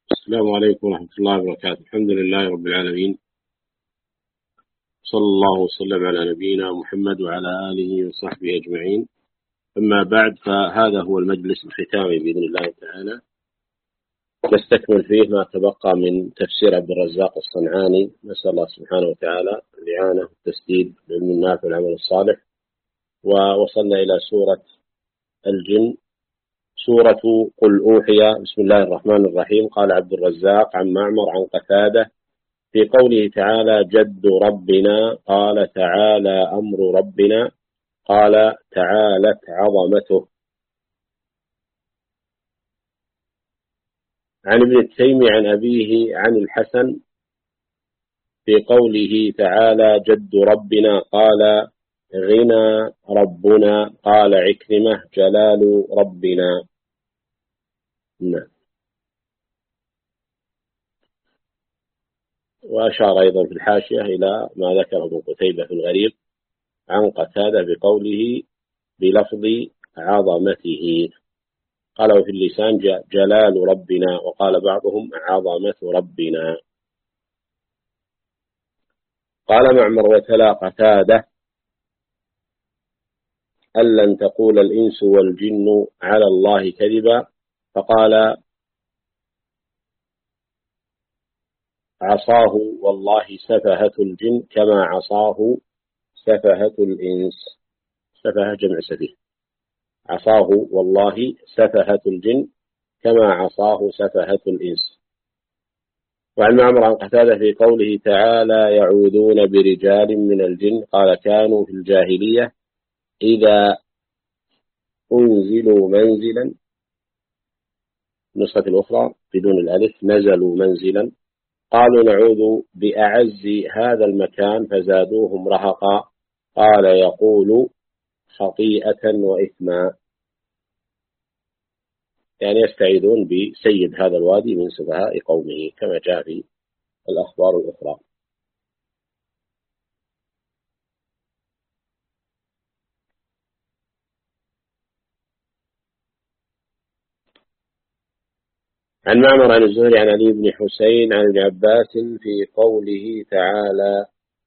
السلام عليكم ورحمة الله وبركاته. الحمد لله رب العالمين، صلى الله وسلم على نبينا محمد وعلى آله وصحبه أجمعين. أما بعد، فهذا هو المجلس الختامي بإذن الله تعالى، نستكمل فيه ما تبقى من تفسير عبد الرزاق الصنعاني. نسأل الله سبحانه وتعالى الإعانة والتسديد بالعلم النافع والعمل الصالح. ووصلنا إلى سورة الجن، سورة قل أوحي. بسم الله الرحمن الرحيم. قال عبد الرزاق عن معمر عن قتادة في قوله تعالى جد ربنا، قال تعالى أمر ربنا، قال تعالت عظمته. عن ابن التيمي عن أبيه عن الحسن في قوله تعالى جد ربنا، قال غنى ربنا، قال عكرمة جلال ربنا. نعم. وأشار أيضا في الحاشية إلى ما ذكره ابن قتيبة في الغريب عن قتادة بقوله بلفظ عظمته. قالوا في اللسان جلال ربنا، وقال بعضهم عظمة ربنا. قال معمر وتلا قتادة ألن تقول الإنس والجن على الله كذبا، فقال عصاه والله سفهة الجن كما عصاه سفهة الإنس. سفهة جمع سفيه. عصاه والله سفهة الجن كما عصاه سفهة الإنس. وعن معمر عن قتادة في قوله تعالى يعوذون برجال من الجن، قال كانوا في الجاهلية إذا أنزلوا منزلا، النسخة الأخرى بدون الألف نزلوا منزلا، قالوا نعوذ بأعز هذا المكان فزادوهم رهقا، قال يقول خطيئة وإثما، يعني يستعيذون بسيد هذا الوادي من سفهاء قومه كما جاء في الأخبار الأخرى. عن معمر عن الزهري عن علي بن حسين عن ابن عباس في قوله تعالى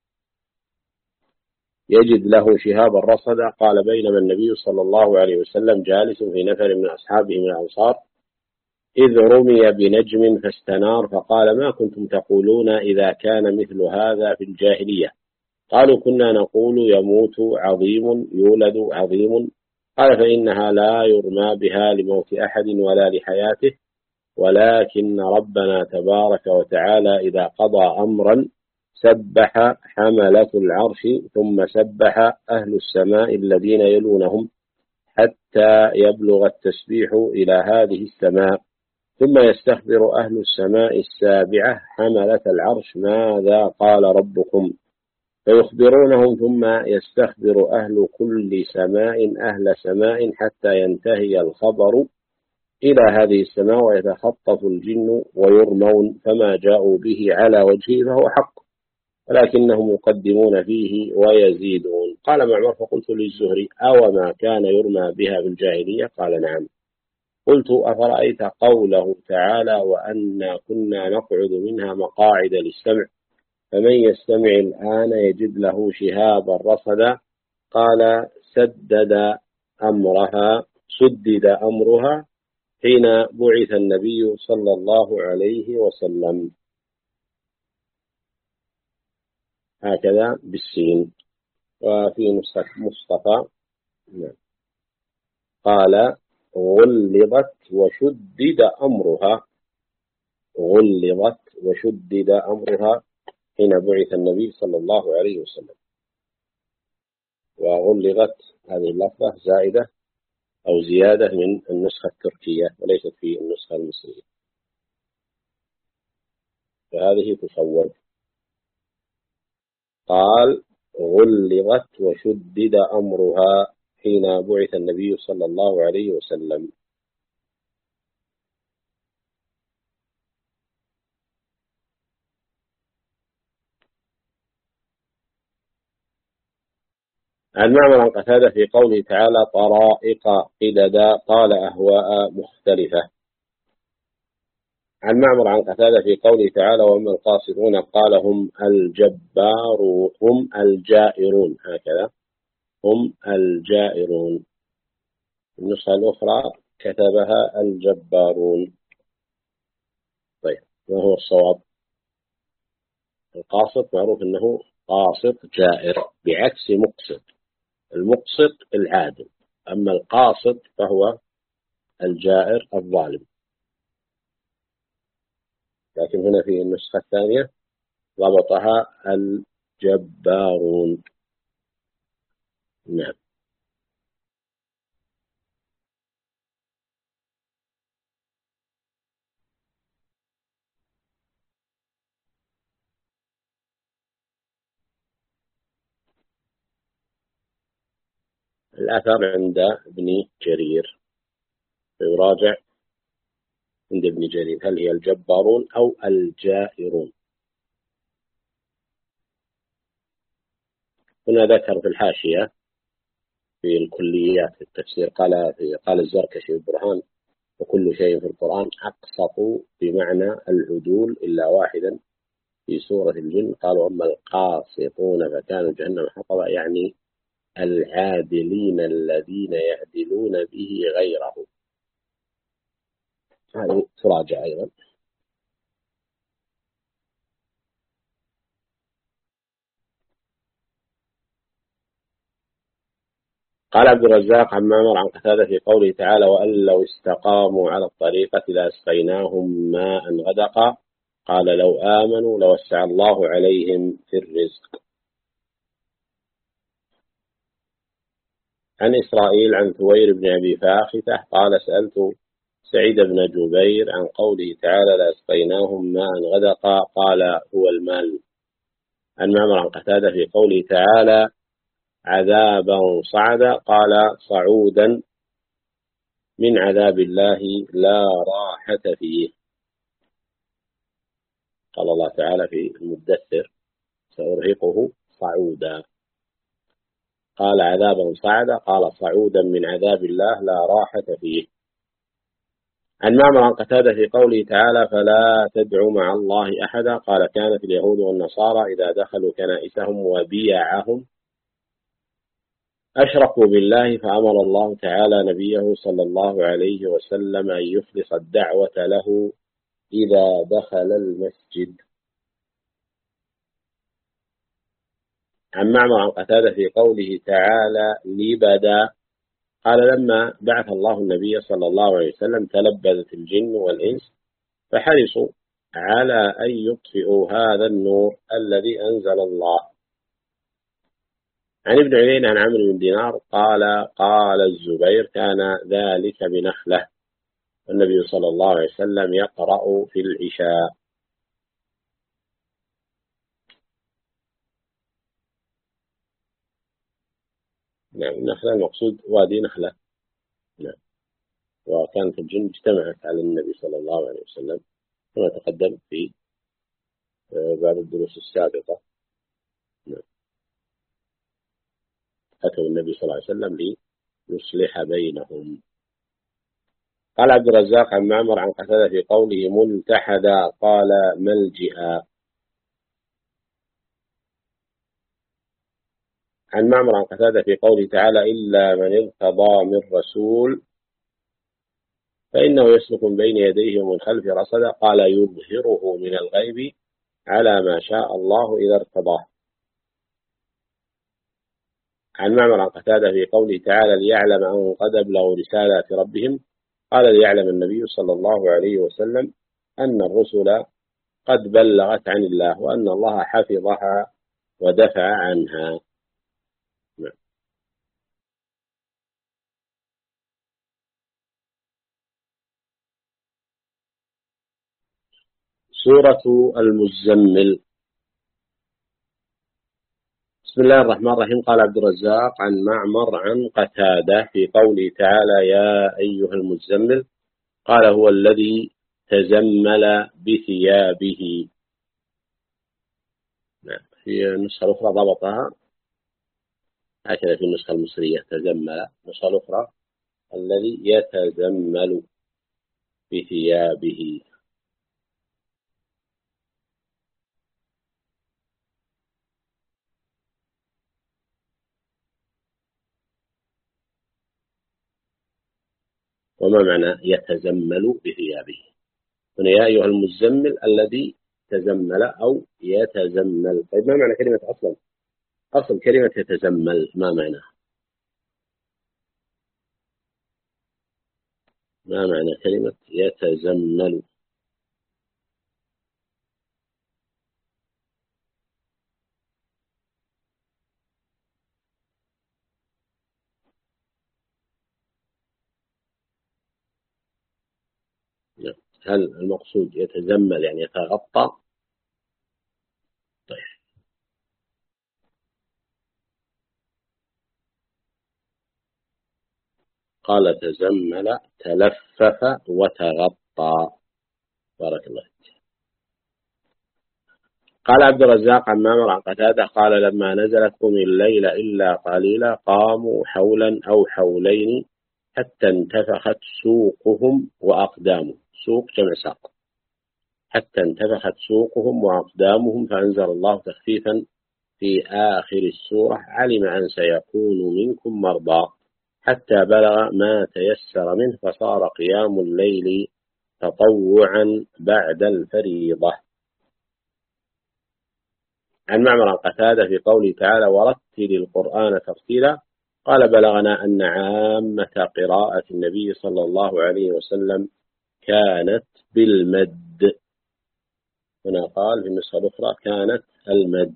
يجد له شهابا رصدا، قال بينما النبي صلى الله عليه وسلم جالس في نفر من أصحابه من الأنصار إذ رمي بنجم فاستنار، فقال ما كنتم تقولون إذا كان مثل هذا في الجاهلية؟ قالوا كنا نقول يموت عظيم يولد عظيم. قال فإنها لا يرمى بها لموت أحد ولا لحياته، ولكن ربنا تبارك وتعالى إذا قضى أمرا سبح حملة العرش ثم سبح أهل السماء الذين يلونهم حتى يبلغ التسبيح إلى هذه السماء، ثم يستخبر أهل السماء السابعة حملة العرش ماذا قال ربكم، فيخبرونهم، ثم يستخبر أهل كل سماء أهل سماء حتى ينتهي الخبر إلى هذه السماء ويتخطف الجن ويرمون، فما جاءوا به على وجهه فهو حق، ولكنهم يقدمون فيه ويزيدون. قال معمر فقلت للزهري أو ما كان يرمى بها في الجاهلية؟ قال نعم. قلت أفرأيت قوله تعالى وأنا كنا نقعد منها مقاعد للسمع فمن يستمع الآن يجد له شهابا رصدا؟ قال سدد أمرها حين بعث النبي صلى الله عليه وسلم. هكذا بالسين، وفي نسخة مصطفى قال غلظت وشدد أمرها، غلظت وشدد أمرها حين بعث النبي صلى الله عليه وسلم. وغلظت هذه اللفظة زائدة أو زيادة من النسخة التركية وليست في النسخة المصرية، فهذه تصور. قال غلظت وشدد أمرها حين بعث النبي صلى الله عليه وسلم. عن معمر عن قتادة في قوله تعالى طرائق قددا، قال أهواء مختلفة. عن معمر عن قتادة في قوله تعالى وأما القاسطون قال هم الجبار هم الجائرون، هكذا هم الجائرون. النسخة الأخرى كتبها الجبارون. طيب، ما هو الصواب؟ القاسط معروف أنه قاسط جائر بعكس مقسط. المقسط العادل، أما القاسط فهو الجائر الظالم. لكن هنا في النسخة الثانية ضبطها الجبارون. نعم. الأثر عند ابن جرير، يراجع عند ابن جرير هل هي الجبارون أو الجائرون. هنا ذكر في الحاشية في الكليات في التفسير قال الزركشي في البرهان وكل شيء في القرآن أقسط بمعنى العدول إلا واحدا في سورة الجن، قالوا أما القاسطون فكانوا جهنم حطبا، يعني العادلين الذين يعدلون به غيره. هذه تراجع أيضا. قال عبد الرزاق عن معمر عن قتادة في قوله تعالى وأن لو استقاموا على الطريقة لأسقيناهم ماء غدقا قال لو آمنوا لوسع الله عليهم في الرزق. عن إسرائيل عن ثوير بن أبي فاختة قال سألت سعيد بن جبير عن قوله تعالى لأسقيناهم ماء غدقا قال هو المال. عن معمر عن قتادة في قوله تعالى عذابا صعدا قال صعودا من عذاب الله لا راحة فيه. قال الله تعالى في المدثر سأرهقه صعودا، قال عذابا صعدا قال صعودا من عذاب الله لا راحة فيه. عن معمر عن قتادة في قوله تعالى فلا تدعوا مع الله أحدا قال كانت اليهود والنصارى إذا دخلوا كنائسهم وبيعهم أشركوا بالله فأمر الله تعالى نبيه صلى الله عليه وسلم أن يخلص الدعوة له إذا دخل المسجد. عن معمر عن قتادة في قوله تعالى لبدا قال لما بعث الله النبي صلى الله عليه وسلم تلبدت الجن والإنس فحرصوا على أن يطفئوا هذا النور الذي أنزل الله. عن ابن عيينة عن عمرو بن دينار قال الزبير كان ذلك بنخلة والنبي صلى الله عليه وسلم يقرأ في العشاء. نعم، النخلة المقصود وادي نخلة. نعم. وكانت الجن اجتمعت على النبي صلى الله عليه وسلم كما تقدم في بعض الدروس السابقة. نعم. أتوا النبي صلى الله عليه وسلم ليصلح بينهم. قال عبد الرزاق عن معمر عن قتادة في قوله ملتحدا قال ملجئا. عن معمر عن قتادة في قوله تعالى إلا من ارتضى من رسول فإنه يسلك من بين يديه ومن خلفه رصدا قال يظهره من الغيب على ما شاء الله إذا ارتضاه. عن معمر عن قتادة في قوله تعالى ليعلم أن قد أبلغوا رسالات ربهم قال ليعلم النبي صلى الله عليه وسلم أن الرسل قد بلغت عن الله وأن الله حفظها ودفع عنها. سورة المزمل. بسم الله الرحمن الرحيم. قال عبد الرزاق عن معمر عن قتادة في قوله تعالى يا أيها المزمل قال هو الذي تزمل بثيابه. في النسخة الأخرى ضبطها هكذا في النسخة المصرية تزمل، النسخة الأخرى الذي يتزمل بثيابه. وما معنى يتزمل بثيابه؟ هنا يا أيها المزمل الذي تزمل أو يتزمل. طيب ما معنى كلمة أصل كلمة يتزمل ما معناها؟ ما معنى كلمة يتزمل؟ هل المقصود يتزمل يعني يتغطى؟ طيب قال تزمل تلفف وتغطى. بارك الله فيك. قال عبد الرزاق عن معمر عن قتادة قال لما نزلت قم الليل إلا قليلا قاموا حولا أو حولين حتى انتفخت سوقهم وأقدامهم. سوق جمع ساق. حتى انتفخت سوقهم وأقدامهم فأنزل الله تخفيفا في آخر السورة علم أن سيكون منكم مرضى حتى بلغ ما تيسر منه فصار قيام الليل تطوعا بعد الفريضة. عن معمر عن قتادة في قوله تعالى ورتل القرآن ترتيلا قال بلغنا أن عامة قراءة النبي صلى الله عليه وسلم كانت بالمد. هنا قال في النسخة الأخرى كانت المد.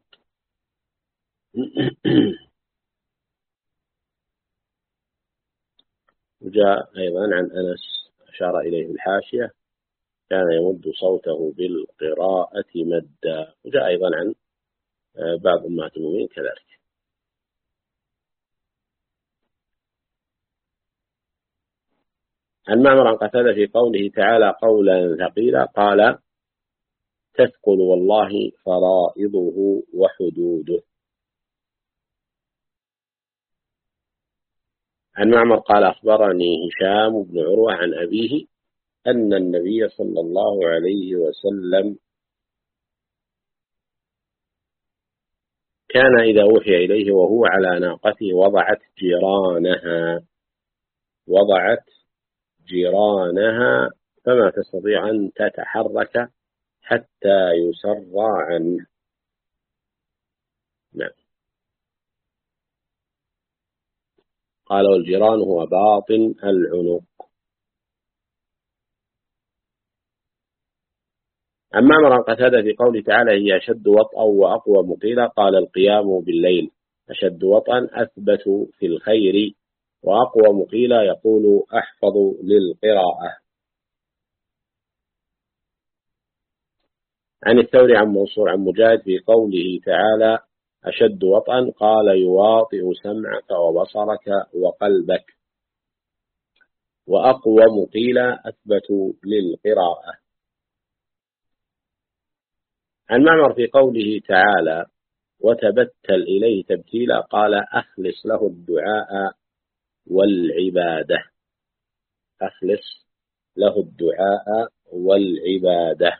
وجاء أيضا عن أنس أشار إليه الحاشية كان يمد صوته بالقراءة مدا. وجاء أيضا عن بعض أمهات المؤمنين كذلك. عن معمر عن قتادة في قوله تعالى قولا ثقيلا قال تثقل والله فرائضه وحدوده. عن معمر قال أخبرني هشام بن عروة عن أبيه أن النبي صلى الله عليه وسلم كان إذا أوحي إليه وهو على ناقته وضعت جيرانها فما تستطيع أن تتحرك حتى يسر عنه. نعم. قال والجيران هو باطن العنق. عن معمر عن قتادة في قوله تعالى هي أشد وطئا وأقوى مقيلا قال القيام بالليل أشد وطئا أثبت في الخير وأقوى مقيلا يقول أحفظ للقراءة. عن الثوري عن منصور عن مجاهد في قوله تعالى أشد وطئا قال يواطئ سمعك وبصرك وقلبك وأقوى مقيلا أثبت للقراءة. عن معمر في قوله تعالى وتبتل إليه تبتيلا قال أخلص له الدعاء والعبادة. أخلص له الدعاء والعبادة.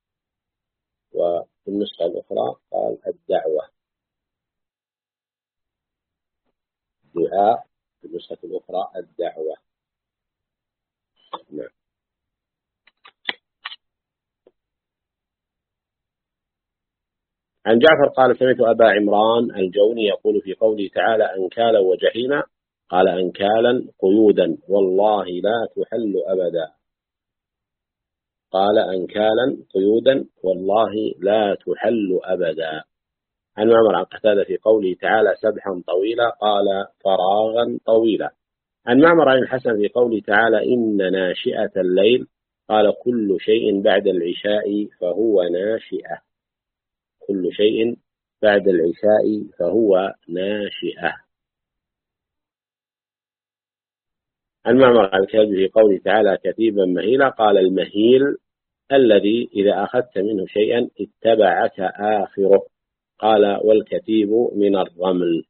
وفي النسخة الأخرى قال الدعوة. دعاء في النسخة الأخرى الدعوة. نعم. عن جعفر قال سمعت أبا عمران الجوني يقول في قوله تعالى أنكالا وجحيما قال أنكالا قيودا والله لا تحل أبدا. قال أنكالا قيودا والله لا تحل أبدا. عن معمر عن قتادة في قوله تعالى سبحا طويلا قال فراغا طويلا. عن معمر عن الحسن في قوله تعالى إن ناشئة الليل قال كل شيء بعد العشاء فهو ناشئة. كل شيء بعد العشاء فهو ناشئة. عن معمر عن الكلب في قوله تعالى كثيبا مهيلا قال المهيل الذي إذا أخذت منه شيئا اتبعك آخره. قال والكثيب من الرمل.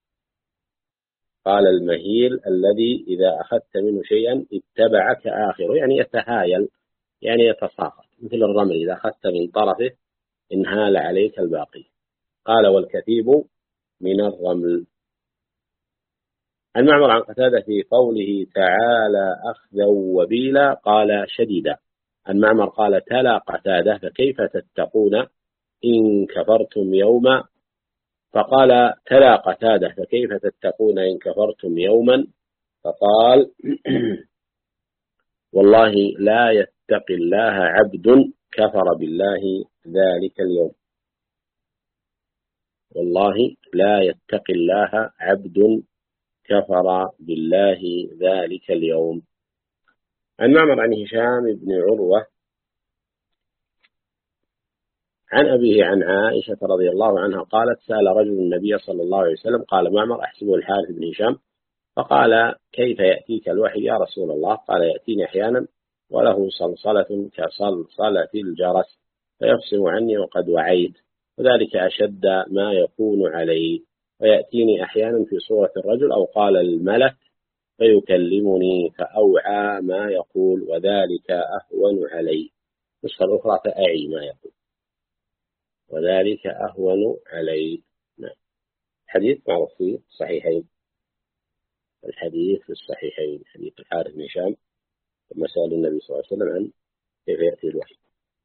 قال المهيل الذي إذا أخذت منه شيئا اتبعك آخره يعني يتهايل يعني يتساقط مثل الرمل إذا أخذت من طرفه انهال عليك الباقي. قال والكثيب من الرمل. عن معمر عن قتادة في قوله تعالى أخذا وبيلا قال شديدا. عن معمر قال تلا قتادة فكيف تتقون إن كفرتم يوما، فقال تلا قتادة فكيف تتقون إن كفرتم يوما، فقال والله لا يتقي الله عبد كفر بالله ذلك اليوم. والله لا يتقي الله عبد كفر بالله ذلك اليوم. عن معمر عن هشام بن عروة عن أبيه عن عائشة رضي الله عنها قالت سأل رجل النبي صلى الله عليه وسلم قال معمر أحسبه الحارث بن هشام، فقال كيف يأتيك الوحي يا رسول الله؟ قال يأتيني أحيانا وله صلصلة كصلصلة الجرس فيفصم عني وقد وعيت، وذلك أشد ما يكون علي، ويأتيني أحيانا في صورة الرجل أو قال الملك فيكلمني فأوعى ما يقول، وذلك أهون علي. النسخة الأخرى فأعي ما يقول، وذلك أهون علي. نعم. حديث معروف في الصحيحين، الحديث في الصحيحين حديث الحارث بن هشام لما سأل النبي صلى الله عليه وسلم عن كيف يأتي الوحي.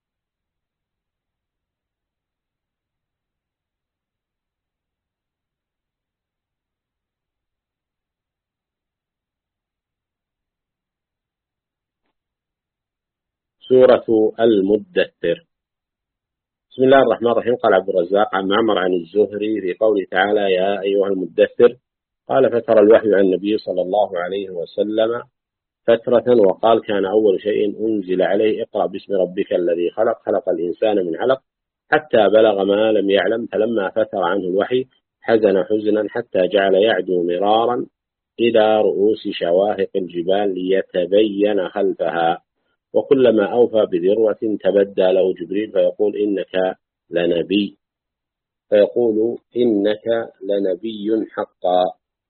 سورة المدثر. بسم الله الرحمن الرحيم. قال عبد الرزاق عن معمر عن الزهري في قوله تعالى يا أيها المدثر، قال فترى الوحي عن النبي صلى الله عليه وسلم فترة، وقال كان أول شيء أنزل عليه اقرأ باسم ربك الذي خلق، خلق الإنسان من علق، حتى بلغ ما لم يعلم، فلما فتر عنه الوحي حزن حزنا حتى جعل يعدو مرارا إلى رؤوس شواهق الجبال ليتبين خلفها، وكلما أوفى بذروة تبدى له جبريل فيقول إنك لنبي، فيقول إنك لنبي حقا.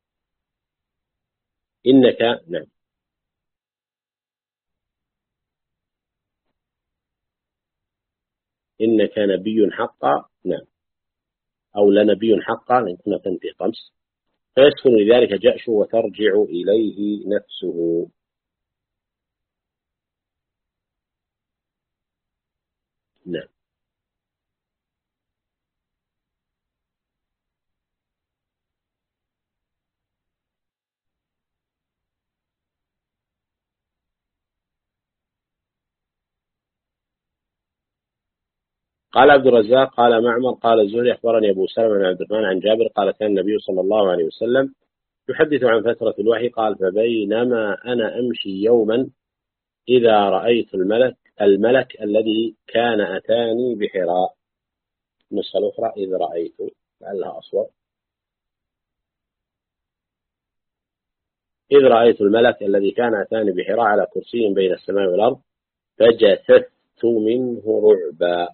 إنك نعم إنك نبي حقا، نعم، أو لنبي حقا لأن كنا تنتهي خمس، فيسكن لذلك جأشه وترجع إليه نفسه. نعم. قال عبد الرزاق قال معمر قال الزهري أخبرني أبو سلمة بن عبد الرحمن عن جابر قال كان النبي صلى الله عليه وسلم يحدث عن فترة الوحي قال فبينما أنا أمشي يوما إذا رأيت الملك الذي كان أتاني بحراء. النسخة الأخرى إذ رأيت، لعلها أصوب، إذ رأيت الملك الذي كان أتاني بحراء على كرسي بين السماء والأرض فجثثت منه رعبا،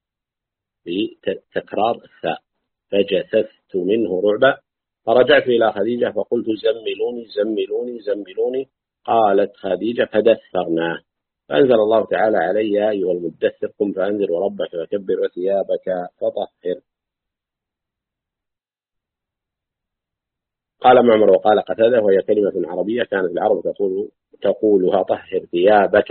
بتكرار الثاء، فجثثت منه رعبا، فرجعت إلى خديجة فقلت زملوني زملوني زملوني، قالت خديجة فدثرناه، فأنزل الله تعالى علي يا أيها المدثر قم فأنذر وربك وكبر وثيابك فطهر. قال معمر وقال قتادة وهي كلمة عربية كانت العرب تقولها طهر ثيابك،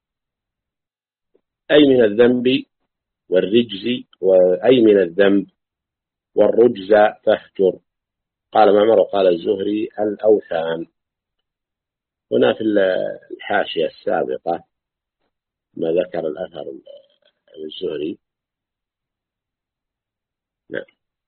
أي من الذنب والرجز، أي من الذنب والرجز فاهجر. قال معمر وقال الزهري الأوثان. هنا في الحاشية السابقة ما ذكر الأثر الزهري. نعم.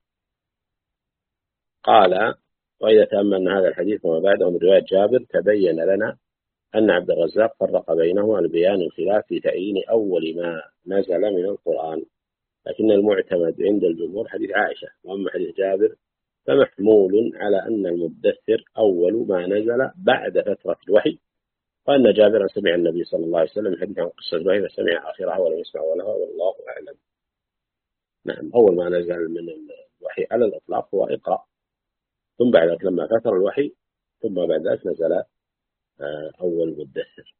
قال وإذا تأملنا هذا الحديث وما بعده من رواية جابر تبين لنا أن عبد الرزاق فرق بينهما لبيان الخلاف في تأيين أول ما نزل من القرآن، لكن المعتمد عند الجمهور حديث عائشة، وأما حديث جابر فمحمول على أن المدثر أول ما نزل بعد فترة الوحي، وأن جابرا سمع النبي صلى الله عليه وسلم حديث عن قصة الوحي فسمع آخرها ولم يسمع ولها والله أعلم. نعم. أول ما نزل من الوحي على الإطلاق هو اقرأ، ثم بعد ذلك لما فتر الوحي ثم بعد ذلك نزل أول مدثر.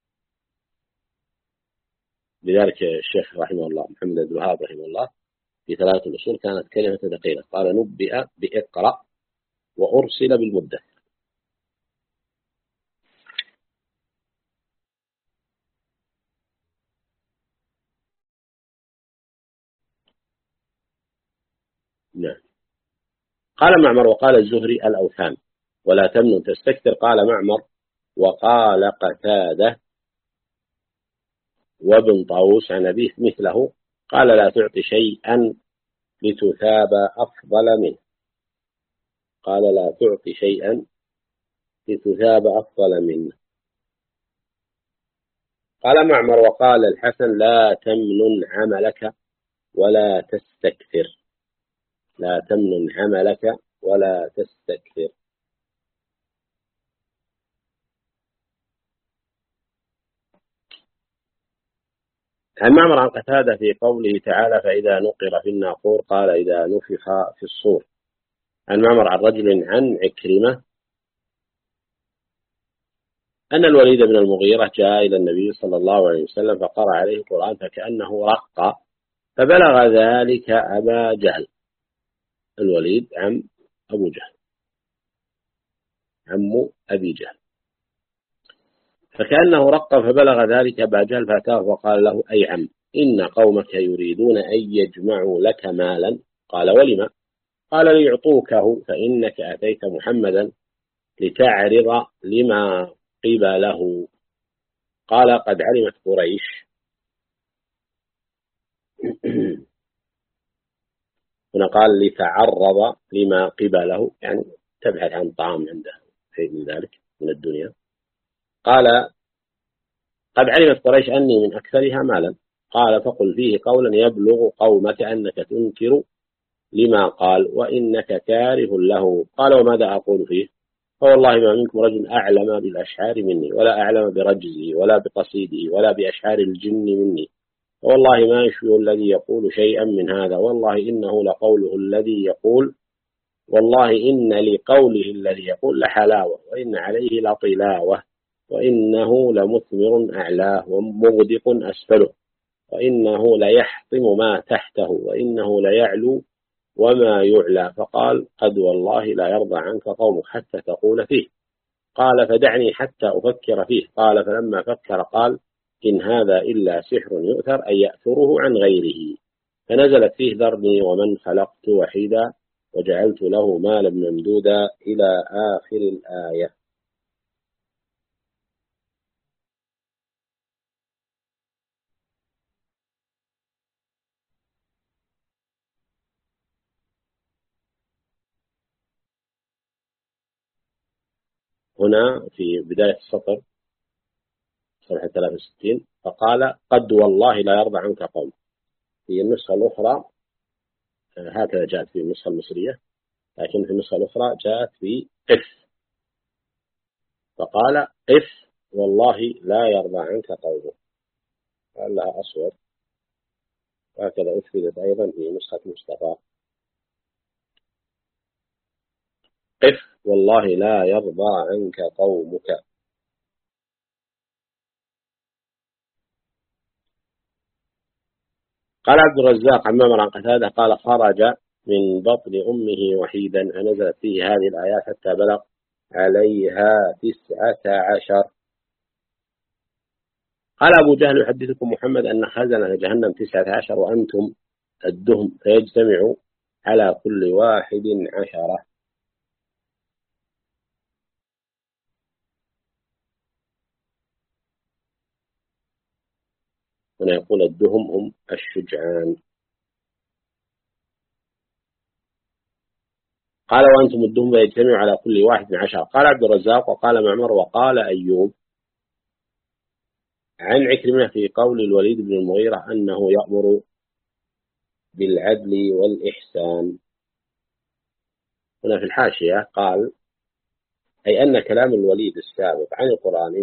لذلك الشيخ رحمه الله محمد بن الوهاب رحمه الله في ثلاثة الأصول كانت كلمة دقيقة، قال نبئ بإقرأ وأرسل بالمدثر، قال معمر وقال الزهري الأوثان ولا تمنن تستكثر. قال معمر وقال قتادة وابن طاووس عن أبيه مثله. قال لا تعطي شيئا لتثاب أفضل منه. قال لا تعطي شيئا لتثاب أفضل منه. قال معمر وقال الحسن لا تمنن عملك ولا تستكثر. لا تمنن عملك ولا تستكثر. عن معمر عن قتادة في قوله تعالى فإذا نقر في الناقور قال إذا نفخ في الصور. عن معمر عن رجل عن عكرمة أن الوليد بن المغيرة جاء إلى النبي صلى الله عليه وسلم فقرأ عليه القرآن فكأنه رق فبلغ ذلك أبا جهل. الوليد عم أبو جهل عم أبي جهل. فكأنه رق فبلغ ذلك أبا جهل فأتاه وقال له أي عم إن قومك يريدون أن يجمعوا لك مالا. قال ولما؟ قال ليعطوكه فإنك أتيت محمدا لتعرض لما قبله. قال قد علمت قريش هنا قال لتعرض لما قبله يعني تبحث عن طعام عنده شيء من ذلك من الدنيا. قال قد علمت قريش أني من أكثرها مالا. قال فقل فيه قولا يبلغ قومك أنك تنكر لما قال وإنك كاره له. قال وماذا أقول فيه؟ فوالله ما منكم رجل أعلم بالأشعار مني ولا أعلم برجزه ولا بقصيده ولا بأشعار الجن مني. والله ما يشبه الذي يقول شيئا من هذا. والله إنه لقوله الذي يقول. والله إن لقوله الذي يقول لحلاوة وإن عليه لطلاوة وإنه لمثمر أعلاه ومغدق أسفله وإنه ليحطم ما تحته وإنه ليعلو وما يعلى. فقال قد والله لا يرضى عنك قومك حتى تقول فيه. قال فدعني حتى أفكر فيه. قال فلما فكر قال إن هذا إلا سحر يؤثر أي يأثره عن غيره. فنزلت فيه ذرني ومن خلقت وحيدا وجعلت له مالا ممدودا إلى آخر الآية. هنا في بداية السطر صفحة 63 فقال قد والله لا يرضى عنك قوم. في النسخة الأخرى هكذا جاءت في النسخة المصرية لكن في النسخة الأخرى جاءت في قف. فقال قف والله لا يرضى عنك قومه. قال لها أصوات وهكذا أثبتت أيضا في نسخة مصطفى قف والله لا يرضى عنك قومك. قال عبد الرزاق عن معمر عن قتادة قال خرج من بطن أمه وحيدا فنزلت فيه هذه الآيات حتى بلغ عليها 19. قال أبو جهل يحدثكم محمد أن خزنة جهنم 19 وأنتم الدهم فيجتمع على كل واحد 10. هنا يقول الدهم هم الشجعان. قال وأنتم الدهم فيجتمع على كل واحد 10. قال عبد الرزاق وقال معمر وقال أيوب عن عكرمة في قول الوليد بن المغيرة أنه يأمر بالعدل والإحسان. هنا في الحاشية قال أي أن كلام الوليد السابق عن القرآن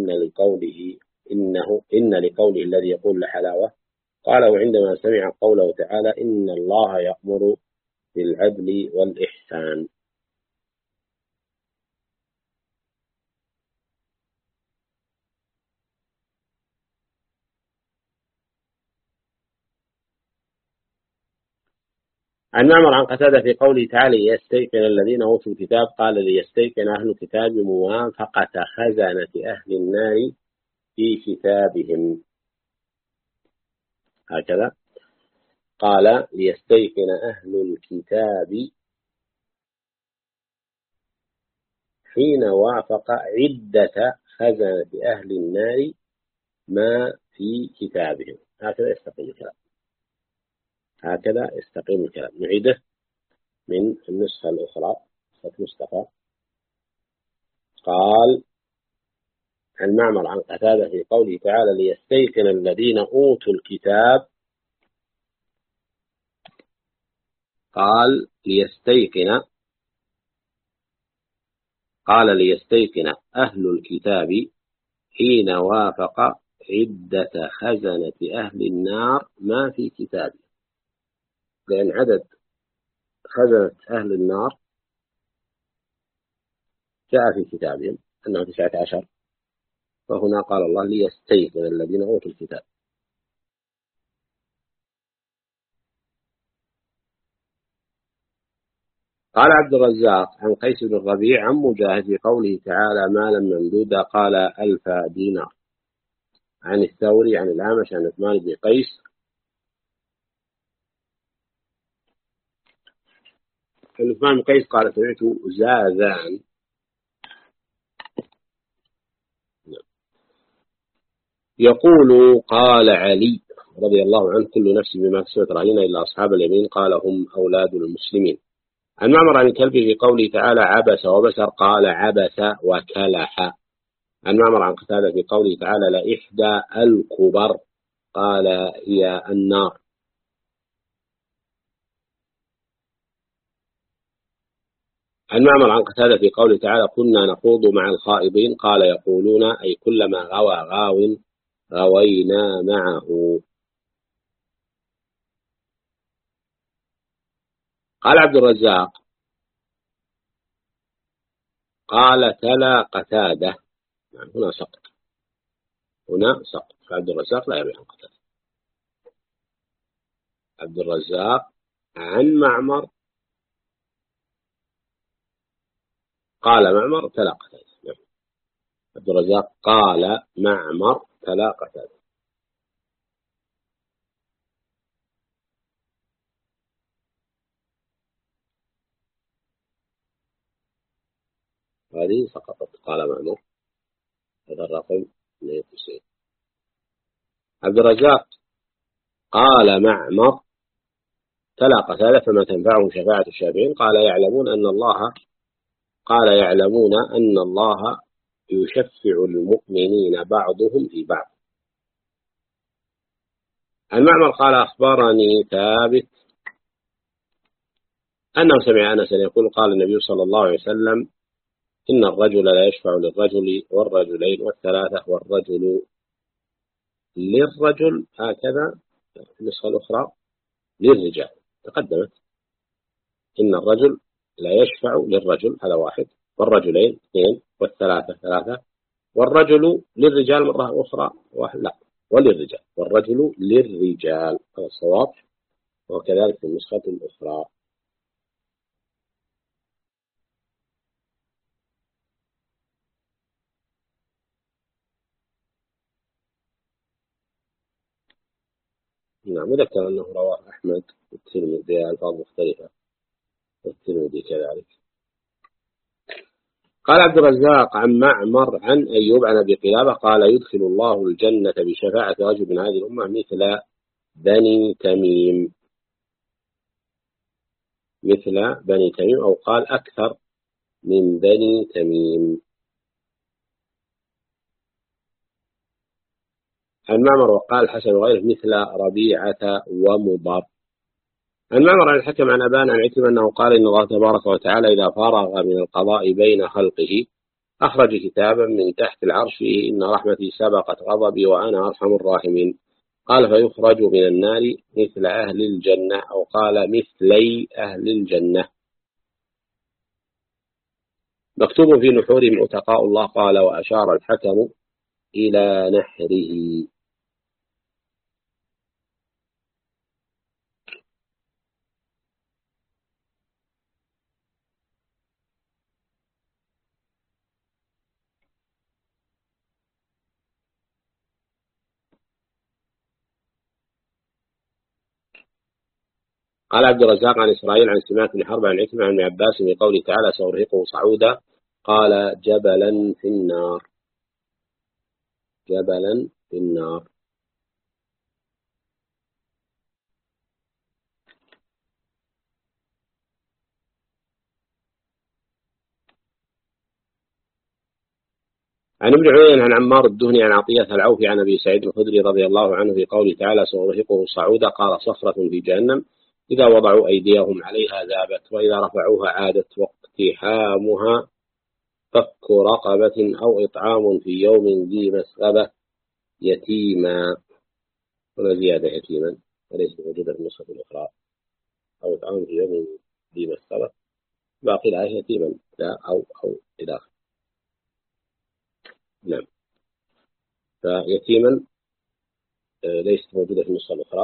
إن لقوله الذي يقول لحلاوة قاله عندما سمع قوله تعالى إن الله يأمر بالعدل والإحسان. عن معمر عن قتادة في قوله تعالى يستيقن الذين أوتوا الكتاب قال ليستيقن أهل الكتاب موافقة خزنة أهل النار في كتابهم. هكذا قال ليستيقن أهل الكتاب حين وافق عدة خزنة أهل النار ما في كتابهم. هكذا يستقيم الكلام، هكذا يستقيم الكلام. نعيده من النسخة الأخرى، نسخة مصطفى. قال عن معمر عن قتادة في قوله تعالى ليستيقن الذين أوتوا الكتاب، قال ليستيقن أهل الكتاب حين وافق عدة خزنة أهل النار ما في كتابه، لأن عدد خزنة أهل النار جاء في كتابهم أنه 19، فهنا قال الله ليستيقن الذين أوتوا الكتاب. قال عبد الرزاق عن قيس بن الربيع عن مجاهد في قوله تعالى مالا ممدودا قال 1000 دينار. عن الثوري عن الأعمش عن عثمان بن قيس عثمان بن قيس قال سمعت زاذان يقول قال علي رضي الله عنه كل نفس بما كسبت رهينة إلا أصحاب اليمين قال هم أولاد المسلمين. عن معمر عن الكلب في قوله تعالى عبس وبسر قال عبس وكلح. عن معمر عن قتادة في قوله تعالى لإحدى الكبر قال هي النار. عن معمر عن قتادة في قوله تعالى كنا نخوض مع الخائضين قال يقولون أي كلما غوى غاو غوينا معه. قال عبد الرزاق قال تلا قتادة، يعني هنا سقط، هنا سقط، فعبد الرزاق لا يروي عن قتادة. عبد الرزاق عن معمر قال معمر تلا قتادة. عبد الرزاق قال معمر تلا قتادة. هذه سقطت. قال معمر هذا الرقم 92. عبد الرزاق قال معمر تلا قتادة فما تنفعهم شفاعة الشافعين قال يعلمون أن الله يشفع المؤمنين بعضهم في بعض. عن معمر قال أخبرني ثابت أنه سمع أنسا يقول قال النبي صلى الله عليه وسلم إن الرجل لا يشفع للرجل والرجلين والثلاثة والرجل للرجل، هكذا في النسخة الأخرى للرجال تقدمت. إن الرجل لا يشفع للرجل هذا واحد، والرجلين اثنين، والثلاثة ثلاثة، والرجل للرجال مرة أخرى واحد، لا وللرجال، والرجل للرجال هذا الصواب، وكذلك في النسخة الأخرى. نعم، وذكر أنه رواه أحمد والترمذي ألفاظ مختلفة والترمذي كذلك. قال عبد الرزاق عن معمر عن أيوب عن أبي قلابة قال يدخل الله الجنة بشفاعة رجل من هذه الأمة مثل بني تميم، مثل بني تميم، أو قال أكثر من بني تميم. عن معمر وقال الحسن وغيره مثل ربيعة ومضر. عن معمر عن الحكم عن أبان عن عكرمة أنه قال إن الله تبارك وتعالى إذا فرغ من القضاء بين خلقه أخرج كتابا من تحت العرش فيه إن رحمتي سبقت غضبي وأنا أرحم الراحمين. قال فيخرج من النار مثل أهل الجنة، أو قال مثلي أهل الجنة، مكتوب في نحورهم عتقاء الله. قال وأشار الحكم إلى نحره. قال عبد الرزاق عن إسرائيل عن سماك بن حرب عن عكرمة عن ابن عباس في قوله تعالى سأرهقه صعودا قال جبلا في النار. جبلا في النار. عن ابن عيينة عن عمار الدهني عن عطية العوفي عن أبي سعيد الخدري رضي الله عنه في قوله تعالى سأرهقه صعودا قال صخرة في جهنم إذا وضعوا أيديهم عليها ذابت وإذا رفعوها عادت واقتحامها فك رقبة أو إطعام في يوم ذي مسغبة يتيما. هنا زيادة يتيما وليس موجودة في النسخة الأخرى. أو إطعام في يوم ذي مسغبة باقي الآية يتيما لا أو إلى آخره. نعم. فيتيما ليست موجودة في النسخة الأخرى.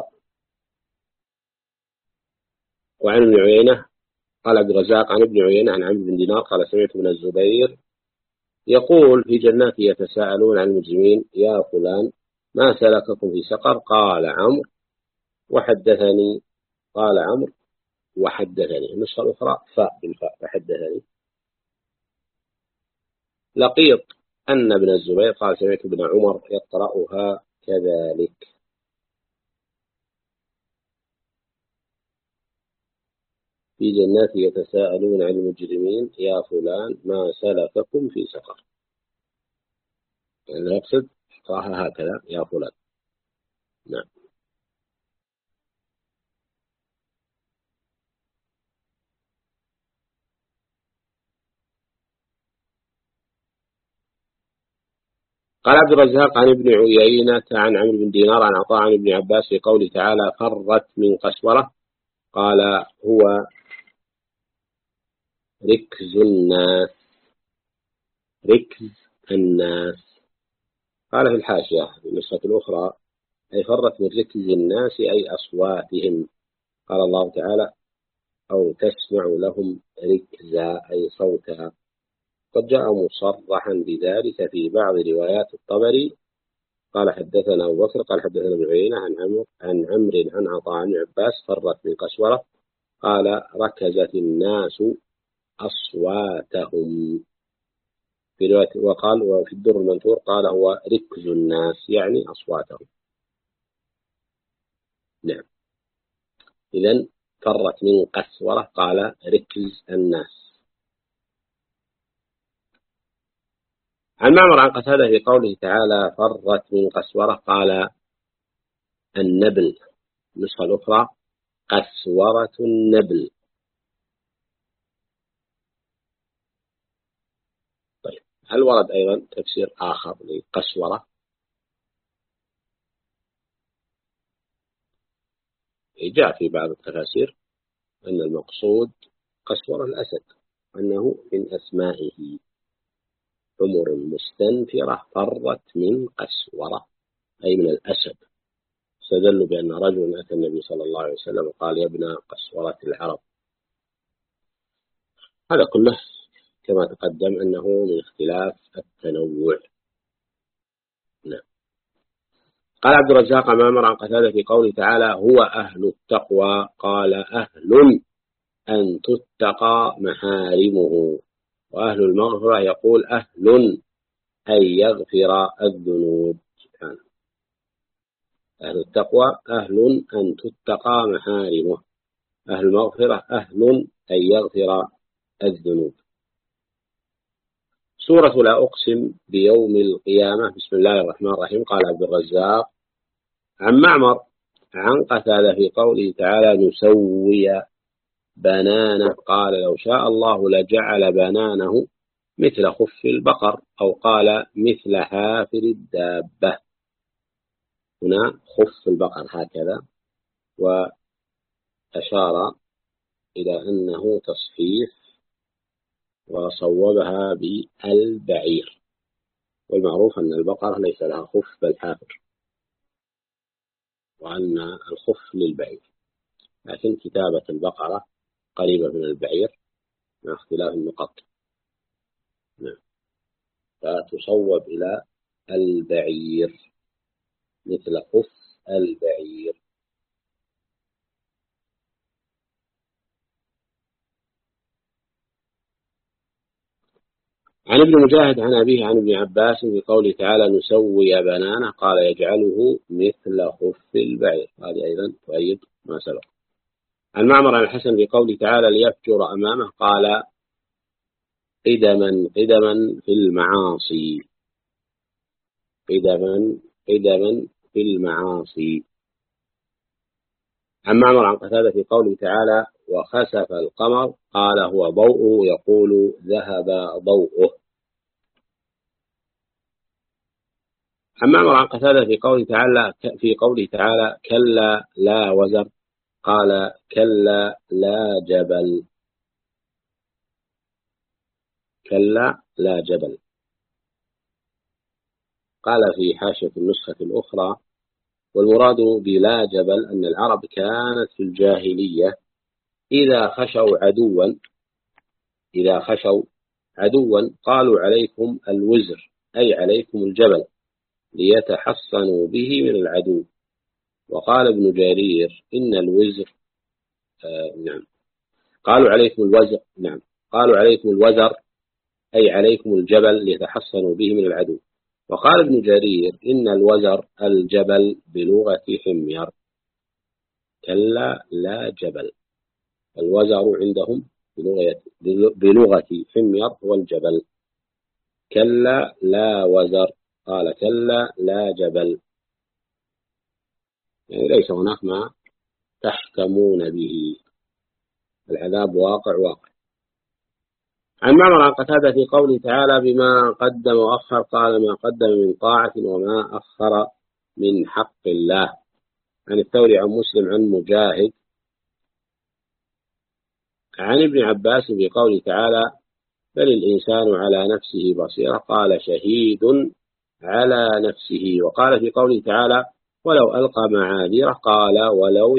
وعن ابن عيينة قال عبد الرزاق عن ابن عيينة عن عمرو بن دينار قال سمعت من الزبير يقول في جنات يتساءلون عن المجرمين يا فلان ما سلككم في سقر قال عمرو وحدثني. قال عمرو وحدثني. النسخة الأخرى فاء بالفاء فحدثني. لقيط أن ابن الزبير قال سمعت ابن عمر يقرأها كذلك. في جنات يتساءلون عن المجرمين يا فلان ما سلككم في سقر. يعني يقصد قراها هكذا يا فلان. نعم. قال عبد الرزاق عن ابن عيينة عن عمرو بن دينار عن عطاء عن ابن عباس في قوله تعالى فرت من قسورة قال هو ركز الناس. ركز الناس. قال في الحاشية في النسخة الأخرى أي فرت من ركز الناس أي أصواتهم. قال الله تعالى أو تسمع لهم ركزا أي صوتها. قد جاء مصرحا بذلك في بعض روايات الطبري. قال حدثنا أبو بكر قال حدثنا ابن عيينة عن عمرو عن عطاء عن عباس فرت من قسورة قال ركزت الناس أصواتهم. في رواية وقال وفي الدر المنثور قال هو ركز الناس يعني أصواتهم. نعم. إذن فرت من قسورة قال ركز الناس. عن معمر عن قتادة في قوله تعالى فرت من قسورة قال النبل. النسخة الأخرى قسورة النبل. طيب هل ورد أيضا تفسير آخر لقسورة؟ جاء في بعض التفاسير أن المقصود قسورة الأسد أنه من أسمائه حمر مستنفرة فرت من قسورة أي من الأسد. استدلوا بأن رجل أتى النبي صلى الله عليه وسلم وقال يا ابن قسورة العرب. هذا كله كما تقدم أنه من اختلاف التنوع. نعم. قال عبد الرزاق عن معمر عن قتادة في قوله تعالى هو أهل التقوى قال أهل أن تتقى محارمه. وأهل المغفرة يقول أهل أن يغفر الذنوب. سبحانه. أهل التقوى أهل أن تتقى محارمه. أهل المغفرة أهل أن يغفر الذنوب. سورة لا أقسم بيوم القيامة. بسم الله الرحمن الرحيم. قال عبد الرزاق عن معمر عن قتادة في قوله تعالى نسوي بنانه قال لو شاء الله لجعل بنانه مثل خف البقر أو قال مثل حافر الدابة. هنا خف البقر هكذا وأشار إلى أنه تصحيف وصوبها بالبعير. والمعروف أن البقرة ليس لها خف بل حافر وأن الخف للبعير. لكن كتابة البقرة قريبة من البعير مع اختلاف النقط. نعم. فتصوب إلى البعير مثل خف البعير. عن ابن مجاهد عن أبيه عن ابن عباس في قوله تعالى نسوي بنانه قال يجعله مثل خف البعير، هذه أيضا تؤيد ما سبق. عن معمر عن الحسن في قوله تعالى ليفجر أمامه قال قدما قدما في المعاصي، قدما قدما في المعاصي. عن معمر عن قتادة في قوله تعالى وخسف القمر قال هو ضوءه يقول ذهب ضوءه. عن معمر عن قتادة في قوله تعالى كلا لا وزر قال كلا لا جبل، كلا لا جبل. قال في حاشية النسخة الأخرى والمراد بلا جبل أن العرب كانت في الجاهلية إذا خشوا عدوا قالوا عليكم الوزر أي عليكم الجبل ليتحصنوا به من العدو. وقال ابن جرير إن الوزر نعم قالوا عليكم الوزر، نعم قالوا عليكم الوزر أي عليكم الجبل ليتحصنوا به من العدو. وقال ابن جرير إن الوزر الجبل بلغة حمير، كلا لا جبل. الوزر عندهم بلغة حمير هو الجبل. كلا لا وزر قال كلا لا جبل، يعني ليس هناك ما تحكمون به، العذاب واقع. عن معمر عن قتادة في قوله تعالى بما قدم وأخر قال ما قدم من طاعة وما أخر من حق الله. عن الثوري عن مسلم عن مجاهد عن ابن عباس في قوله تعالى بل الإنسان على نفسه بصيرة قال شهيد على نفسه. وقال في قوله تعالى ولو ألقى معاذيره قال ولو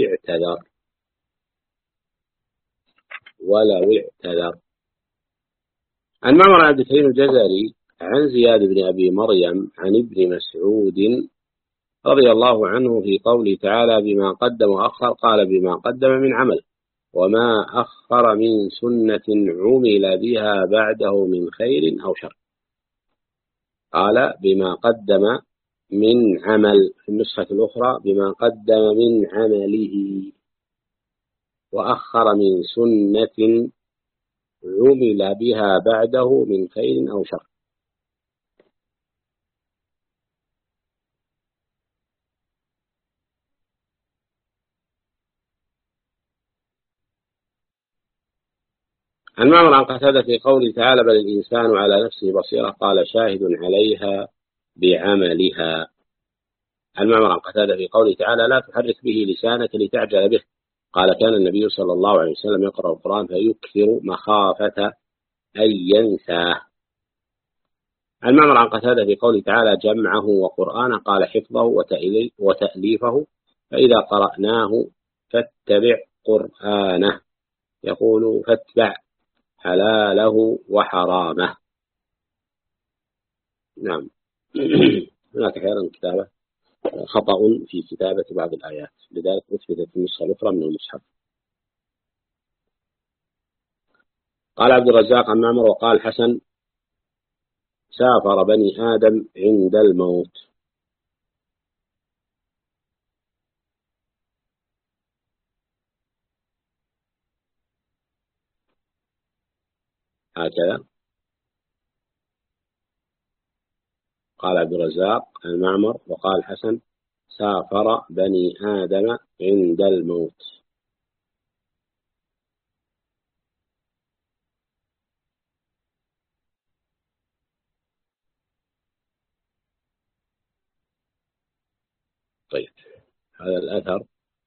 اعتذر. عن معمر عبد الكريم الجزري عن زياد بن أبي مريم عن ابن مسعود رضي الله عنه في قوله تعالى بما قدم وأخر قال بما قدم من عمل وما أخر من سنة عمل بها بعده من خير أو شر. قال بما قدم من عمل، في النسخة الأخرى بما قدم من عمله، وأخر من سنة عمل بها بعده من خير أو شر. عن معمر عن قتادة في قوله تعالى بل الإنسان على نفسه بصيرة قال شاهد عليها بعملها. عن معمر عن قتادة في قوله تعالى لا تحرك به لسانك لتعجل به قال كان النبي صلى الله عليه وسلم يقرأ القرآن فيكثر مخافة أن ينساه. عن معمر عن قتادة في قوله تعالى جمعه وقرآنه قال حفظه وتأليفه فإذا قرأناه فاتبع قرآنه يقول فاتبع حلاله وحرامه. نعم هناك أحيانا كتابة خطأ في كتابة بعض الآيات لذلك أثبتت النسخة الأخرى من المصحف. قال عبد الرزاق عن معمر وقال حسن سافر بني آدم عند الموت. هكذا قال عبد الرزاق عن معمر وقال حسن سافر بني آدم عند الموت. طيب هذا الأثر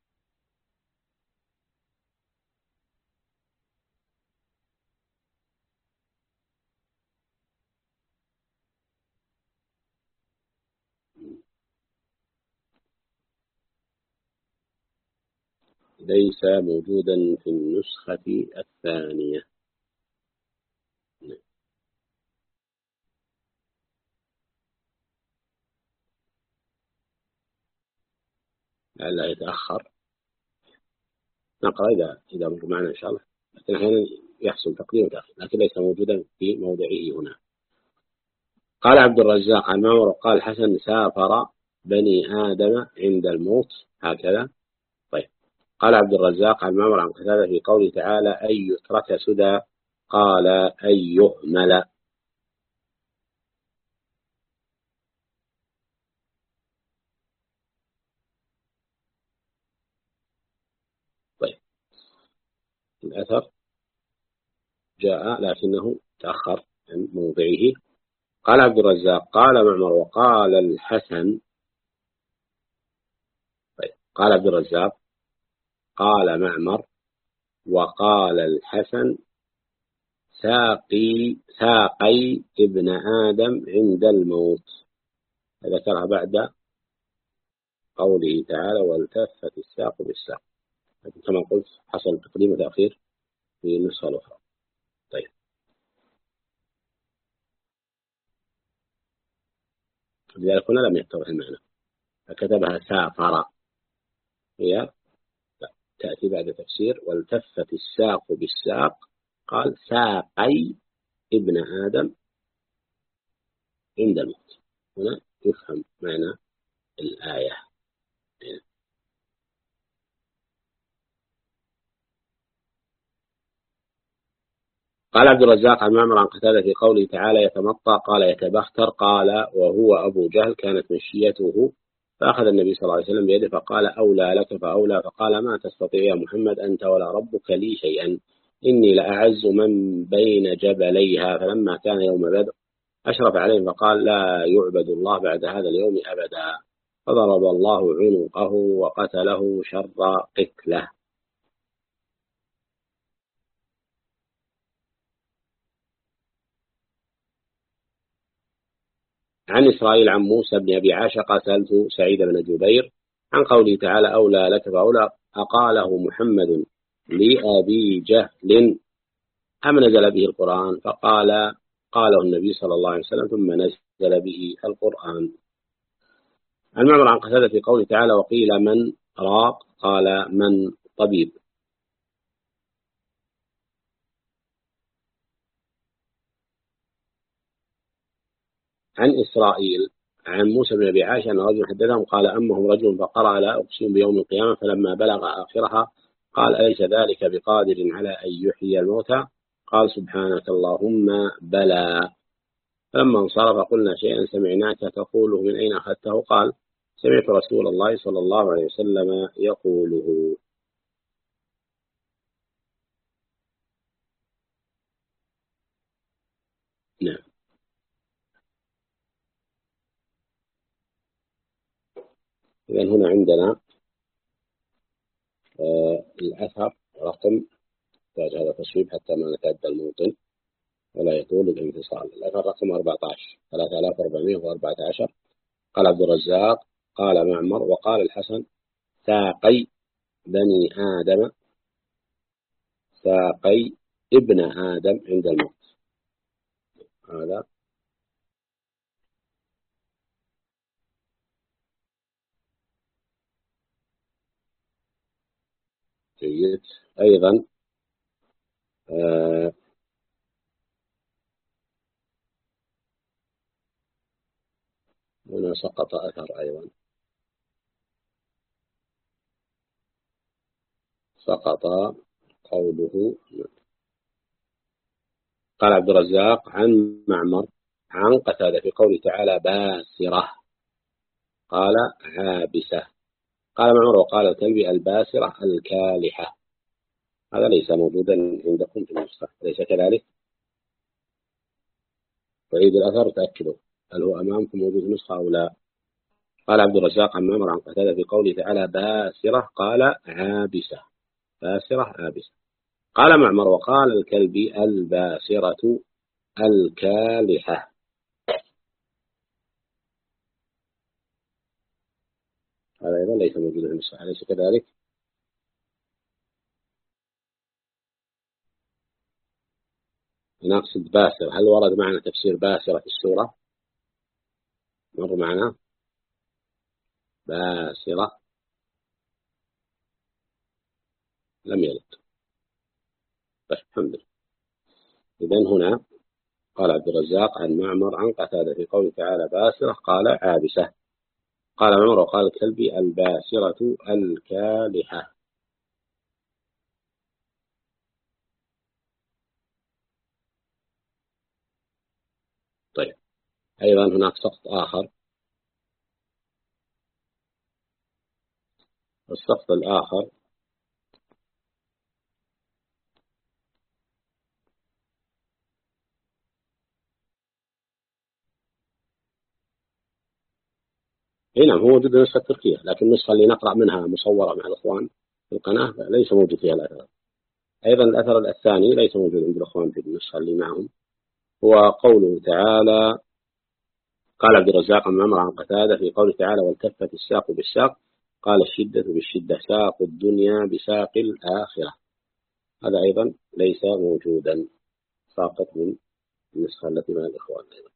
ليس موجودا في النسخة الثانية. لعله يتأخر نقرأ إذا مر معنا إن شاء الله، لكن أحيانا يحصل تقديم وتأخير لكن ليس موجودا في موضعه هنا. قال عبد الرزاق عن معمر وقال الحسن سافر بني آدم عند الموت هكذا. طيب. قال عبد الرزاق عن معمر عن قتادة في قوله تعالى أن يترك سدى قال أن يهمل. طيب. الأثر جاء لكنه تأخر عن موضعه. قال عبد الرزاق قال معمر وقال الحسن. طيب. قال عبد الرزاق قال معمر وقال الحسن ساقي ابن آدم عند الموت. ذكرها بعد قوله تعالى والتفت الساق بالساق. كما قلت حصل تقديم وتأخير في النسخة الأخرى. طيب. لذلك هنا لم يتضح المعنى فكتبها سافر. هي تأتي بعد تفسير والتفت الساق بالساق قال ساقي ابن آدم عند الموت. هنا يفهم معنى الآية. قال عبد الرزاق عن معمر عن قتادة في قوله تعالى يتمطى قال يتبختر قال وهو أبو جهل كانت مشيته فأخذ النبي صلى الله عليه وسلم بيده فقال أولى لك فأولى فقال ما تستطيع يا محمد أنت ولا ربك لي شيئا إني لأعز من بين جبليها. فلما كان يوم بدر أشرف عليهم فقال لا يعبد الله بعد هذا اليوم أبدا فضرب الله عنقه وقتله شر قتله. عن إسرائيل عن موسى بن أبي عاشق سألت سعيد بن جبير عن قوله تعالى أولى لك فأولى أقاله محمد لأبي جهل أم نزل به القرآن فقال قاله النبي صلى الله عليه وسلم ثم نزل به القرآن. عن معمر عن قتادة في قوله تعالى وقيل من راق قال من طبيب. عن إسرائيل عن موسى بن أبي عائشة أن رجل حدثهم قال أمهم رجل فقرأ لا أقسم بيوم القيامة فلما بلغ آخرها قال أليس ذلك بقادر على أن يحيي الموتى قال سبحانك اللهم بلى. فلما انصرف قلنا شيئا سمعناك تقوله من أين أخذته قال سمعت رسول الله صلى الله عليه وسلم يقوله. نعم. إذن هنا عندنا الأثر رقم هذا تصويب حتى ما نتعدى الموطن ولا يطول الانفصال. الأثر رقم 14 3414. قال عبد الرزاق قال معمر وقال الحسن ساقي بني آدم ساقي ابن آدم عند الموت. هذا جيد. أيضا هنا سقط أثر أيضا سقط قوله. قال عبد الرزاق عن معمر عن قتادة في قوله تعالى باسرة قال عابسة. قال معمر وقال الكلبي الباسرة الكالحة. هذا ليس موجودا عندكم في النسخة أليس كذلك؟ وعيد الأثر تأكدوا هل هو أمامكم موجود في النسخة أو لا. قال عبد الرزاق عن معمر عن قتادة في قوله تعالى باسرة قال عابسة باسرة عابسة. قال معمر وقال الكلبي الباسرة الكالحة. هذا أيضا ليس موجودا في النسخة أليس كذلك؟ نقصد باسرة هل ورد معنا تفسير باسرة في السورة؟ مر معنا باسرة لم يرد. طيب الحمد لله. إذن هنا قال عبد الرزاق عن معمر عن قتادة في قوله تعالى باسرة قال عابسة. قال معمر وقال الكلبي الباسرة الكالحة. طيب، أيضا هناك سقط آخر. السقط الآخر نعم، هو موجود النسخة التركية، لكن النسخة اللي نقرأ منها مصورة مع الإخوان في القناة ليس موجود فيها الأثر. أيضا الأثر الثاني ليس موجود عند الإخوان في النسخة اللي معهم، هو قوله تعالى قال عبد الرزاق عن معمر عن قتادة في قوله تعالى والتفت الساق بالساق قال الشدة بالشدة ساق الدنيا بساق الآخرة. هذا أيضا ليس موجودا، ساقط من النسخة التي مع الإخوان أيضا.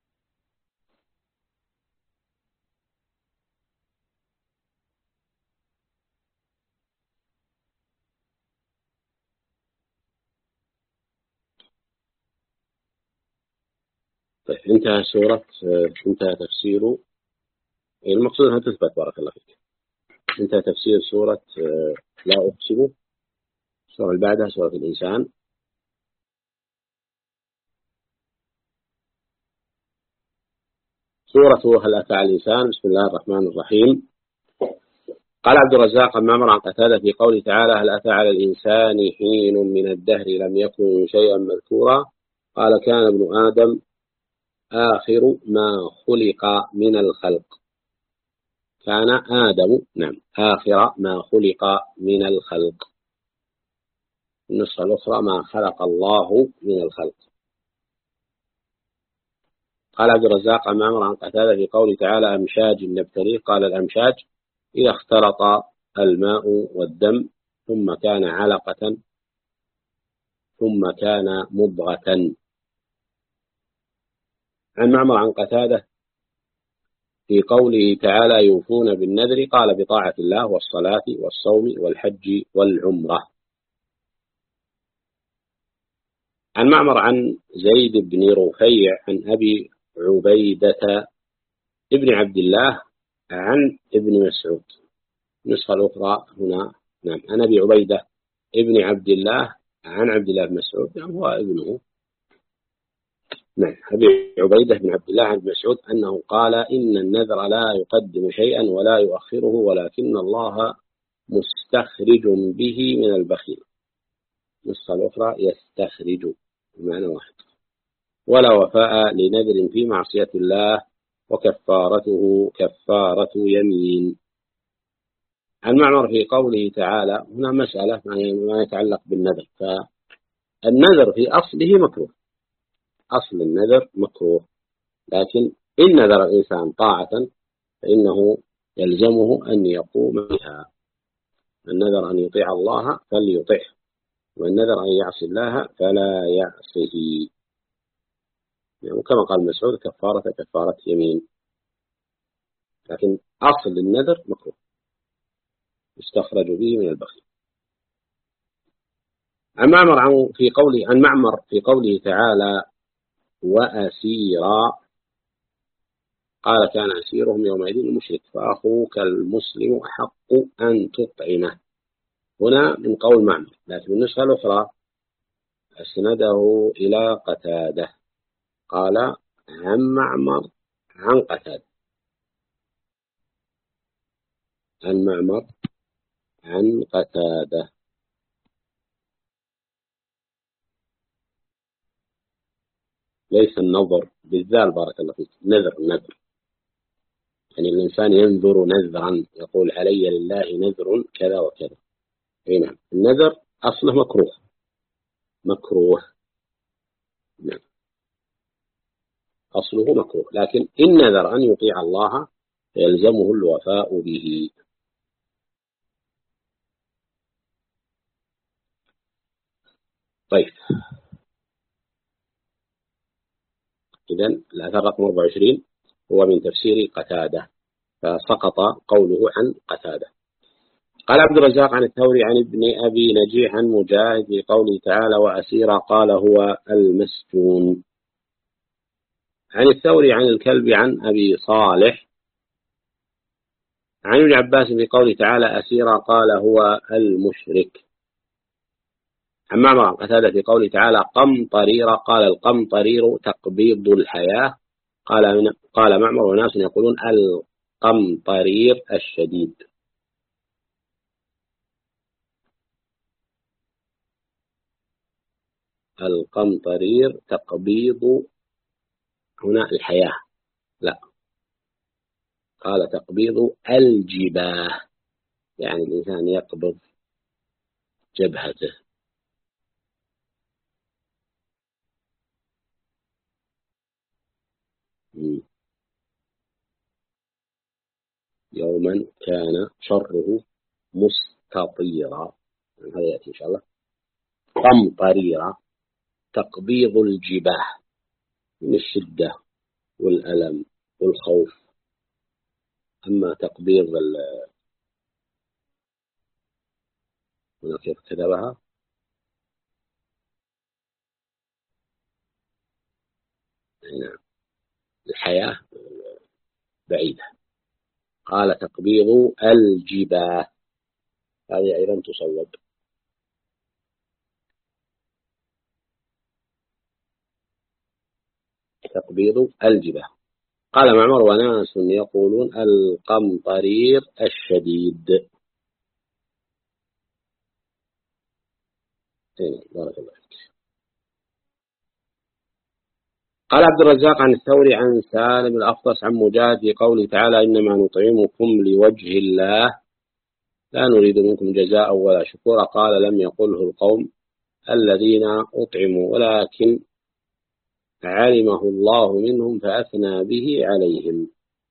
طيب، انتهى تفسير، المقصود أنها تثبت. بارك الله فيك. انتهى تفسير سورة لا أقسم. السورة اللي بعدها سورة الإنسان. سورة هل أتى على الإنسان. بسم الله الرحمن الرحيم. قال عبد الرزاق عن معمر عن قتادة في قوله تعالى هل أتى على الإنسان حين من الدهر لم يكن شيئا مذكورا قال كان ابن آدم آخر ما خلق من الخلق. كان آدم نعم آخر ما خلق من الخلق. النسخة الأخرى ما خلق الله من الخلق. قال عبد الرزاق عن معمر عن قتادة في قوله تعالى أمشاج نبتليه قال الأمشاج إذا اختلط الماء والدم ثم كان علقة ثم كان مضغة. عن معمر عن قتادة في قوله تعالى يوفون بالنذر قال بطاعة الله والصلاة والصوم والحج والعمرة. عن معمر عن زيد بن رفيع عن أبي عبيدة ابن عبد الله عن ابن مسعود. النسخة الأخرى هنا نعم عن أبي عبيدة ابن عبد الله عن عبد الله بن مسعود، يعني هو ابنه. نعم أبي عبيدة بن عبد الله عن ابن مسعود أنه قال إن النذر لا يقدم شيئا ولا يؤخره ولكن الله مستخرج به من البخيل. النسخة الأخرى يستخرج بمعنى واحد. ولا وفاء لنذر في معصية الله وكفارته كفارة يمين. عن معمر في قوله تعالى هنا مسألة ما يتعلق بالنذر. فالنذر في أصله مكروه، أصل النذر مكروه، لكن إن نذر الإنسان طاعة فإنه يلزمه أن يقوم بها. النذر أن يطيع الله فليطيعه، والنذر أن يعصي الله فلا يعصيه. يعني كما قال مسعود كفارة يمين، لكن أصل النذر مكروه يستخرج به من البخيل. عن معمر في قوله تعالى وأسيرا قال كان أسيرهم يومئذ المشرك فأخوك المسلم أحق أن تطعمه. هنا من قول معمر، لكن النسخة الأخرى أسنده إلى قتادة قال عن معمر عن قتادة. عن معمر عن قتادة. ليس النظر بالذال بارك الله فيك، نذر يعني الإنسان ينذر نذرا يقول علي لله نذر كذا وكذا. نعم النذر أصله مكروه نعم أصله مكروه، لكن إن نذر أن يطيع الله يلزمه الوفاء به. طيب إذن الأثر رقم 24 هو من تفسير قتادة، فسقط قوله عن قتادة. قال عبد الرزاق عن الثوري عن ابن أبي نجيح عن مجاهد في قوله تعالى وأسيرا قال هو المسجون. عن الثوري عن الكلب عن أبي صالح عن ابن عباس في قوله تعالى أسيرا قال هو المشرك. عن معمر قتادة في قوله تعالى قمطريرا قال القمطرير تقبيض الحياة. قال معمر وناس يقولون القمطرير الشديد. القمطرير تقبيض هنا الحياة، لا، قال تقبيض الجباه، يعني الإنسان يقبض جبهته. يوما كان شره مستطيرا، هذا يأتي إن شاء الله. قمطريرا تقبيض الجباه من الشدة والألم والخوف. أما تقبيض هنا كيف كتبها هنا الحياة بعيدة. قال تقبيض الجباه، هذه أيضا تصوب. تقبيض الجباه. قال معمر وناس يقولون القمطرير الشديد. بارك الله فيك. قال عبد الرزاق عن الثوري عن سالم الأخطس عن مجاهد في قوله تعالى إنما نطعمكم لوجه الله لا نريد منكم جزاء ولا شكورا. قال لم يقله القوم الذين أطعموا ولكن علمه الله منهم فأثنى به عليهم.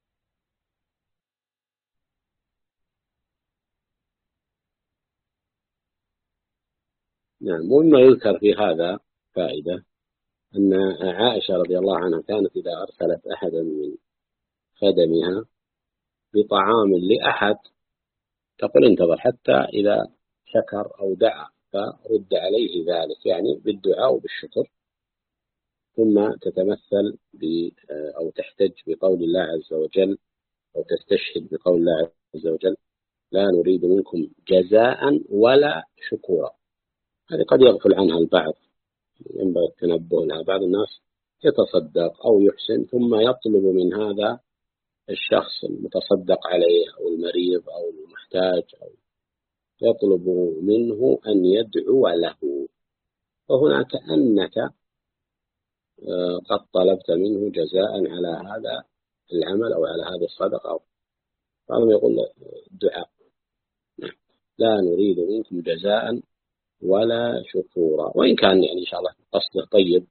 نعم. ومما يذكر في هذا فائدة أن عائشة رضي الله عنها كانت إذا أرسلت أحدا من خدمها بطعام لأحد تقول انتظر حتى إذا شكر أو دعا فرد عليه ذلك، يعني بالدعاء وبالشكر، ثم تتمثل أو تحتج بقول الله عز وجل أو تستشهد بقول الله عز وجل لا نريد منكم جزاء ولا شكورا. هذه قد يغفل عنها البعض، ينبغي التنبه لها. بعض الناس يتصدق أو يحسن ثم يطلب من هذا الشخص المتصدق عليه أو المريض أو المحتاج أو يطلب منه أن يدعو له، وهنا كأنك قد طلبت منه جزاء على هذا العمل أو على هذه الصدقة. بعضهم يقول الدعاء لا نريد منكم جزاء ولا شكورا، وإن كان يعني إن شاء الله قصده طيب،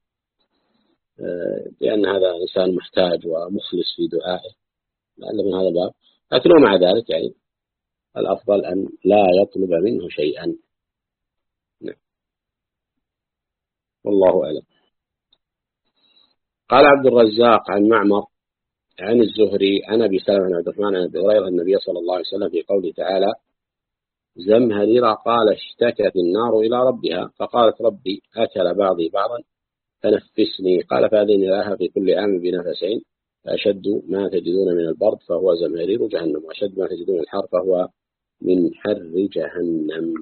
لأن هذا إنسان محتاج ومخلص في دعائه لأنه من هذا الباب، لكنه مع ذلك يعني الأفضل أن لا يطلب منه شيئا. نعم. والله أعلم. قال عبد الرزاق عن معمر عن الزهري عن أبي سلمة عن عبد الرحمن عن أبي هريرة النبي صلى الله عليه وسلم في قوله تعالى زمهريرا قال اشتكت النار إلى ربها فقالت ربي أكل بعضي بعضا فنفسني. قال فأذن لها في كل عام بنفسين فأشد ما تجدون من البرد فهو زمهرير جهنم وأشد ما تجدون من الحر فهو من حر جهنم.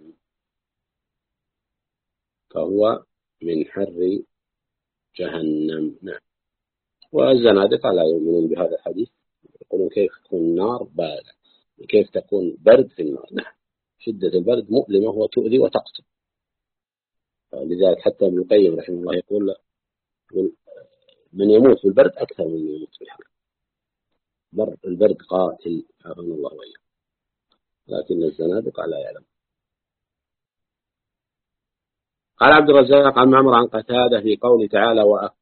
فهو من حر جهنم. نعم. والزنادقة لا يؤمنون بهذا الحديث، يقولون كيف تكون النار باردة، كيف تكون برد في النار. نعم. شدة البرد مؤلمة وتؤذي وتقتل. لذلك حتى ابن القيم رحمه الله يقول من يموت بالبرد أكثر من يموت بالحر. البرد قاتل عافانا الله وإياكم، لكن الزنادقة لا يعلم. قال عبد الرزاق عن معمر عن قتادة في قوله تعالى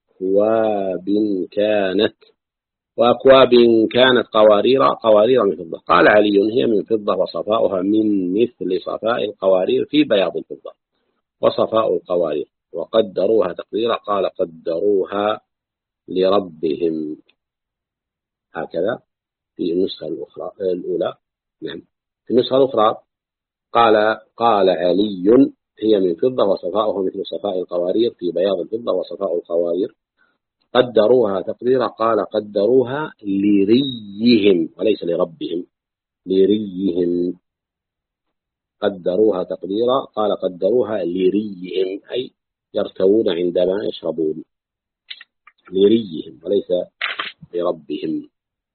وأكواب كانت قوارير من فضة. قال علي هي من فضة وصفاؤها من مثل صفاء القوارير في بياض الفضة وصفاء القوارير وقدروها تقديرا. قال قدروها لربهم، هكذا في النسخة الأولى. نعم. في النسخة الأخرى قال علي هي من فضة وصفاؤها مثل صفاء القوارير في بياض الفضة وصفاء القوارير قدروها تقديرا قال قدروها لريهم وليس لربهم، لريهم. قدروها تقديرا قال قدروها لريهم أي يرتوون عندما يشربون، لريهم وليس لربهم.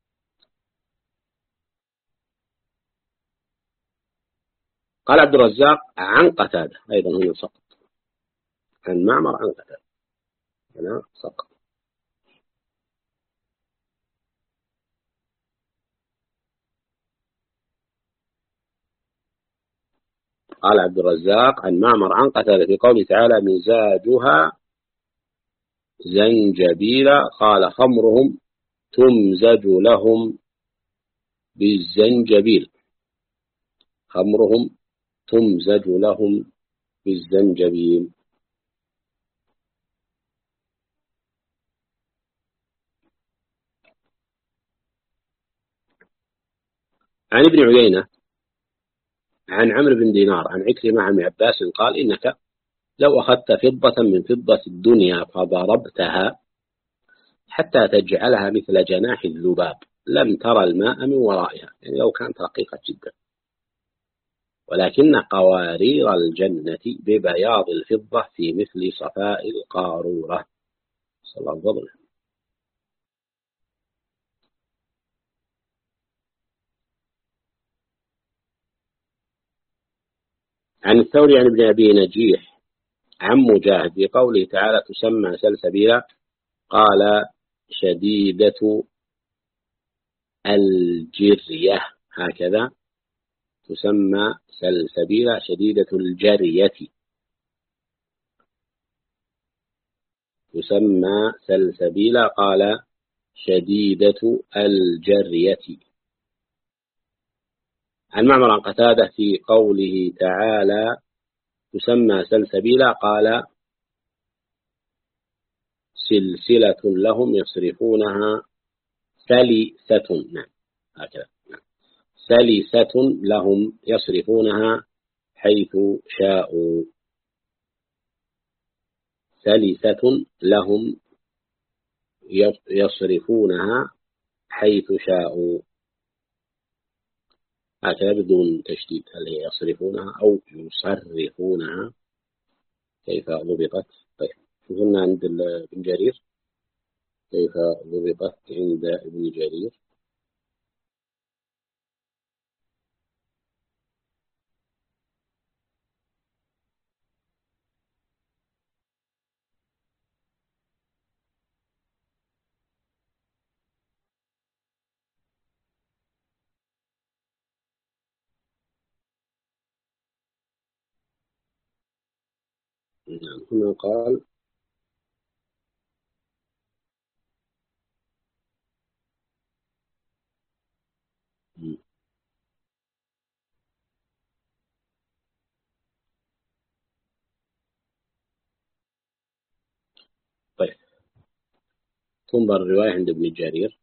قال عبد الرزاق عن قتادة أيضا هنا سقط، عن معمر عن قتادة هنا سقط. قال عبد الرزاق عن معمر عن قتادة في قوله تعالى مزاجها زنجبيلا قال خمرهم تمزج لهم بالزنجبيل، خمرهم تمزج لهم بالزنجبيل. عن ابن عيينة عن عمرو بن دينار عن عكرمة عن عباس قال إنك لو أخذت فضة من فضة الدنيا فضربتها حتى تجعلها مثل جناح الذباب لم ترى الماء من ورائها، يعني لو كانت رقيقة جدا، ولكن قوارير الجنة ببياض الفضة في مثل صفاء القارورة. صلى الله عليه وسلم. عن الثوري عن ابن أبي نجيح عن مجاهد في قوله تعالى تسمى سلسبيلا قال شديدة الجرية، هكذا تسمى سلسبيلا شديدة الجرية، تسمى سلسبيلا قال شديدة الجرية. عن معمر عن قتادة في قوله تعالى تسمى سلسبيلا قال سلسلة لهم يصرفونها سلسة، نعم هكذا، نعم. سلسة لهم يصرفونها حيث شاءوا، سلسة لهم يصرفونها حيث شاءوا، هكذا بدون تشديد، هل هي يصرفونها أو يصرفونها كيف ضبطت؟ طيب قلنا عند ابن جرير كيف ضبطت عند ابن جرير؟ نعم هنا قال طيب تنظر الرواية عند ابن جرير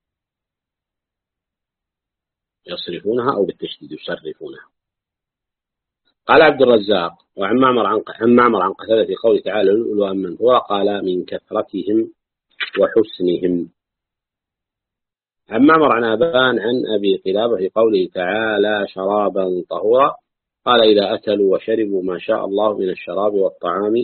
يصرفونها أو بالتشديد يصرفونها. قال عبد الرزاق وعن معمر عن قتادة في قوله تعالى لؤلؤا منثورا قال من كثرتهم وحسنهم. عن معمر عن أبان عن أبي قلابة في قوله تعالى شرابا طهورا قال إذا أكلوا وشربوا ما شاء الله من الشراب والطعام،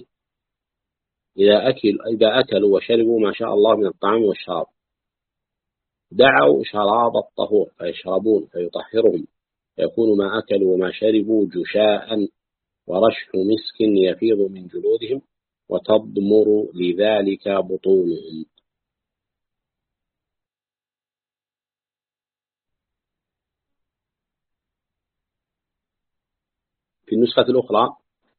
إذا أكلوا وشربوا ما شاء الله من الطعام والشراب دعوا شراب الطهور فيشربون فيطهرهم فيكون ما أكلوا وما شربوا جشاء ورشح مسك يفيض من جلودهم وتضمر لذلك بطونهم. في النسخة الأخرى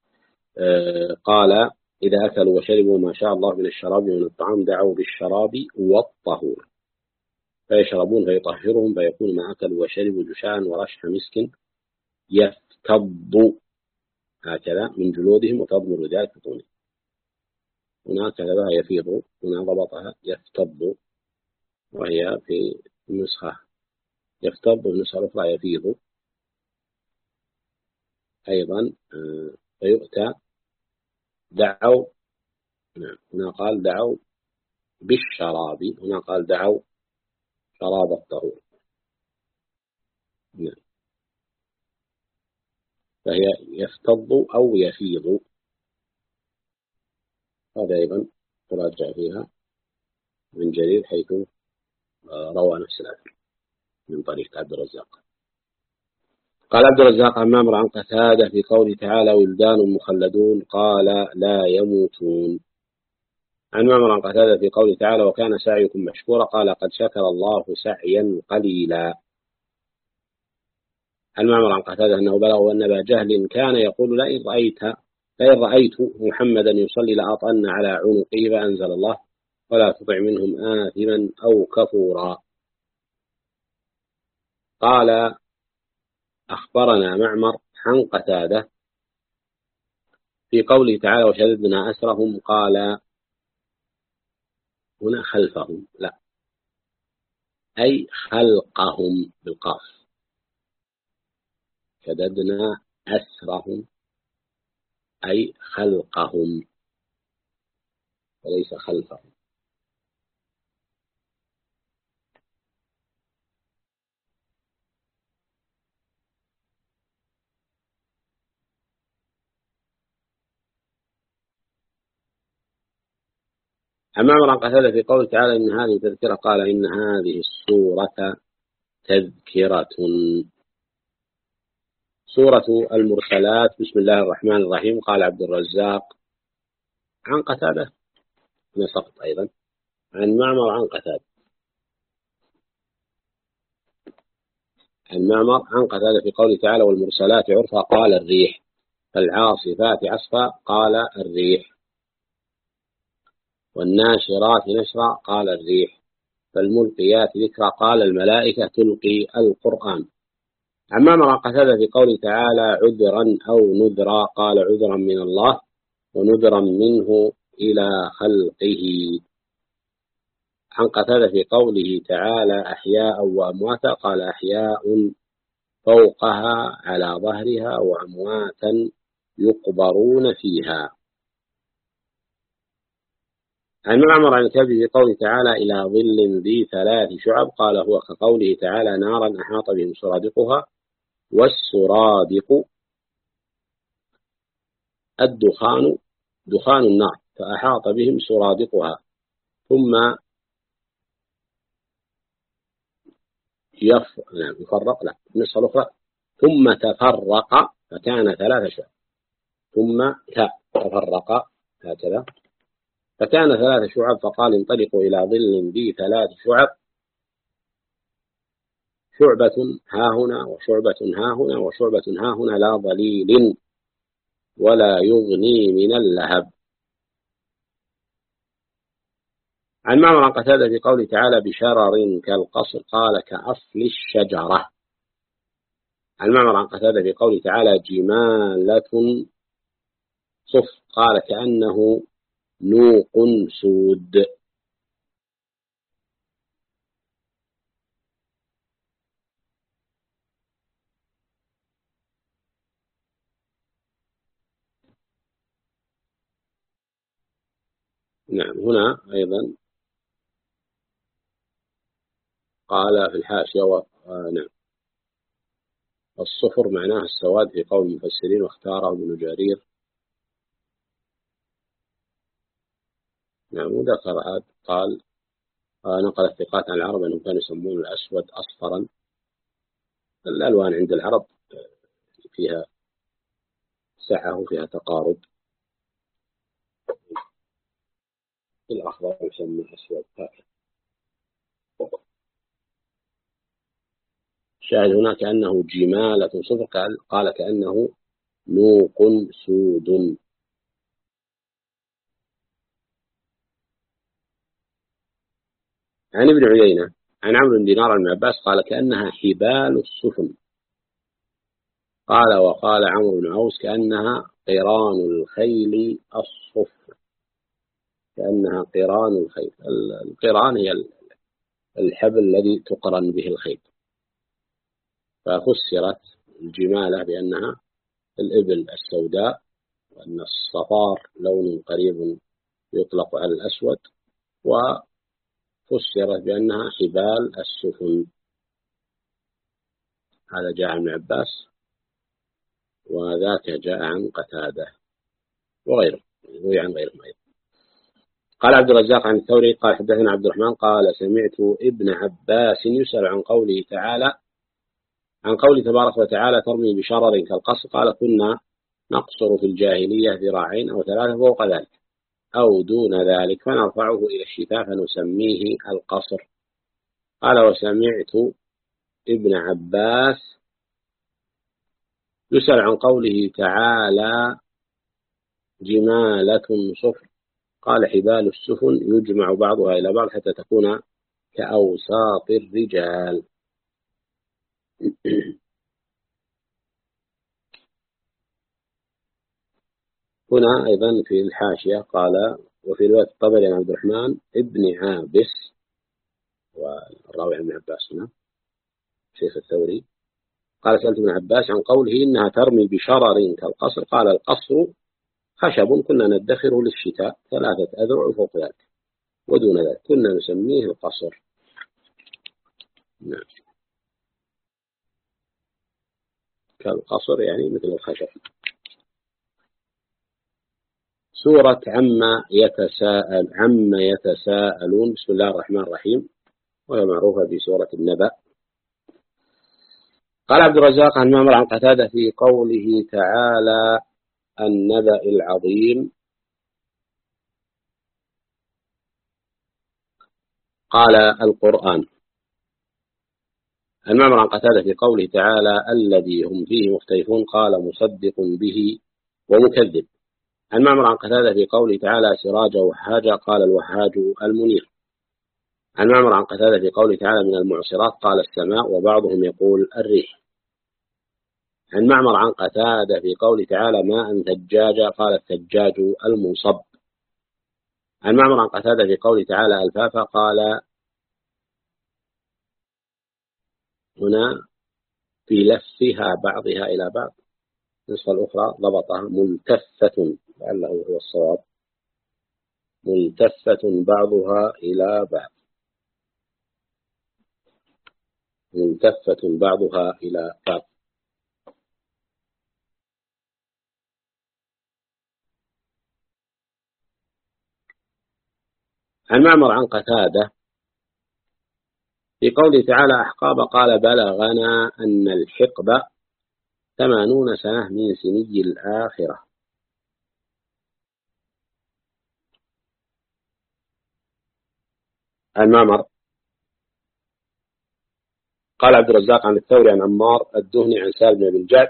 قال إذا أكلوا وشربوا ما شاء الله من الشراب ومن الطعام دعوا بالشراب والطهور فيشربون فيطهرهم فيكون ما أكلوا وشربوا جشاء ورشح مسك يفتض هكذا من جلودهم وتضمر ذلك بطونهم. هناك كذا يفيض، هنا ضبطها يفتض وهي في النسخة يفتض والنسخة الأخرى يفيض أيضا. فيؤتى دعوا، هنا قال دعوا بالشراب، هنا قال دعوا شراب الطهور. نعم. فهي يفتض أو يفيض، هذا أيضا تراجع فيها من جرير حيث روى نفس الأثر من طريق عبد الرزاق. قال عبد الرزاق عن معمر عن قتادة في قوله تعالى ولدان مخلدون قال لا يموتون. عن معمر عن قتادة في قوله تعالى وكان سعيكم مشكورا قال قد شكر الله سعيا قليلا. عن معمر عن قتادة أنه بلغ أن أبا جهل كان يقول لئن رأيت محمدا يصلي لأطأن على عنقه، فأنزل الله ولا تطع منهم آثما أو كفورا. قال أخبرنا معمر عن قتادة في قوله تعالى وشددنا أسرهم قال هنا خلفهم، لا، أي خلقهم بالقاف، شددنا أسرهم أي خلقهم وليس خلفهم. أما عن قتادة في قوله تعالى إن هذه تذكرة قال إن هذه السورة تذكرة. سورة المرسلات بسم الله الرحمن الرحيم. قال عبد الرزاق عن قتادة نسقط أيضا عن معمر عن قتادة، عن معمر عن قتادة في قوله تعالى والمرسلات عرفا قال الريح، فالعاصفات عصفا قال الريح، والناشرات نشرا قال الريح، فالملقيات ذكرا قال الملائكة تلقي القرآن. عن معمر عن قتادة في قوله تعالى عذرا أو نذرا قال عذرا من الله ونذرا منه إلى خلقه. عن قتادة في قوله تعالى أحياء وأمواتا قال أحياء فوقها على ظهرها وأمواتا يقبرون فيها. عن معمر عن كلبه في قوله تعالى إلى ظل ذي 3 شعب قال هو كقوله تعالى نارا أحاط بهم سرادقها، والسرادق الدخان دخان النار فأحاط بهم سرادقها ثم يفرق النصف الأخرى ثم تفرق فكان 3 شعب ثم تفرق هكذا فكان 3 شعب فقال انطلقوا إلى ظل ذي 3 شعب، شعبة ها هنا وشعبة ها هنا وشعبة ها هنا لا ظليل ولا يغني من اللهب. عن معمر عن قتادة في قوله تعالى بشرر كالقصر قال كأصل الشجرة. عن معمر عن قتادة في قوله تعالى جمالة صف قال كأنه نوق سود. نعم. هنا أيضا قال في الحاشية نعم الصفر معناه السواد في قول المفسرين واختاره ابن جرير. نعم. وذكر قال نقل الثقات عن العرب أنهم كانوا يسمون الأسود أصفرا. الألوان عند العرب فيها سعة وفيها تقارب، الأخضر يسمى الأسود هكذا. شاهد هنا كأنه جمالة صفر قال كأنه نوق سود. عن ابن عيينة عن عمرو بن دينار بن عباس قال كأنها حبال السفن قال وقال عمرو بن عوس كأنها قران الخيل الصفر، كأنها قران الخيل. القران هي الحبل الذي تقرن به الخيل، ففسرت الجمالة بأنها الإبل السوداء، وأن الصفار لون قريب يطلق على الأسود، فسرت بأنها حبال السفن. هذا جاء عن عباس، وذاك جاء عن قتادة وغيره، روي عن غيرهم أيضا. قال عبد الرزاق عن الثوري قال حدثنا عبد الرحمن قال سمعت ابن عباس يسأل عن قوله تعالى، عن قوله تبارك وتعالى ترمي بشرر كالقصر، قال كنا نقصر في الجاهلية ذراعين أو 3 فوق ذلك أو دون ذلك فنرفعه إلى الشتاء فنسميه القصر. قال وسمعت ابن عباس يسأل عن قوله تعالى جمالة صفر، قال حبال السفن يجمع بعضها إلى بعض حتى تكون كأوساط الرجال. هنا أيضا في الحاشية قال وفي رواية الطبري عن عبد الرحمن ابن عابس، والراوي عن ابن عباس هنا شيخ الثوري، قال سألت ابن عباس عن قوله إنها ترمي بشرر كالقصر، قال القصر خشب كنا ندخره للشتاء 3 أذرع فوق ذلك ودون ذلك كنا نسميه القصر. نعم. كالقصر يعني مثل الخشب. سورة عما يتساءلون، بسم الله الرحمن الرحيم، وهي معروفة بسورة النبأ. قال عبد الرزاق عن معمر عن قتادة في قوله تعالى النبأ العظيم، قال القرآن. المعمر عن قتادة في قوله تعالى الذي هم فيه مختلفون، قال مصدق به ومكذب. المعمر عن قتادة في قوله تعالى سراجا وهاجا، قال الوهاج المنير. المعمر عن قتادة في قوله تعالى من المعصرات، قال السماء، وبعضهم يقول الريح. المعمر عن قتادة في قوله تعالى ماء ثجاجا، قال الثجاج المنصب. المعمر عن قتادة في قوله تعالى الفافا، قال هنا في لفها بعضها إلى بعض، النسخة الأخرى ضبطها ملتفة لعله هو الصواب، ملتفة بعضها إلى بعض، ملتفة بعضها إلى بعض. المعمر عن قتادة في قوله تعالى أحقاب، قال بلغنا أن الحقب 80 سنة من سني الآخرة. المعمر قال عبد الرزاق عن الثوري عن عمار الدهني عن سالم بن الجعد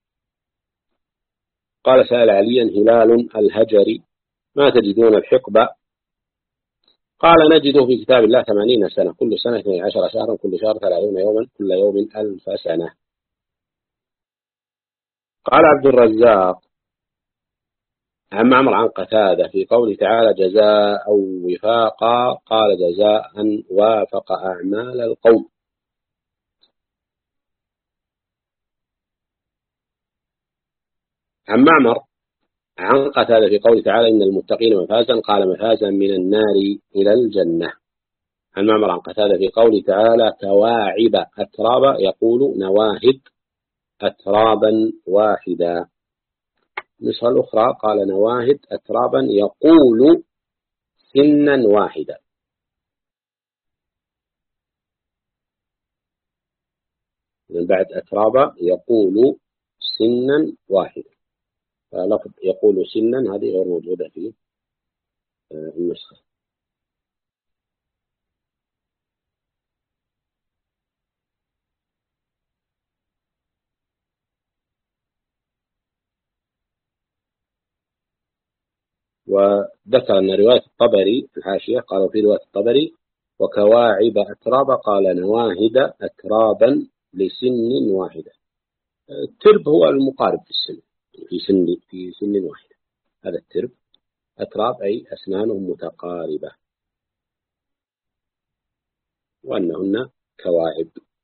قال سأل عليا هلال الهجري ما تجدون الحقبة، قال نجده في كتاب الله 80 سنة، كل سنة 12 شهرا، كل شهر 30 يوما، كل يوم 1000 سنة. قال عبد الرزاق عن معمر عن قتادة في قوله تعالى جزاء وفاقا، قال جزاء وافق أعمال القوم. عن معمر عن قتادة في قوله تعالى إن المتقين مفازا، قال مفازا من النار إلى الجنة. عن معمر عن قتادة في قوله تعالى كواعب أترابا، يقول نواهد أترابا واحدا. النسخة الأخرى قال نواهد أترابا يقول سنا واحدا. من بعد أترابا يقول سنا واحدا، لفظ يقول سنا هذه غير موجودة في النسخة. وذكر أن رواية الطبري في الحاشية قالوا في رواية الطبري وكواعب أترابا، قال نواهد أترابا لسن واحدة. الترب هو المقارب في السن، في سن واحدة، هذا الترب. أتراب أي أسنانهم متقاربة، وأنهن كواعب.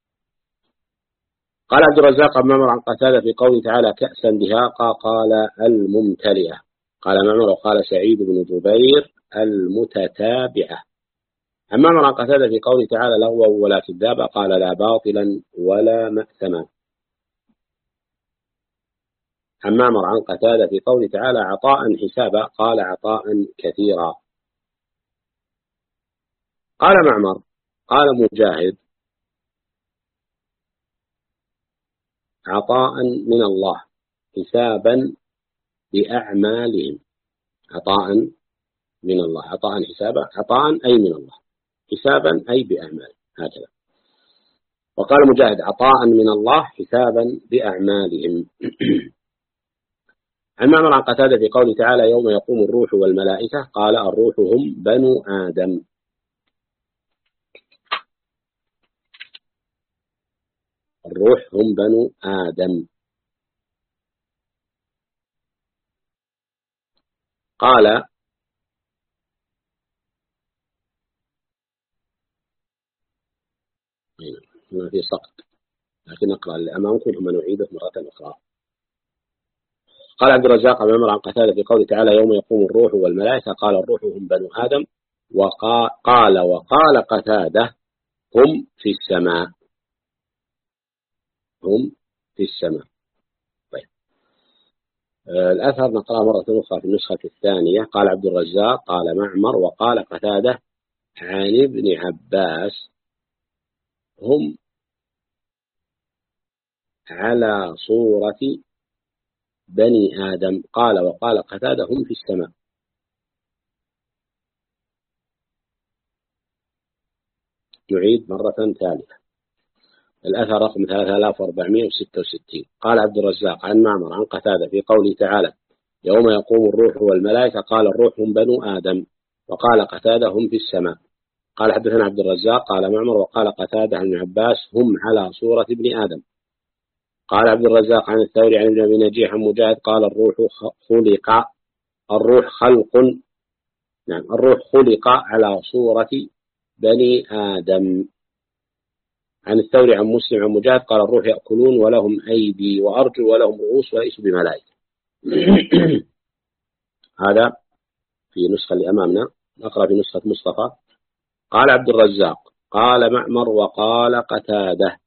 قال عبد الرزاق عن معمر عن قتادة في قوله تعالى كأسا دهاقا، قال الممتلئة. قال معمر وقال سعيد بن جبير المتتابعة. أما امرأ قتادة في قوله تعالى لغوا ولا كذابا قال لا باطلا ولا مأثما. أما امرأ قتادة في قوله تعالى عطاء حسابا قال عطاء كثيرا. قال معمر قال مجاهد عطاء من الله حسابا بأعمالهم. عطاء من الله، عطاء حسابا، عطاء أي من الله، حسابا أي بأعمال، هكذا. وقال مجاهد عطاء من الله حسابا بأعمالهم. عن معمر عن قتادة في قوله تعالى يوم يقوم الروح والملائكة قال الروح هم بنو آدم. الروح هم بنو آدم. قال هنا في سقط، لكن نقرأ اللي أمامكم ثم نعيده مرة أخرى. قال عبد الرزاق عن معمر عن قتادة في قوله تعالى يوم يقوم الروح والملائكة قال الروح هم بنو آدم. وقال قتادة هم في السماء. هم في السماء. طيب. الأثر نقرأ مرة أخرى في النسخة الثانية. قال عبد الرزاق قال معمر وقال قتادة عن ابن عباس هم على صورة بني آدم. قال وقال قتادة هم في السماء. نعيد مرة ثالثة. الأثر رقم 3466. قال عبد الرزاق عن معمر عن قتادة في قوله تعالى يوم يقوم الروح والملائكة قال الروح هم بنو آدم. وقال قتادة هم في السماء. قال حدثنا عبد الرزاق قال معمر وقال قتادة عن عباس هم على صورة ابن آدم. قال عبد الرزاق عن الثوري عن ابن أبي نجيح عن مجاهد قال الروح خلق. الروح خلق، نعم الروح خلق على صورة بني آدم. عن الثوري عن مسلم عن مجاهد قال الروح يأكلون ولهم أيدي وأرجل ولهم رؤوس وليسوا بملائكة. هذا في نسخة اللي أمامنا. نقرأ في نسخة مصطفى. قال عبد الرزاق قال معمر وقال قتادة.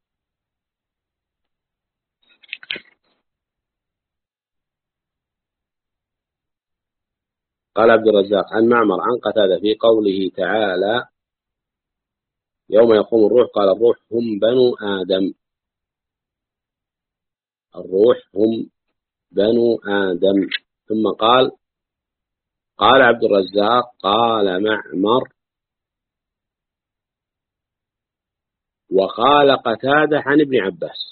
قال عبد الرزاق عن معمر عن قتادة في قوله تعالى يوم يقوم الروح قال الروح هم بنو آدم. الروح هم بنو آدم. ثم قال عبد الرزاق قال معمر وقال قتادة عن ابن عباس.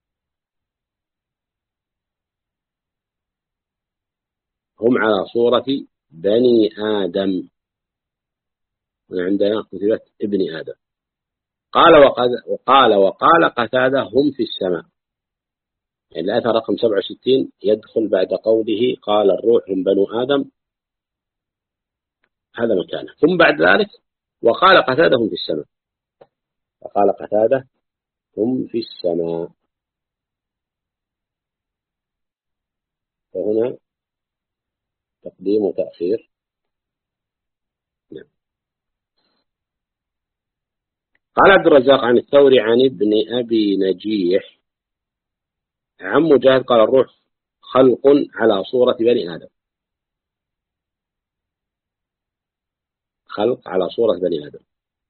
هم على صورة بني آدم، وعندنا كتبت ابن آدم. وقال قتادة هم في السماء. يعني الآية رقم 67 يدخل بعد قوله قال الروح هم بنو آدم، هذا مكانه. ثم بعد ذلك وقال قتادة هم في السماء. وقال قتادة هم في السماء. فهنا تقديم وتأخير. نعم. قال عبد الرزاق عن الثوري عن ابن أبي نجيح عن مجاهد قال الروح خلق على صورة بني آدم. خلق على صورة بني آدم.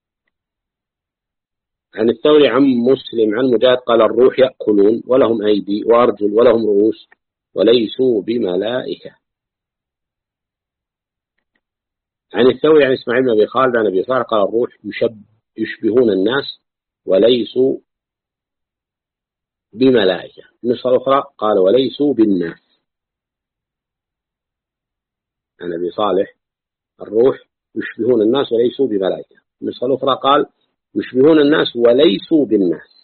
عن الثوري عن مسلم عن مجاهد قال الروح يأكلون ولهم أيدي وأرجل ولهم رؤوس وليسوا بملائكة. عن الثوري عن إسماعيل بن أبي خالد عن أبي صالح قال الروح يشبهون الناس وليسوا بملائكة. النسخة الأخرى قال وليسوا بالناس. عن أبي صالح الروح يشبهون الناس وليسوا بملائكة. النسخة الأخرى قال يشبهون الناس وليسوا بالناس.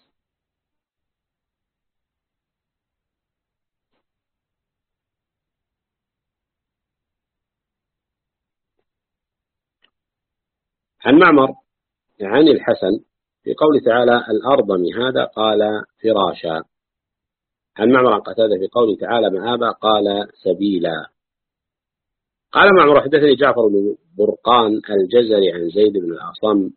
عن معمر عن الحسن في قول تعالى الأرض مهادا قال فراشا. عن معمر عن قتادة في قول تعالى مآبا قال سبيلا. قال معمر حدثني جعفر بن برقان الجزري عن زيد بن الأصم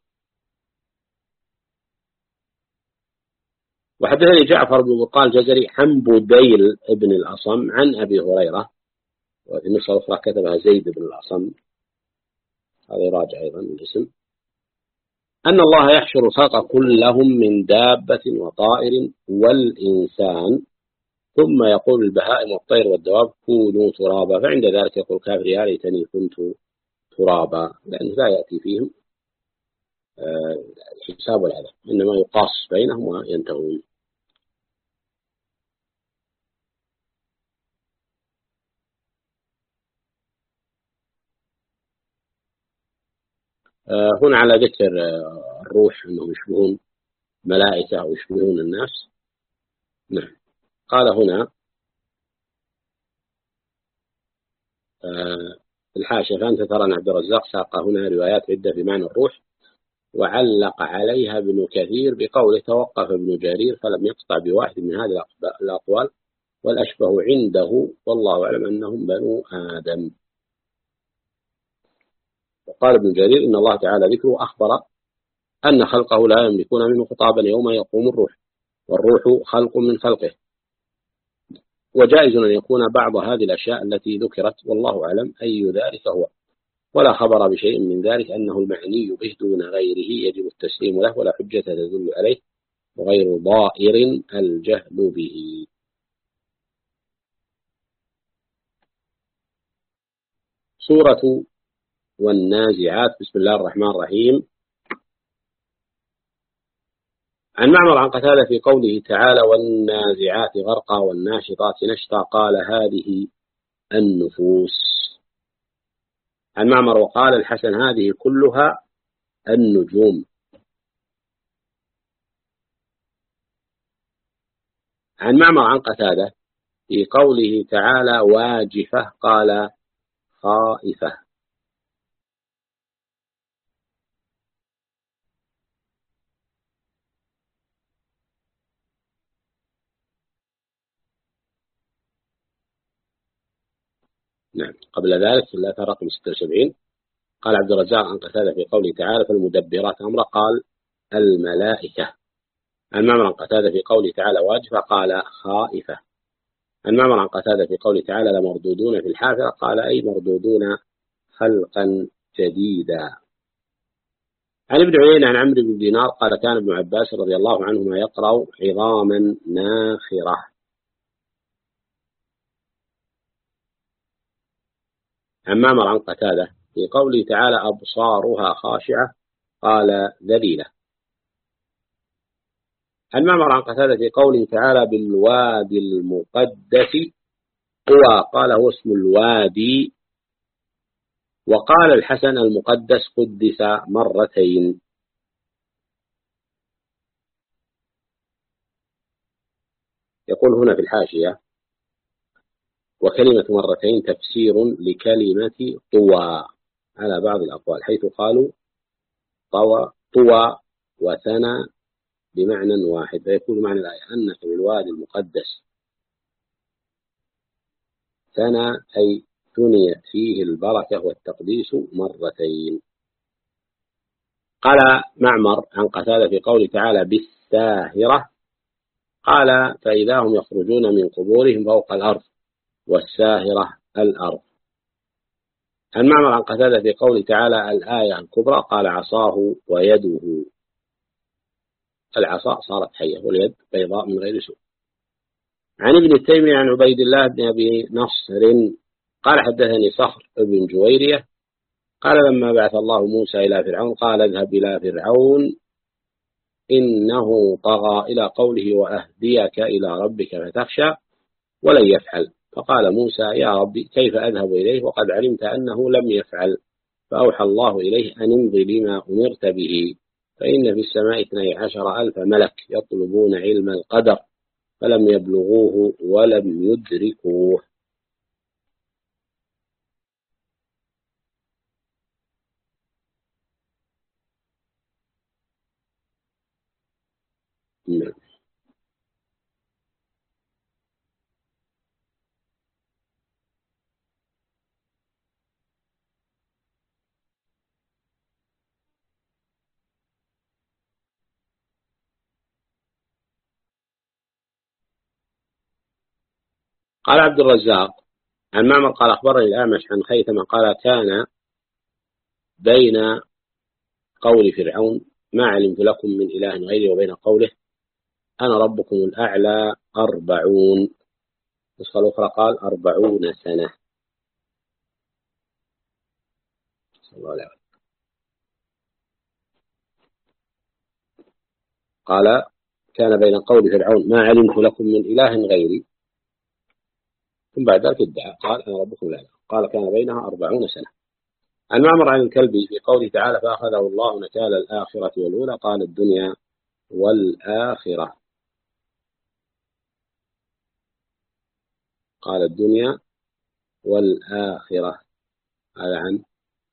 وحدثني جعفر بن برقان الجزري عن بديل بن الأصم عن أبي هريرة، وفي النسخة الأخرى كتبها زيد بن الأصم، هذا يراجع أيضا الاسم، أن الله يحشر الخلق كلهم من دابة وطائر والإنسان، ثم يقول البهائم والطير والدواب كونوا ترابا، فعند ذلك يقول كافر يا ليتني كنت ترابا، لأنه لا يأتي فيهم الحساب والعذاب، إنما يقاس بينهم وينتهون. هنا على ذكر الروح أنهم يشبهون ملائكة أو يشبهون الناس. نعم. قال هنا في الحاشية فأنت ترى أن عبد الرزاق ساق هنا روايات عدة في معنى الروح، وعلق عليها ابن كثير بقوله توقف ابن جرير فلم يقطع بواحد من هذه الأقوال، والأشبه عنده والله أعلم أنهم بنو آدم. وقال ابن جرير إن الله تعالى ذكره أخبر أن خلقه لا يملكون منه خطابا يوم يقوم الروح، والروح خلق من خلقه، وجائز أن يكون بعض هذه الأشياء التي ذكرت والله أعلم أي ذلك هو، ولا خبر بشيء من ذلك أنه المعني به دون غيره يجب التسليم له ولا حجة تدل عليه، وغير ضائر الجهل به. سورة والنازعات. بسم الله الرحمن الرحيم. عن معمر عن قتادة في قوله تعالى والنازعات غرقا والناشطات نشطا قال هذه النفوس. عن معمر وقال الحسن هذه كلها النجوم. عن معمر عن قتادة في قوله تعالى واجفة قال خائفة. نعم. قبل ذلك في الآية رقم 76 قال عبد الرزاق عن قتادة في قوله تعالى فالمدبرات أمرا قال الملائكة. عن معمر عن قتادة في قوله تعالى واجفة قال خائفة. عن معمر عن قتادة في قوله تعالى لمردودون في الحافرة قال أي مردودون خلقا جديدا. عن ابن عيينة عن عمرو بن دينار قال كان ابن عباس رضي الله عنهما يقرأ عظاما ناخرة. عن معمر عن قتادة في قوله تعالى أبصارها خاشعة قال ذليلة. عن معمر عن قتادة في قوله تعالى بالوادي المقدس طوى قال هو اسم الوادي. وقال الحسن المقدس قدس مرتين. يقول هنا في الحاشية وكلمة مرتين تفسير لكلمة طوى على بعض الأقوال، حيث قالوا طوى وثنى بمعنى واحد، فيكون معنى الآية أنك بالوادي المقدس ثنى أي ثنيت فيه البركة والتقديس مرتين. قال معمر عن قتادة في قوله تعالى بالساهرة قال فإذا هم يخرجون من قبورهم فوق الأرض والساهرة الأرض. عن معمر عن قتادة في قوله تعالى الآية الكبرى قال عصاه ويده، العصا صارت حية واليد بيضاء من غير سوء. عن ابن التيمي عن عبيد الله بن أبي نصر قال حدثني صخر بن جويرية قال لما بعث الله موسى إلى فرعون قال اذهب إلى فرعون إنه طغى إلى قوله وأهديك إلى ربك فتخشى ولن يفعل، فقال موسى يا ربي كيف أذهب إليه وقد علمت أنه لم يفعل، فأوحى الله إليه أن امضي لما أمرت به فإن في السماء 12,000 ملك يطلبون علم القدر فلم يبلغوه ولم يدركوه. قال عبد الرزاق عن معمر قال أخبرني الأعمش عن خيثمة قال كان بين قول فرعون ما علمت لكم من إله غيري وبين قوله أنا ربكم الأعلى 40. النسخة الأخرى قال 40 سنة. صلى الله عليه وسلم. قال كان بين قول فرعون ما علمت لكم من إله غيري، ثم بعد ذلك ادعى قال أنا ربكم الأعلى، قال كان بينها 40 سنة. عن معمر عن الكلبي في قوله تعالى فأخذه الله نكال الآخرة والأولى قال الدنيا والآخرة، قال الدنيا والآخرة. هذا عن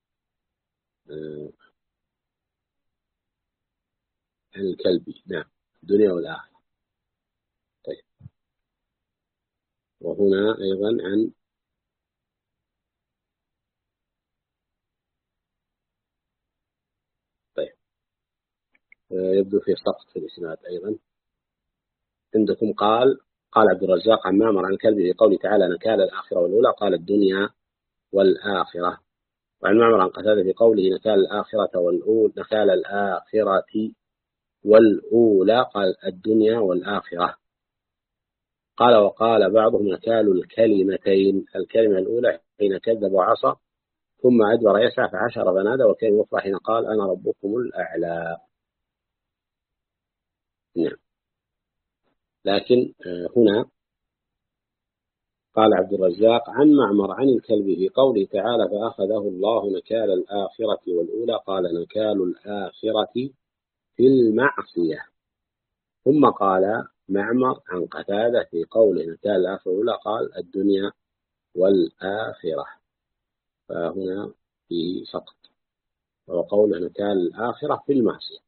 الكلبي. نعم، الدنيا والآخرة. طيب، وهنا أيضا عن طيب يبدو في سقط في الإسناد أيضا عندكم. قال عبد الرزاق عن معمر عن الكلبي في قوله تعالى نكال الآخرة والأولى قال الدنيا والآخرة. وعن معمر عن قتادة في قوله نكال الآخرة والأولى نكال الآخرة والأولى قال الدنيا والآخرة. قال وقال بعضهم نكال الكلمتين، الكلمة الأولى حين كذب وعصى ثم أدبر يسعى فحشر فنادى، والكلمة الأخرى حين قال أنا ربكم الأعلى. نعم، لكن هنا قال عبد الرزاق عن معمر عن الكلبي في قوله تعالى فأخذه الله نكال الآخرة والأولى قال نكال الآخرة في المعصية. ثم قال معمر عن قتادة في قوله نكال الآخرة والأولى قال الدنيا والآخرة، فهنا في سقط، وقوله نكال الآخرة في المعصية.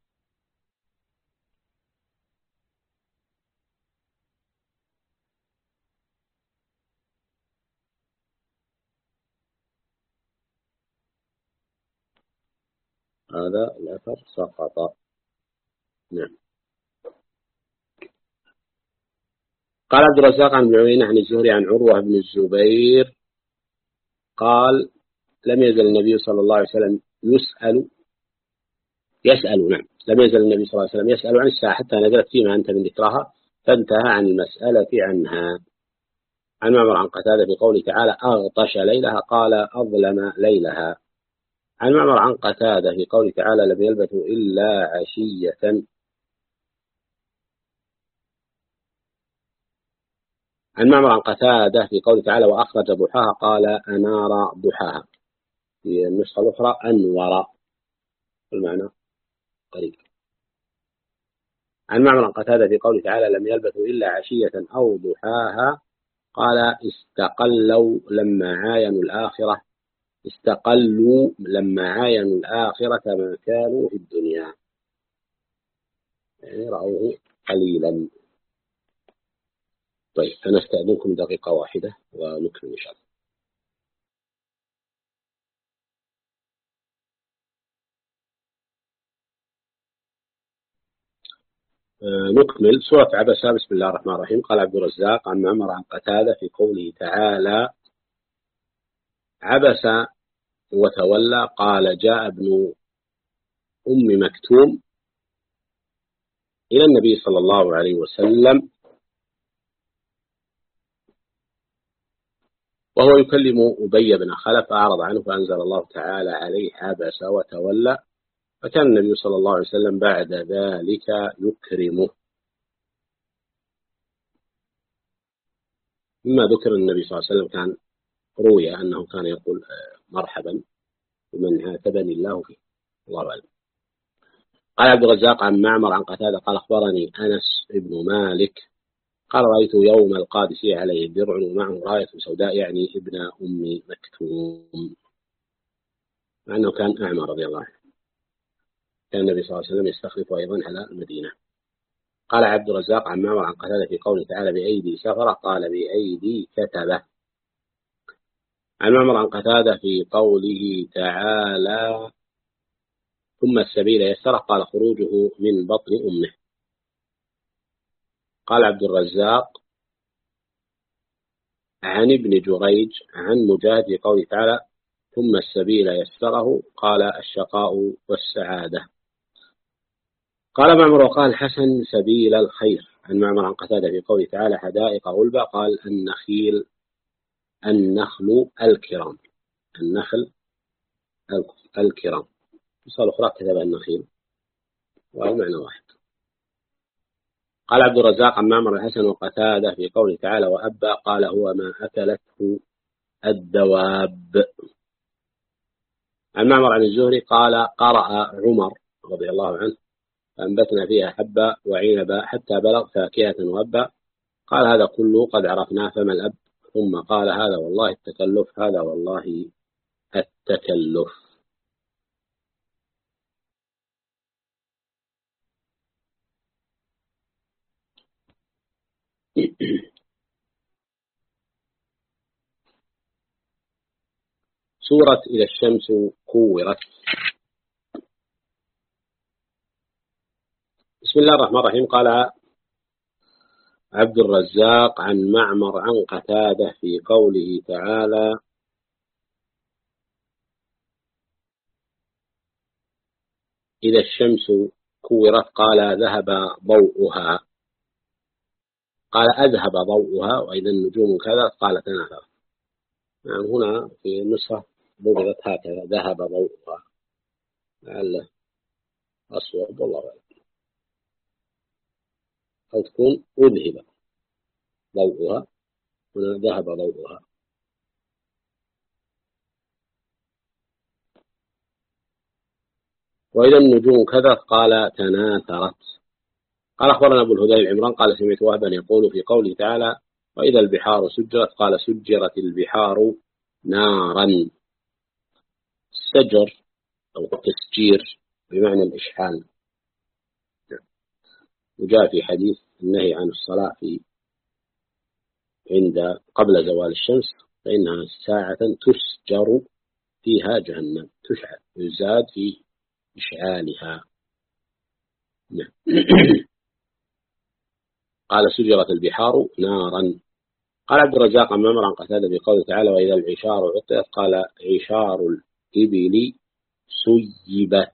هذا الأثر سقط. نعم. قال عبد الرزاق عن ابن عيينة عن الزهري عن عروة بن الزبير قال لم يزل النبي صلى الله عليه وسلم يسأل. نعم، لم يزل النبي صلى الله عليه وسلم يسأل عن الساعة حتى نزلت فيما أنت من ذكرها فانتهى عن المسألة عنها. عن معمر عن قتادة في قوله تعالى أغطش ليلها قال أظلم ليلها. عن معمر عن قتادة في قوله تعالى لم يلبثوا إلا عشية. عن معمر عن قتادة في قوله تعالى وأخرج ضحاها قال أنار ضحاها. في النسخة الأخرى أنور، المعنى قريب. عن معمر عن قتادة في قوله تعالى لم يلبثوا إلا عشية أو ضحاها قال استقلوا لما عاينوا الآخرة ما كانوا في الدنيا، يعني رأوه قليلا. طيب، أنا أستأذنكم دقيقة واحدة ونكمل إن شاء الله. نكمل سورة عبسة. بسم الله الرحمن الرحيم. قال عبد الرزاق عن معمر عن قتادة في قوله تعالى عبس وتولى قال جاء ابن أم مكتوم إلى النبي صلى الله عليه وسلم وهو يكلم أبي بن خلف فأعرض عنه فأنزل الله تعالى عليه عبس وتولى، فكان النبي صلى الله عليه وسلم بعد ذلك يكرمه. مما ذكر النبي صلى الله عليه وسلم كان روي أنه كان يقول مرحبا بمن عاتبني الله فيه. الله أعلم. قال عبد الرزاق عن معمر عن قتادة قال أخبرني أنس بن مالك قال رأيت يوم القادسية عليه درع ومعه راية سوداء، يعني ابن أم مكتوم، مع أنه كان أعمى رضي الله عنه. كان النبي صلى الله عليه وسلم يستخلف أيضا على المدينة. قال عبد الرزاق عن معمر عن قتادة في قوله تعالى بأيدي سفرة قال بأيدي كتبة. عن معمر عن قتادة في قوله تعالى ثم السبيل يسره قال خروجه من بطن أمه. قال عبد الرزاق عن ابن جريج عن مجاهد في قوله تعالى ثم السبيل يسره قال الشقاء والسعادة. قال معمر وقال الحسن سبيل الخير. عن معمر عن قتادة في قوله تعالى حدائق غلبة قال النخل الكرام. النخل الكرام. مثال أخرى كتب النخيل والمعنى واحد. قال عبد الرزاق عن معمر الحسن وقتادة في قوله تعالى وأبى قال هو ما أكلته الدواب. عن معمر عن الزهري قال قرأ عمر رضي الله عنه فأنبتنا فيها حبا وعنبا حتى بلغ فاكهة وهبا قال هذا كله قد عرفناه فما الأب ثم قال هذا والله التكلف هذا والله التكلف. سورة إذا الشمس كورت. بسم الله الرحمن الرحيم. قال عبد الرزاق عن معمر عن قتادة في قوله تعالى إذا الشمس كورت قال ذهب ضوءها قال أذهب ضوءها وإذا النجوم كذا قال تناثر. يعني هنا في النسخة ضبطت هكذا ذهب ضوءها لعله أصوب والله أعلم أو تكون أذهب ضوءها هنا ذهب ضوءها. وإذا النجوم كذا قال تناثرت. قال أخبرنا أبو الهذيل عمران قال سمعت وهبا يقول في قوله تعالى وإذا البحار سجرت قال سجرت البحار نارا. السجر أو التسجير بمعنى الإشحال. وجاء في حديث النهي عن الصلاة عند قبل زوال الشمس فإنها ساعة تسجر فيها جهنم تشعل يزاد في إشعالها. قال سجرت البحار نارا. قال عبد الرزاق عن معمر عن قتادة بقوله تعالى وإذا العشار عطلت قال عشار الإبل سيبت.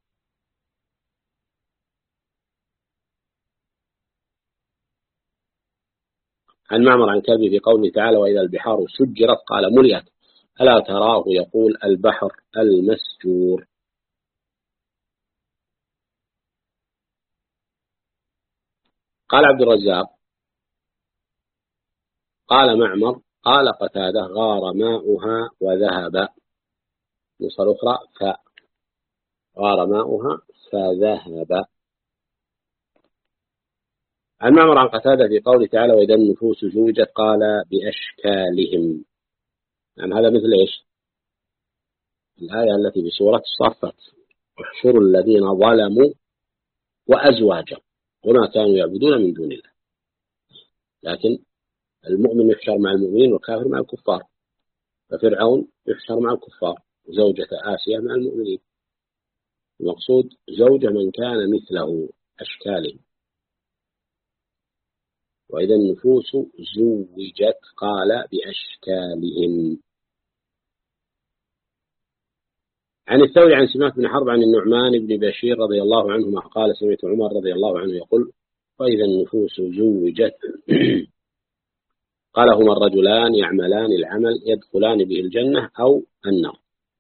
عن معمر عن كلبي في قوله تعالى وإذا البحار سجرت قال ملئت ألا تراه يقول البحر المسجور. قال عبد الرزاق قال معمر قال قتادة غار ماؤها وذهب. نصر أخرى فغار ماؤها فذهب. عن معمر عن قتادة في قوله تعالى وإذا النفوس زوجت قال بأشكالهم. يعني هذا مثل إيش الآية التي في سورة الصافات احشروا الذين ظلموا وأزواجهم وما كانوا يعبدون من دون الله. لكن المؤمن يحشر مع المؤمنين والكافر مع الكفار. ففرعون يحشر مع الكفار وزوجة آسيا مع المؤمنين. المقصود زوجة من كان مثله أشكالهم. وإذا النفوس زوجت قال بأشكالهم. عن الثوري عن سماك بن حرب عن النعمان بن بشير رضي الله عنهما قال سمعت عمر رضي الله عنه يقول وإذا النفوس زوجت قال هما الرجلان يعملان العمل يدخلان به الجنة أو النار.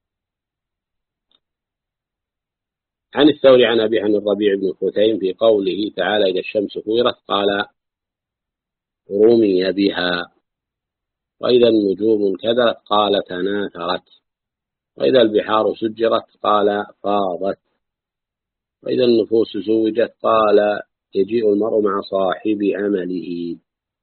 عن الثوري عن أبي عن الربيع بن خثيم في قوله تعالى إذا الشمس كورت قال رمي بها. وإذا النجوم انكدرت قال تناثرت. وإذا البحار سجرت قال فاضت. وإذا النفوس زوجت قال يجيء المرء مع صاحب عمله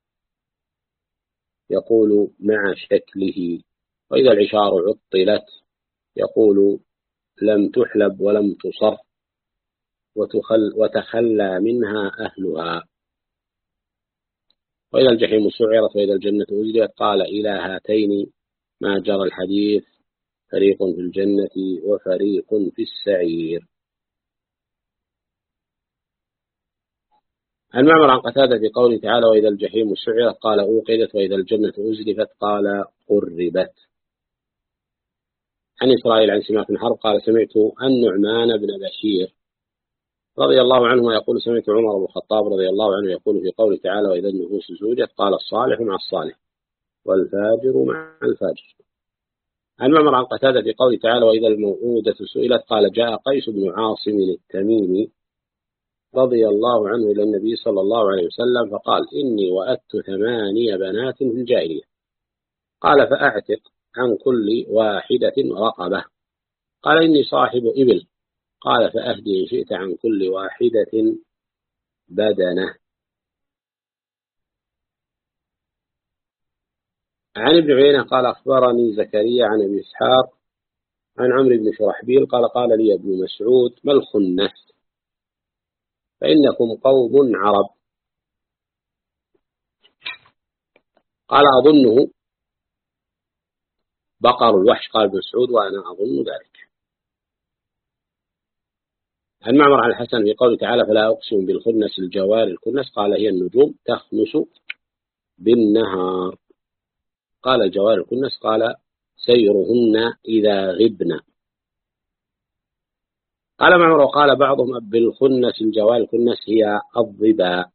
يقول مع شكله. وإذا العشار عطلت يقول لم تحلب ولم تصر وتخلى منها أهلها. وإذا الجحيم سعرت وإذا الجنة أزلت قال إلى هاتين ما جرى الحديث فريق في الجنة وفريق في السعير. عن معمر عن قتادة في قوله تعالى وإذا الجحيم سعرت قال أوقدت وإذا الجنة أزلفت قال قربت. عن إسرائيل عن سماك بن حرب قال سمعت النعمان بن بشير رضي الله عنه يقول سمعت عمر بن الخطاب رضي الله عنه يقول في قوله تعالى وإذا النفوس زوجت قال الصالح مع الصالح والفاجر مع الفاجر. عن معمر عن قتادة في قوله تعالى وإذا الموءودة سئلت قال جاء قيس بن عاصم التميمي رضي الله عنه إلى النبي صلى الله عليه وسلم فقال إني وأدت 8 بنات في الجاهلية قال فأعتق عن كل واحدة رقبة قال إني صاحب إبل قال فأهدي إن شئت عن كل واحدة بدنة. عن ابن عيينة قال أخبرني زكريا عن أبي إسحاق عن عمرو بن شرحبيل قال قال لي ابن مسعود ما الخنس فإنكم قوم عرب قال أظنه بقر الوحش قال ابن مسعود وأنا أظن ذلك. عن معمر عن الحسن في قوله تعالى فلا أقسم بالخنس الجوار الكنس قال هي النجوم تخنس بالنهار قال الجوار الكنس قال سيرهن إذا غبن. قال معمر وقال بعضهم بالخنس الجوار الكنس هي الظباء.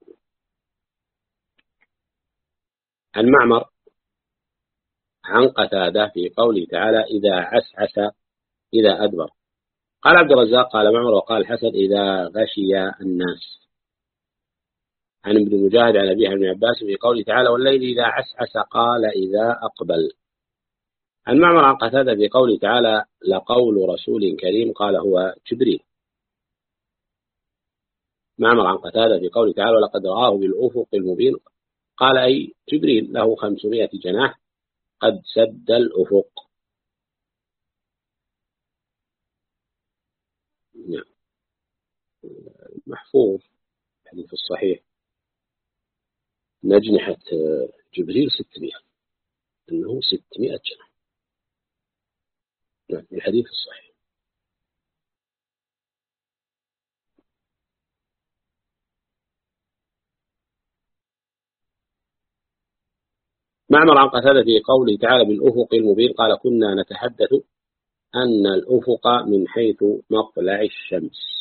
عن معمر عن قتادة في قوله تعالى إذا عسعس إذا أدبر قال عبد الرزاق قال معمر وقال الحسن إذا غشي الناس. عن ابن مجاهد عن أبيه بن عباس في قوله تعالى والليل إذا عسعس قال إذا أقبل. عن معمر عن قتادة في قوله تعالى لقول رسول كريم قال هو جبريل. معمر عن قتادة في قوله تعالى ولقد رآه بالأفق المبين قال أي جبريل له 500 جناح قد سد الأفق. نعم محفوظ الحديث الصحيح أن أجنحة جبريل 600 أنه 600 جناح. نعم الحديث الصحيح. معمر عن قتادة في قوله تعالى بالأفق المبين قال كنا نتحدث أن الأفق من حيث مطلع الشمس.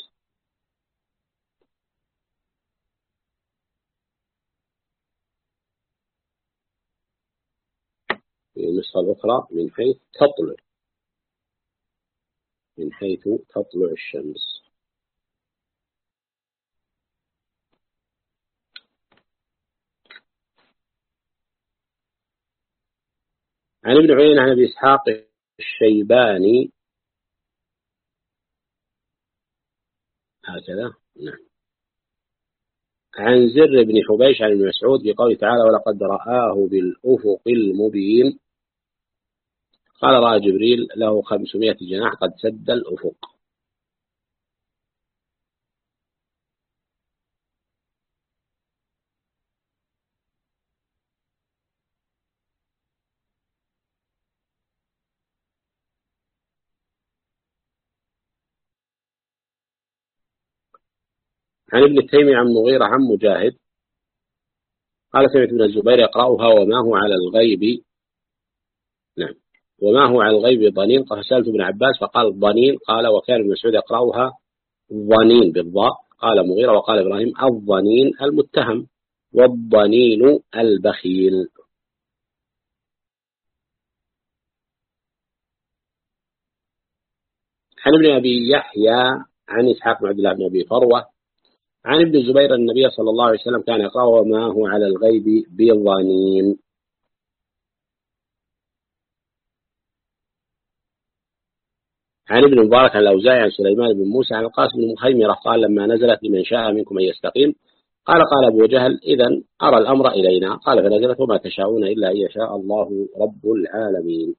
في النسخة الأخرى من حيث تطلع من حيث تطلع الشمس. عن ابن عيينة عن أبي إسحاق الشيباني هكذا نعم عن زر بن حبيش عن ابن مسعود في قوله تعالى ولقد رآه بالأفق المبين قال رأى جبريل له 500 جناح قد سد الأفق. عن ابن التيمي عن مغيرة عن مجاهد قال سمعت ابن الزبير يقرأها وما هو على الغيب نعم وما هو على الغيب ضنين فسألت ابن عباس فقال ضنين قال وكان ابن مسعود يقرأها ضنين بالضاء قال مغيرة وقال إبراهيم الضنين المتهم والضنين البخيل. عن ابن أبي يحيى عن إسحاق بن عبد الله بن أبي فروة عن ابن الزبير النبي صلى الله عليه وسلم كان يقرأ وما هو على الغيب بضنين. عن ابن مبارك عن الأوزاعي عن سليمان بن موسى عن القاسم بن مخيمرة قال لما نزلت لمن شاء منكم أن يستقيم قال أبو جهل إذن أرى الأمر إلينا قال فنزلت وما تشاءون إلا أن يشاء الله رب العالمين.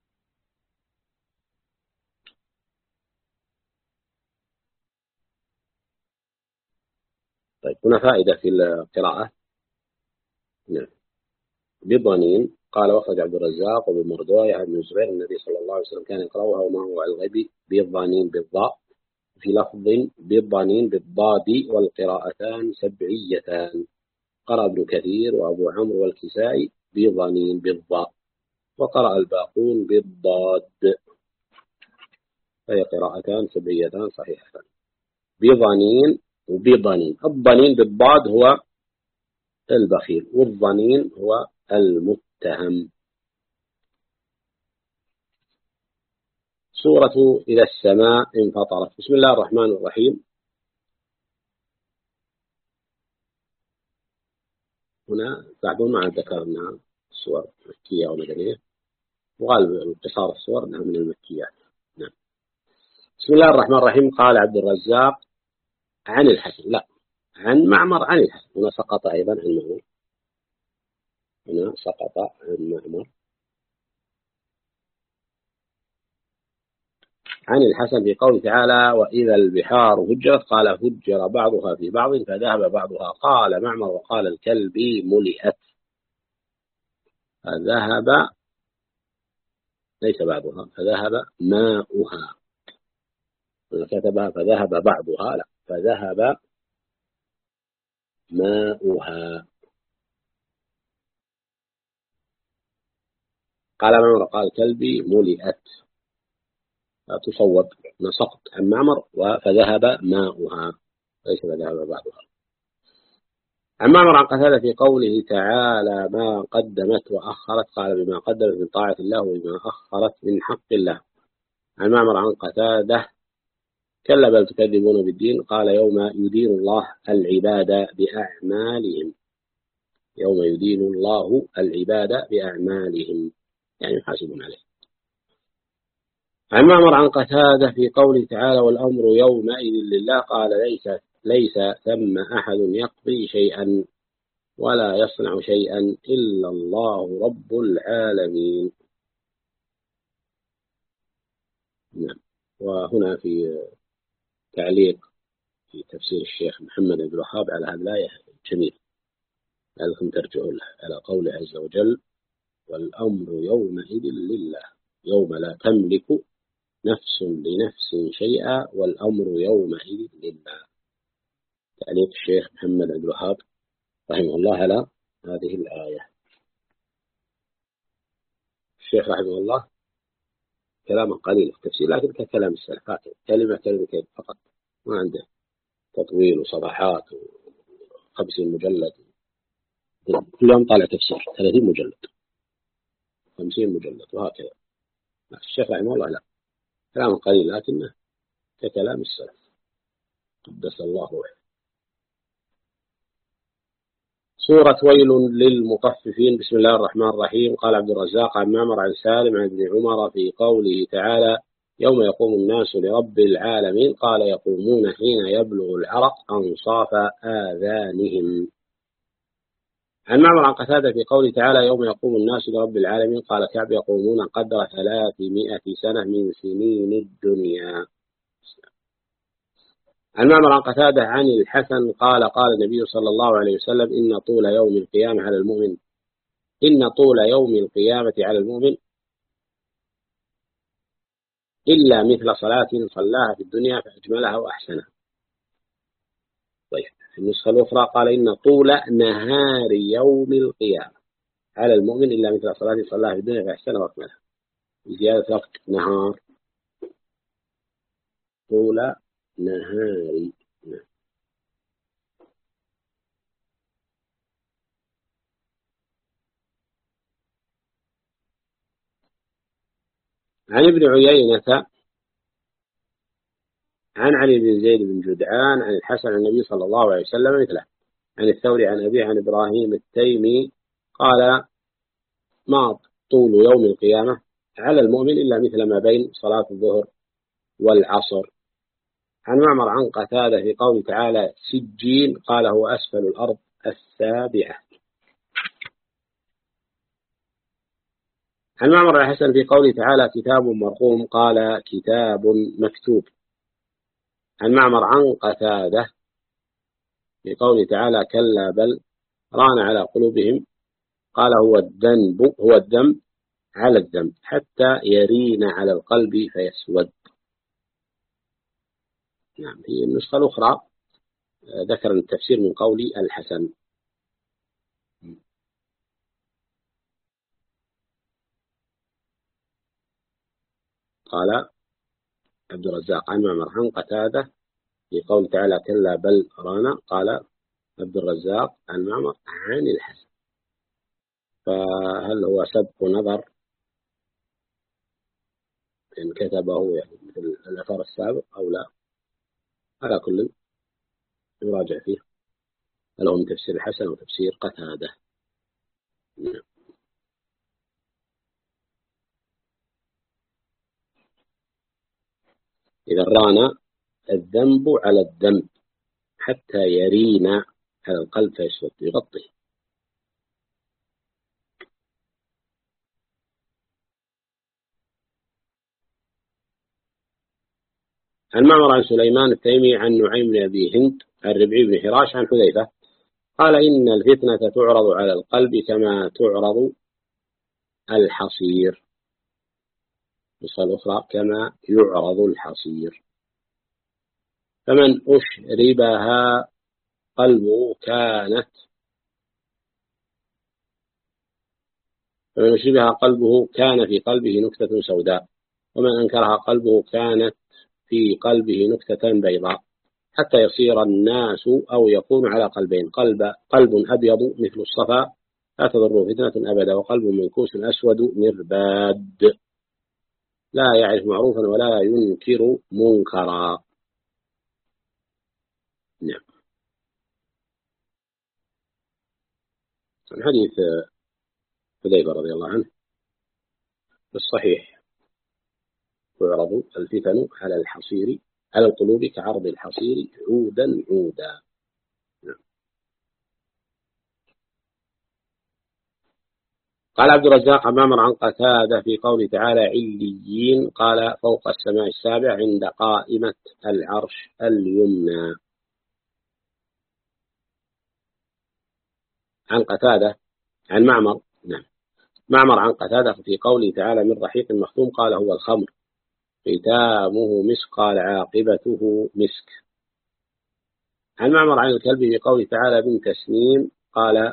طيب هنا فائدة في القراءة نعم بضنين قال وخرج عبد الرزاق وابن مردويه عن ابن الزبير النبي صلى الله عليه وسلم كان يقرأها وما هو على الغيب بالضنين بالضاء في لفظ بالضنين بالضاد والقراءتان سبعيتان. قرأ ابن كثير وأبو عمرو والكسائي بضنين بالضاء، وقرأ الباقون بالضاد، فهي قراءتان سبعيتان صحيحتان. بضنين وبضنين. الضنين بالضاد هو البخيل، والضنين هو المتهم. سورة إذا السماء انفطرت. بسم الله الرحمن الرحيم. هنا تعبون مع ذكرنا السور مكية ومدنية، وغالب قصار السور من المكيات. نعم. بسم الله الرحمن الرحيم. قال عبد الرزاق عن الحسن، لا، عن معمر عن الحسن. هنا سقط أيضا عن معمر، هنا سقط عن معمر. عن الحسن في قوله تعالى وإذا البحار فجرت، قال فجر بعضها في بعض فذهب بعضها. قال معمر وقال الكلبي ملئت، فذهب ليس بعضها، فذهب ماؤها. كتبها فذهب بعضها، لا، فذهب ماؤها. قال معمر قال الكلبي ملئت، تصوب، نسقط عن معمر فذهب ماؤها، ليس فذهب بعضها. عن معمر عن قتادة في قوله تعالى ما قدمت وأخرت، قال بما قدمت من طاعة الله وبما أخرت من حق الله. عن معمر عن قتادة كلا بل تكذبون بالدين، قال يوم يدين الله العباد بأعمالهم، يوم يدين الله العباد بأعمالهم، يعني يحاسبون عليه. عن معمر عن قتادة في قوله تعالى والأمر يومئذ لله، قال ليس ثم أحد يقضي شيئا ولا يصنع شيئا إلا الله رب العالمين. نعم. وهنا في تعليق في تفسير الشيخ محمد بن الوهاب على هذه الآية جميل، لعلكم ترجعوا له، على قوله عز وجل والأمر يومئذ لله، يوم لا تملك نفس لنفس شيئا والأمر يومئذ لله. تعليق الشيخ محمد بن الوهاب رحمه الله على هذه الآية. الشيخ رحمه الله كلامه قليل في التفسير، لكن ككلام السلف كلمة فقط، ما عنده تطويل وصفحات و50 مجلد، كل يوم طالع تفسير 30 مجلد 50 مجلد وهكذا. الشيخ رحمه الله لا، كلامه قليل لكنه ككلام السلف قدس الله روحه. سورة ويل للمطففين. بسم الله الرحمن الرحيم. قال عبد الرزاق عن معمر عن سالم عن ابن عمر في قوله تعالى يوم يقوم الناس لرب العالمين، قال يقومون حين يبلغ العرق أنصاف آذانهم. عن معمر عن قتادة في قوله تعالى يوم يقوم الناس لرب العالمين، قال كعب يقومون قدر 300 سنة من سنين الدنيا. عن معمر عن قتادة عن الحسن قال قال النبي صلى الله عليه وسلم إن طول يوم القيامة على المؤمن، إن طول يوم القيامة على المؤمن إلا مثل صلاة صلاها في الدنيا فأجملها وأحسنها. طيب في النسخة الأخرى قال إن طول نهار يوم القيامة على المؤمن إلا مثل صلاة صلاها في الدنيا فأحسنها وأكملها، زيادة وقت نهار، طول نهاري. عن ابن عيينة عن علي بن زيد بن جدعان عن الحسن عن النبي صلى الله عليه وسلم مثله. عن الثوري عن أبيه عن إبراهيم التيمي قال ما طول يوم القيامة على المؤمن إلا مثل ما بين صلاة الظهر والعصر. عن معمر عن قتادة في قوله تعالى سجين، قال هو أسفل الأرض السابعة. عن معمر الحسن في قوله تعالى كتاب مرقوم، قال كتاب مكتوب. عن معمر عن قتادة في قوله تعالى كلا بل ران على قلوبهم، قال هو الذنب على الذنب حتى يرين على القلب فيسود. نعم. في النسخة الأخرى ذكر التفسير من قول الحسن. قال عبد الرزاق عن معمر عن قتادة في قول تعالى كلا بل رانا. قال عبد الرزاق عن معمر عن الحسن. فهل هو سبق نظر إن كتبه يعني مثل الأثر السابق أو لا؟ على كل يراجع فيه هل هو من تفسير الحسن وتفسير قتادة. إذا ران الذنب على الذنب حتى يرينا على القلب فيسود يغطي. عن معمر عن سليمان التيمي عن نعيم بن أبي هند عن ربعي بن حراش عن حذيفة قال إن الفتنة تعرض على القلب كما تعرض الحصير. النسخة الأخرى كما يعرض الحصير. فمن أشربها قلبه كانت كان في قلبه نكتة سوداء، ومن أنكرها قلبه كانت في قلبه نكتة بيضاء، حتى يصير الناس أو يكون على قلبين، قلب أبيض مثل الصفا لا تضر فتنة أبدا، وقلب منكوس أسود مرباد لا يعرف معروفا ولا ينكر منكرا. نعم. الحديث حذيفة رضي الله عنه في الصحيح تعرض الفتن على الحصير على القلوب كعرض الحصير عودا عودا. نعم. قال عبد الرزاق عمامر عن قتادة في قول تعالى عليين قال فوق السماء السابع عند قائمة العرش اليمنى. عن قتادة عن معمر. نعم. معمر عن قتادة في قوله تعالى من رحيق مختوم قال هو الخمر ختامه مسك قال عاقبته مسك. عن معمر عن الكلب في قوله تعالى بن تسنيم قال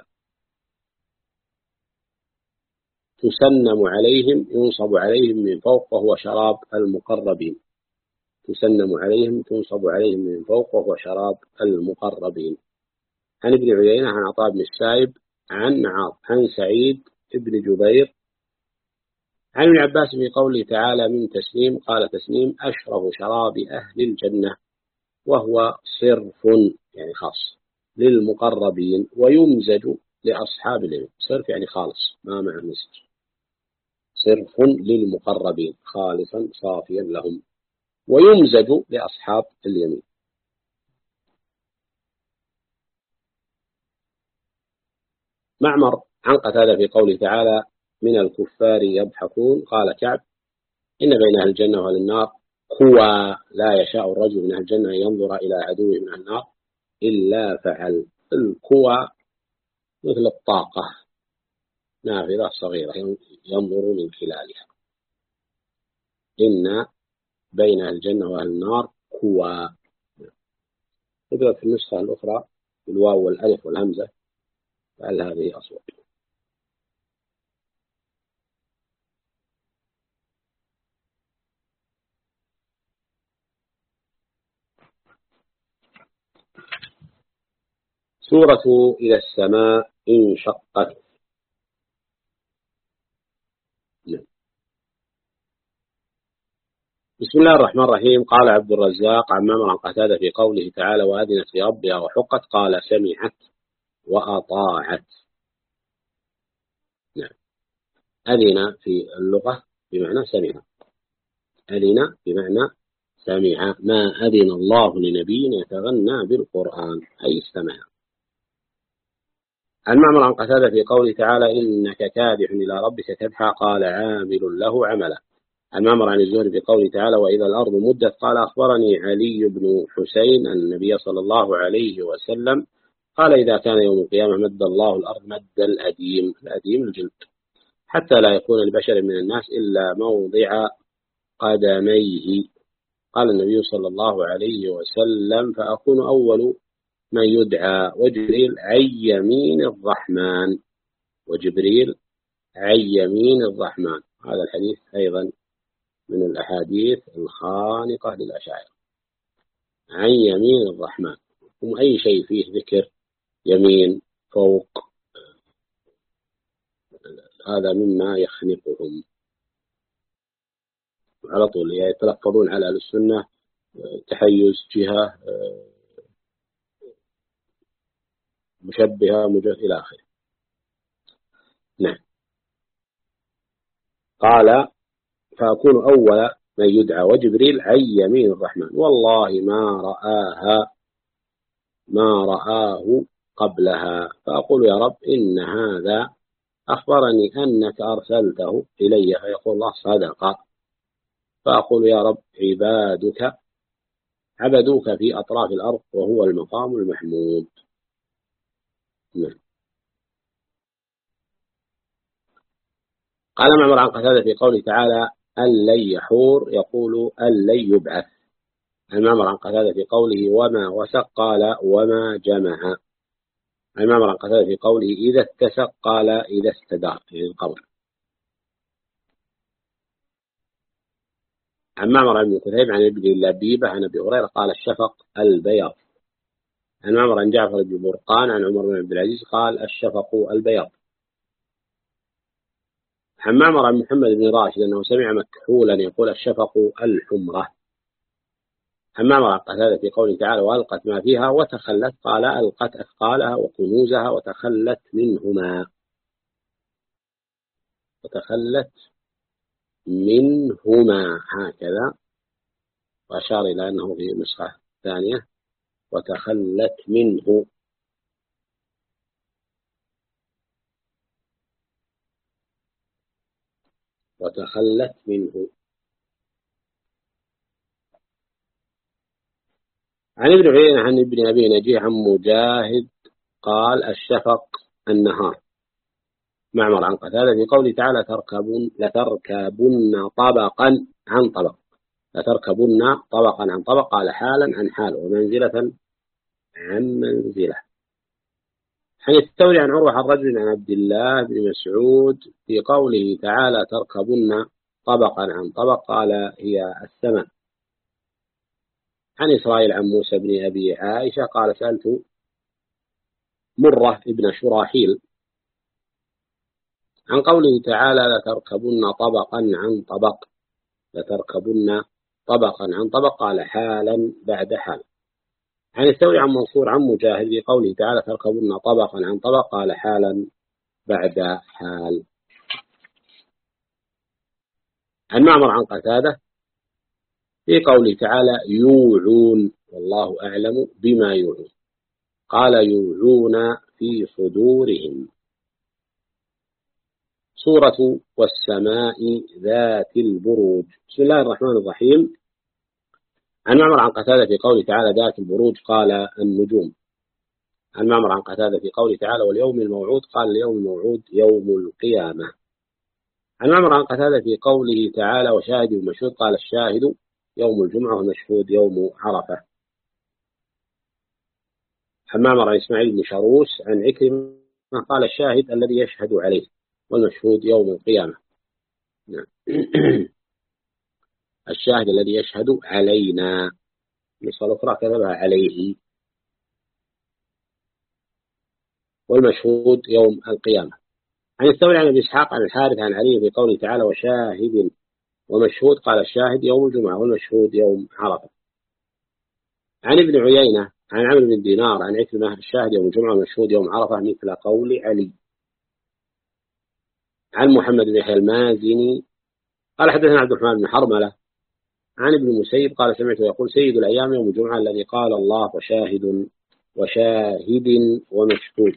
تسنم عليهم ينصب عليهم من فوق وهو شراب المقربين. تسنم عليهم تنصب عليهم من فوق وهو شراب المقربين. عن ابن عيينة عن عطاء بن السائب عن عن سعيد بن جبير عن ابن عباس في قوله تعالى من تسنيم قال تسنيم أشرب شراب أهل الجنة وهو صرف يعني خاص للمقربين ويمزج لأصحاب اليمين. صرف يعني خالص ما مع مزج. صرف للمقربين خالصا صافيا لهم ويمزج لأصحاب اليمين. معمر عن قتادة في قوله تعالى من الكفار يضحكون قال كعب إن بين أهل الجنة وأهل النار قوى لا يشاء الرجل من أهل الجنة أن ينظر إلى عدوه من أهل النار إلا فعل. القوى مثل الطاقة نافذة صغيرة ينظر من خلالها. إن بين أهل الجنة وأهل النار قوى. إذا في النسخة الأخرى الواو والألف والهمزة فعل هذه أصوات. سورة إلى السماء انشقت. بسم الله الرحمن الرحيم. قال عبد الرزاق عن معمر عن قتادة في قوله تعالى وأذنت لربها وحقت قال سمعت وأطاعت. نعم. أذن في اللغة بمعنى سمع. أذن بمعنى سمع. ما أذن الله لنبي يتغنى بالقرآن أي استمع. عن معمر عن قتادة في قوله تعالى إنك كادح إلى ربك كدحا قال عامل له عملا. عن معمر عن الزهري في قوله تعالى وإذا الأرض مدت قال أخبرني علي بن حسين أن النبي صلى الله عليه وسلم قال إذا كان يوم القيامة مد الله الأرض مد الأديم الجلد حتى لا يكون لبشر من الناس إلا موضع قدميه قال النبي صلى الله عليه وسلم فأكون أول من يدعى وجبريل عن يمين الرحمن. وجبريل عن يمين الرحمن. هذا الحديث أيضا من الأحاديث الخانقة للأشاعرة. عن يمين الرحمن، أي شيء فيه ذكر يمين فوق هذا مما يخنقهم على طول، يتلفظون على أهل السنة تحيز، جهة، مشبهة، إلى آخره. نعم. قال فأكون أول من يدعى وجبريل عن يمين الرحمن والله ما رآه قبلها، فأقول يا رب إن هذا أخبرني أنك أرسلته إلي، فيقول الله صدق. فأقول يا رب عبادك عبدوك في أطراف الأرض وهو المقام المحمود. نعم. قال معمر عن قتادة في قوله تعالى أن لن يحور يقول أن لن يبعث. عن معمر عن قتادة في قوله وما وسق قال وما جمع. عن معمر عن قتادة في قوله إذا اتسق قال إذا استدار في القبر. عن معمر بن كثيب عن ابن لبيبة عن أبي هريرة قال الشفق البياض. عن معمر عن جعفر بن برقان عن عمر بن عبد العزيز قال الشفق البياض. عن معمر عن محمد بن راشد أنه سمع مكحولا يقول الشفق الحمرة. عن معمر عن قتادة في قوله تعالى وألقت ما فيها وتخلت قال ألقت أثقالها وكنوزها وتخلت منهما. وتخلت منهما هكذا، وأشار إلى أنه في نسخة ثانية وتخلت منه. وتخلت منه. عن ابن عيينة عن ابن أبي نجيح عن مجاهد قال الشفق النهار. معمر عن قتادة في قوله تعالى لتركبن طبقا عن طبق. لتركبن طبقا عن طبق قال حالا عن حال ومنزلة عن منزلة. عن الثوري عن عروة عن رجل عن عبد الله بن مسعود في قوله تعالى تركبن طبقا عن طبق قال هي السماء. عن إسرائيل عن موسى بن أبي عائشة قال سألت مرة ابن شراحيل عن قوله تعالى لتركبن طبقا عن طبق. لتركبن طبقا عن طبق قال حالا بعد حال. عن الثوري عن منصور عن مجاهد في قوله تعالى تركبن طبقا عن طبق قال حالا بعد حال. عن معمر عن قتادة في قوله تعالى يوعون والله أعلم بما يوعون قال يوعون في صدورهم. سورة والسماء ذات البروج. بسم الله الرحمن الرحيم. عن معمر عن قتادة في قوله تعالى ذات البروج قال النجوم. عن معمر عن قتادة في قوله تعالى واليوم الموعود قال اليوم الموعود يوم القيامة. عن معمر عن قتادة في قوله تعالى وشاهد ومشهود قال الشاهد يوم الجمعة والمشهود يوم عرفة. عن معمر عن إسماعيل بن شاروس عن عكرمة قال الشاهد الذي يشهد عليه والمشهود يوم القيامة. نعم. الشاهد الذي يشهد علينا. نسخة أخرى كتبها عليه. والمشهود يوم القيامة. عن الثوري عن أبي إسحاق عن الحارث عن علي في قوله تعالى وشاهد ومشهود قال الشاهد يوم الجمعة والمشهود يوم عرفة. عن ابن عيينة عن عمرو بن دينار عن عكرمة الشاهد يوم الجمعة والمشهود يوم عرفة مثل قول علي. عن محمد بن يحيى المازني قال حدثنا عبد الرحمن بن حرملة عن ابن المسيب قال سمعته يقول سيد الأيام يوم الجمعة الذي قال الله وشاهد ومشهود.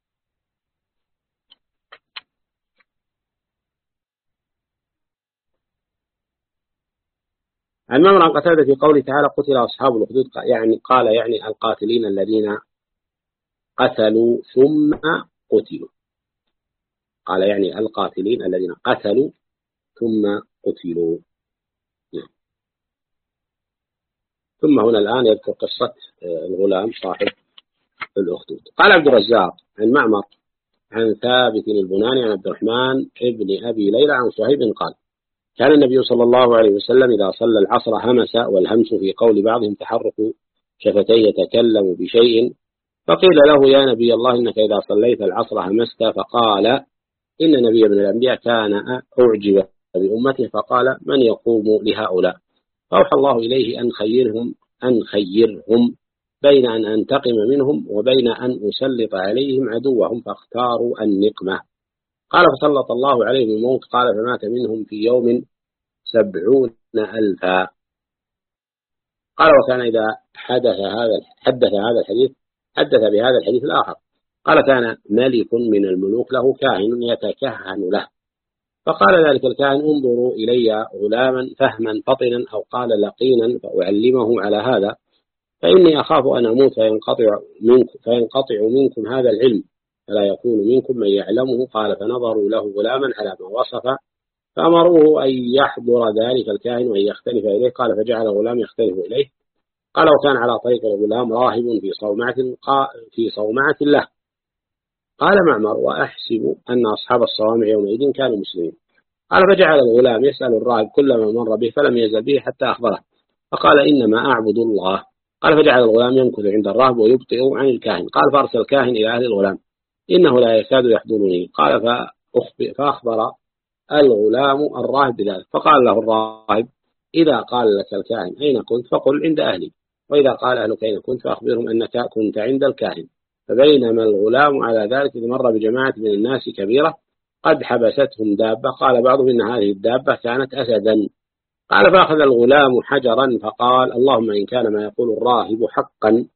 عن معمر عن قتادة في قوله تعالى قتل أصحاب الأخدود يعني القاتلين الذين قتلوا ثم قتلوا. قال يعني القاتلين الذين قتلوا ثم قتلوا. ثم هنا الآن يذكر قصة الغلام صاحب الأخدود. قال عبد الرزاق عن معمر عن ثابت البناني عن عبد الرحمن ابن أبي ليلى عن صهيب قال كان النبي صلى الله عليه وسلم إذا صلى العصر همس، والهمس في قول بعضهم تحرك شفتيه يتكلم بشيء، فقيل له يا نبي الله إنك إذا صليت العصر همست، فقال إن نبي من الأنبياء كان أعجب بأمته فقال من يقوم لهؤلاء؟ فأوحى الله إليه أن خيرهم بين أن أنتقم منهم وبين أن أسلط عليهم عدوهم، فاختاروا النقمة. قال فسلط الله عليهم الموت، قال فمات منهم في يوم 70,000. قال وكان إذا حدث بهذا الحديث الآخر. قال كان ملك من الملوك له كاهن يتكهن له، فقال ذلك الكاهن انظروا إلي غلاما فهما فطنا، أو قال لقينا، فأعلمه على هذا، فإني أخاف أن أموت فينقطع منكم هذا العلم، فلا يكون منكم من يعلمه. قال فنظروا له غلاما على ما وصف، فأمروه أن يحضر ذلك الكاهن وأن يختلف إليه. قال فجعل الغلام يختلف إليه. قال وكان على طريق الغلام راهب في صومعة له. قال معمر وأحسب أن أصحاب الصوامع يومئذ كانوا مسلمين. قال فجعل الغلام يسأل الراهب كلما مر به فلم يزل به حتى أخبره، فقال إنما أعبد الله. قال فجعل الغلام يمكث عند الراهب ويبطئ عن الكاهن. قال فأرسل الكاهن إلى أهل الغلام إنه لا يكاد يحضرني. قال فأخبر الغلام الراهب بذلك، فقال له الراهب إذا قال لك الكاهن أين كنت فقل عند أهلي، وإذا قال أهلك أين كنت فأخبرهم أنك كنت عند الكاهن. فبينما الغلام على ذلك إذ مر بجماعة من الناس كبيرة قد حبستهم دابة، قال بعضهم إن هذه الدابة كانت أسدا. قال فأخذ الغلام حجرا فقال اللهم إن كان ما يقول الراهب حقا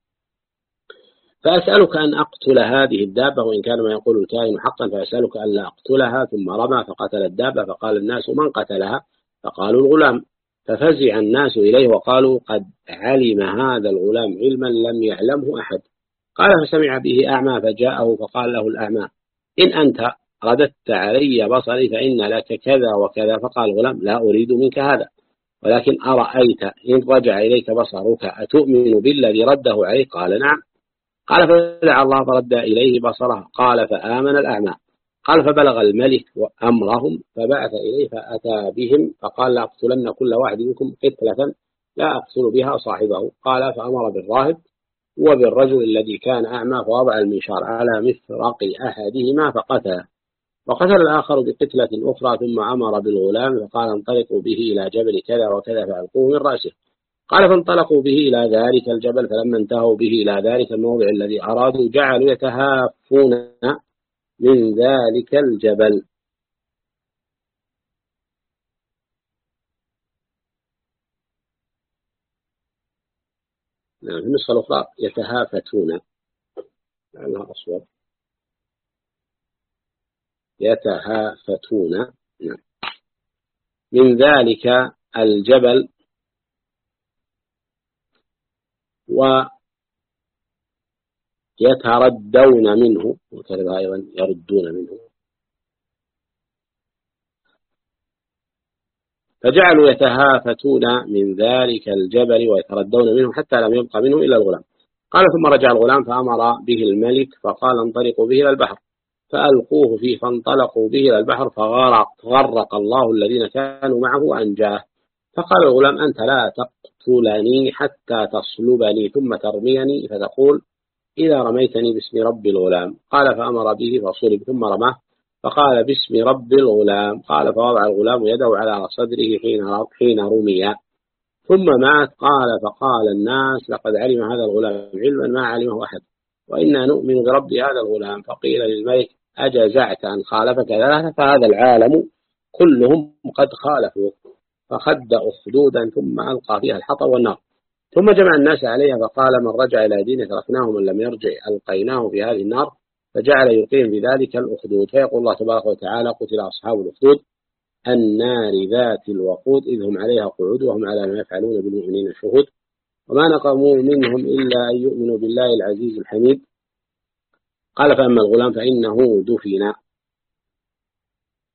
فأسألك أن أقتل هذه الدابة، وإن كان ما يقول الكاهن حقا فأسألك أن لا أقتلها. ثم رمى فقتل الدابة، فقال الناس من قتلها؟ فقالوا الغلام. ففزع الناس إليه وقالوا قد علم هذا الغلام علما لم يعلمه أحد. قال فسمع به أعمى فجاءه فقال له الأعمى إن أنت رددت علي بصري فإن لك كذا وكذا. فقال الغلام لا أريد منك هذا، ولكن أرأيت إن رجع إليك بصرك أتؤمن بالذي رده عليك؟ قال نعم. قال فدعا الله فرد إليه بصره. قال فآمن الأعمى. قال فبلغ الملك أمرهم فبعث إليه فأتى بهم فقال لا أقتلن كل واحد منكم قتلة لا أقتل بها صاحبه. قال فأمر بالراهب وبالرجل الذي كان أعمى فوضع المنشار على مفرق أحدهما فقتله، وقتل الآخر بقتلة أخرى. ثم أمر بالغلام فقال انطلقوا به إلى جبل كذا وكذا فألقوه من رأسه. قال فانطلقوا به إلى ذلك الجبل، فلما انتهوا به إلى ذلك الموضع الذي أرادوا جعلوا يتهافون من ذلك الجبل. في النسخة الأخرى يتهافتون، لأنها أصوب، يتهافتون من ذلك الجبل، ويتردون منه، وكذا أيضا يردون منه. فجعلوا يتهافتون من ذلك الجبل ويتردون منه حتى لم يبقى منه إلا الغلام. قال ثم رجع الغلام فأمر به الملك فقال انطلقوا به إلى البحر، فألقوه فيه فانطلقوا به إلى البحر فغرق الله الذين كانوا معه وأنجاه. فقال الغلام أنت لا تقتلني حتى تصلبني ثم ترميني فتقول إذا رميتني باسم رب الغلام. قال فأمر به فصلب ثم رماه فقال باسم رب الغلام. قال فوضع الغلام يده على صدره حين رمي ثم مات. قال فقال الناس لقد علم هذا الغلام علما ما علمه أحد، وإنا نؤمن برب هذا الغلام. فقيل للملك أجزعت أن خالفك ثلاثة؟ فهذا العالم كلهم قد خالفوا. فخد أخدودا ثم ألقى فيها الحطب والنار، ثم جمع الناس عليها فقال من رجع إلى دينه تركناه، من لم يرجع ألقيناه في هذه النار. فجعل يقيم بذلك الأخدود. فيقول الله تبارك وتعالى قتل أصحاب الأخدود النار ذات الوقود إذ هم عليها قعود وهم على ما يفعلون بالمؤمنين شهود وما نقموا منهم إلا أن يؤمنوا بالله العزيز الحميد. قال فأما الغلام فإنه دفن.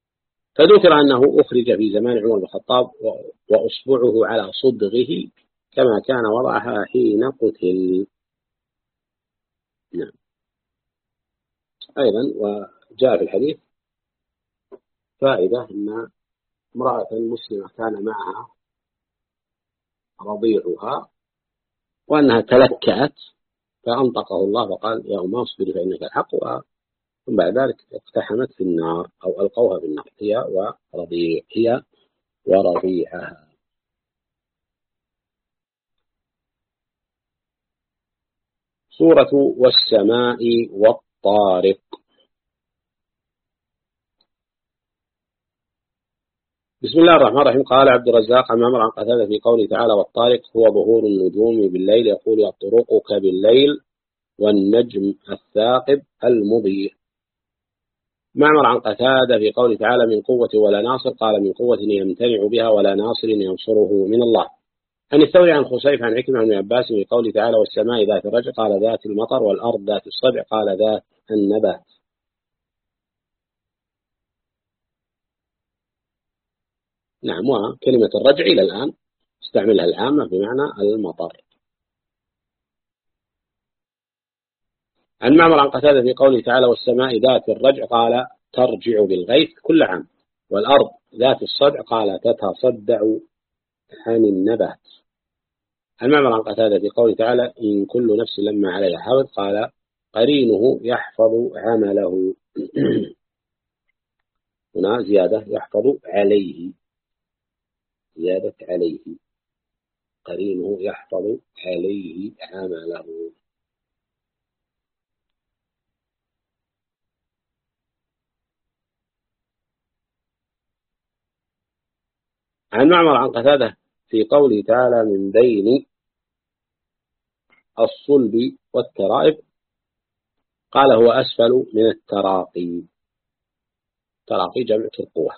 فذكر أنه أخرج في زمان عمر بن الخطاب وأصبعه على صدغه كما كان وضعها حين قتل. نعم. أيضا وجاء في الحديث فائدة أن امرأة مسلمة كان معها رضيعها وأنها تلكأت فأنطقه الله وقال يا أم اصبري فإنك الحق، ثم بعد ذلك اقتحمت في النار أو ألقوها في النار هي ورضيعها. سورة والسماء والطارق. بسم الله الرحمن الرحيم. قال عبد الرزاق عن معمر عن قتادة في قوله تعالى والطارق هو ظهور النجوم بالليل، يقول يطرقك بالليل والنجم الثاقب المضيء. معمر عن قتادة في قوله تعالى من قوة ولا ناصر، قال من قوة يمتنع بها ولا ناصر ينصره من الله. عن الثوري عن خسيف عن عكرمة عن عباس في قوله تعالى والسماء ذات الرجع، قال ذات المطر، والأرض ذات الصدع، قال ذات النبات. نعم. وكلمة الرجع إلى الآن استعملها العامة بمعنى المطر. عن معمر عن قتادة في قوله تعالى والسماء ذات الرجع، قال ترجع بالغيث كل عام، والأرض ذات الصدع، قال تتصدع عن النبات. عن معمر عن قتادة في قوله تعالى إن كل نفس لما عليها حافظ، قال قرينه يحفظ عمله. هنا زيادة يحفظ عليه، زيادة عليه، قرينه يحفظ عليه عمله. عن معمر عن قتادة في قوله تعالى من بين الصلب والترائب، قال هو أسفل من التراقي. تراقي جمع ترقوة.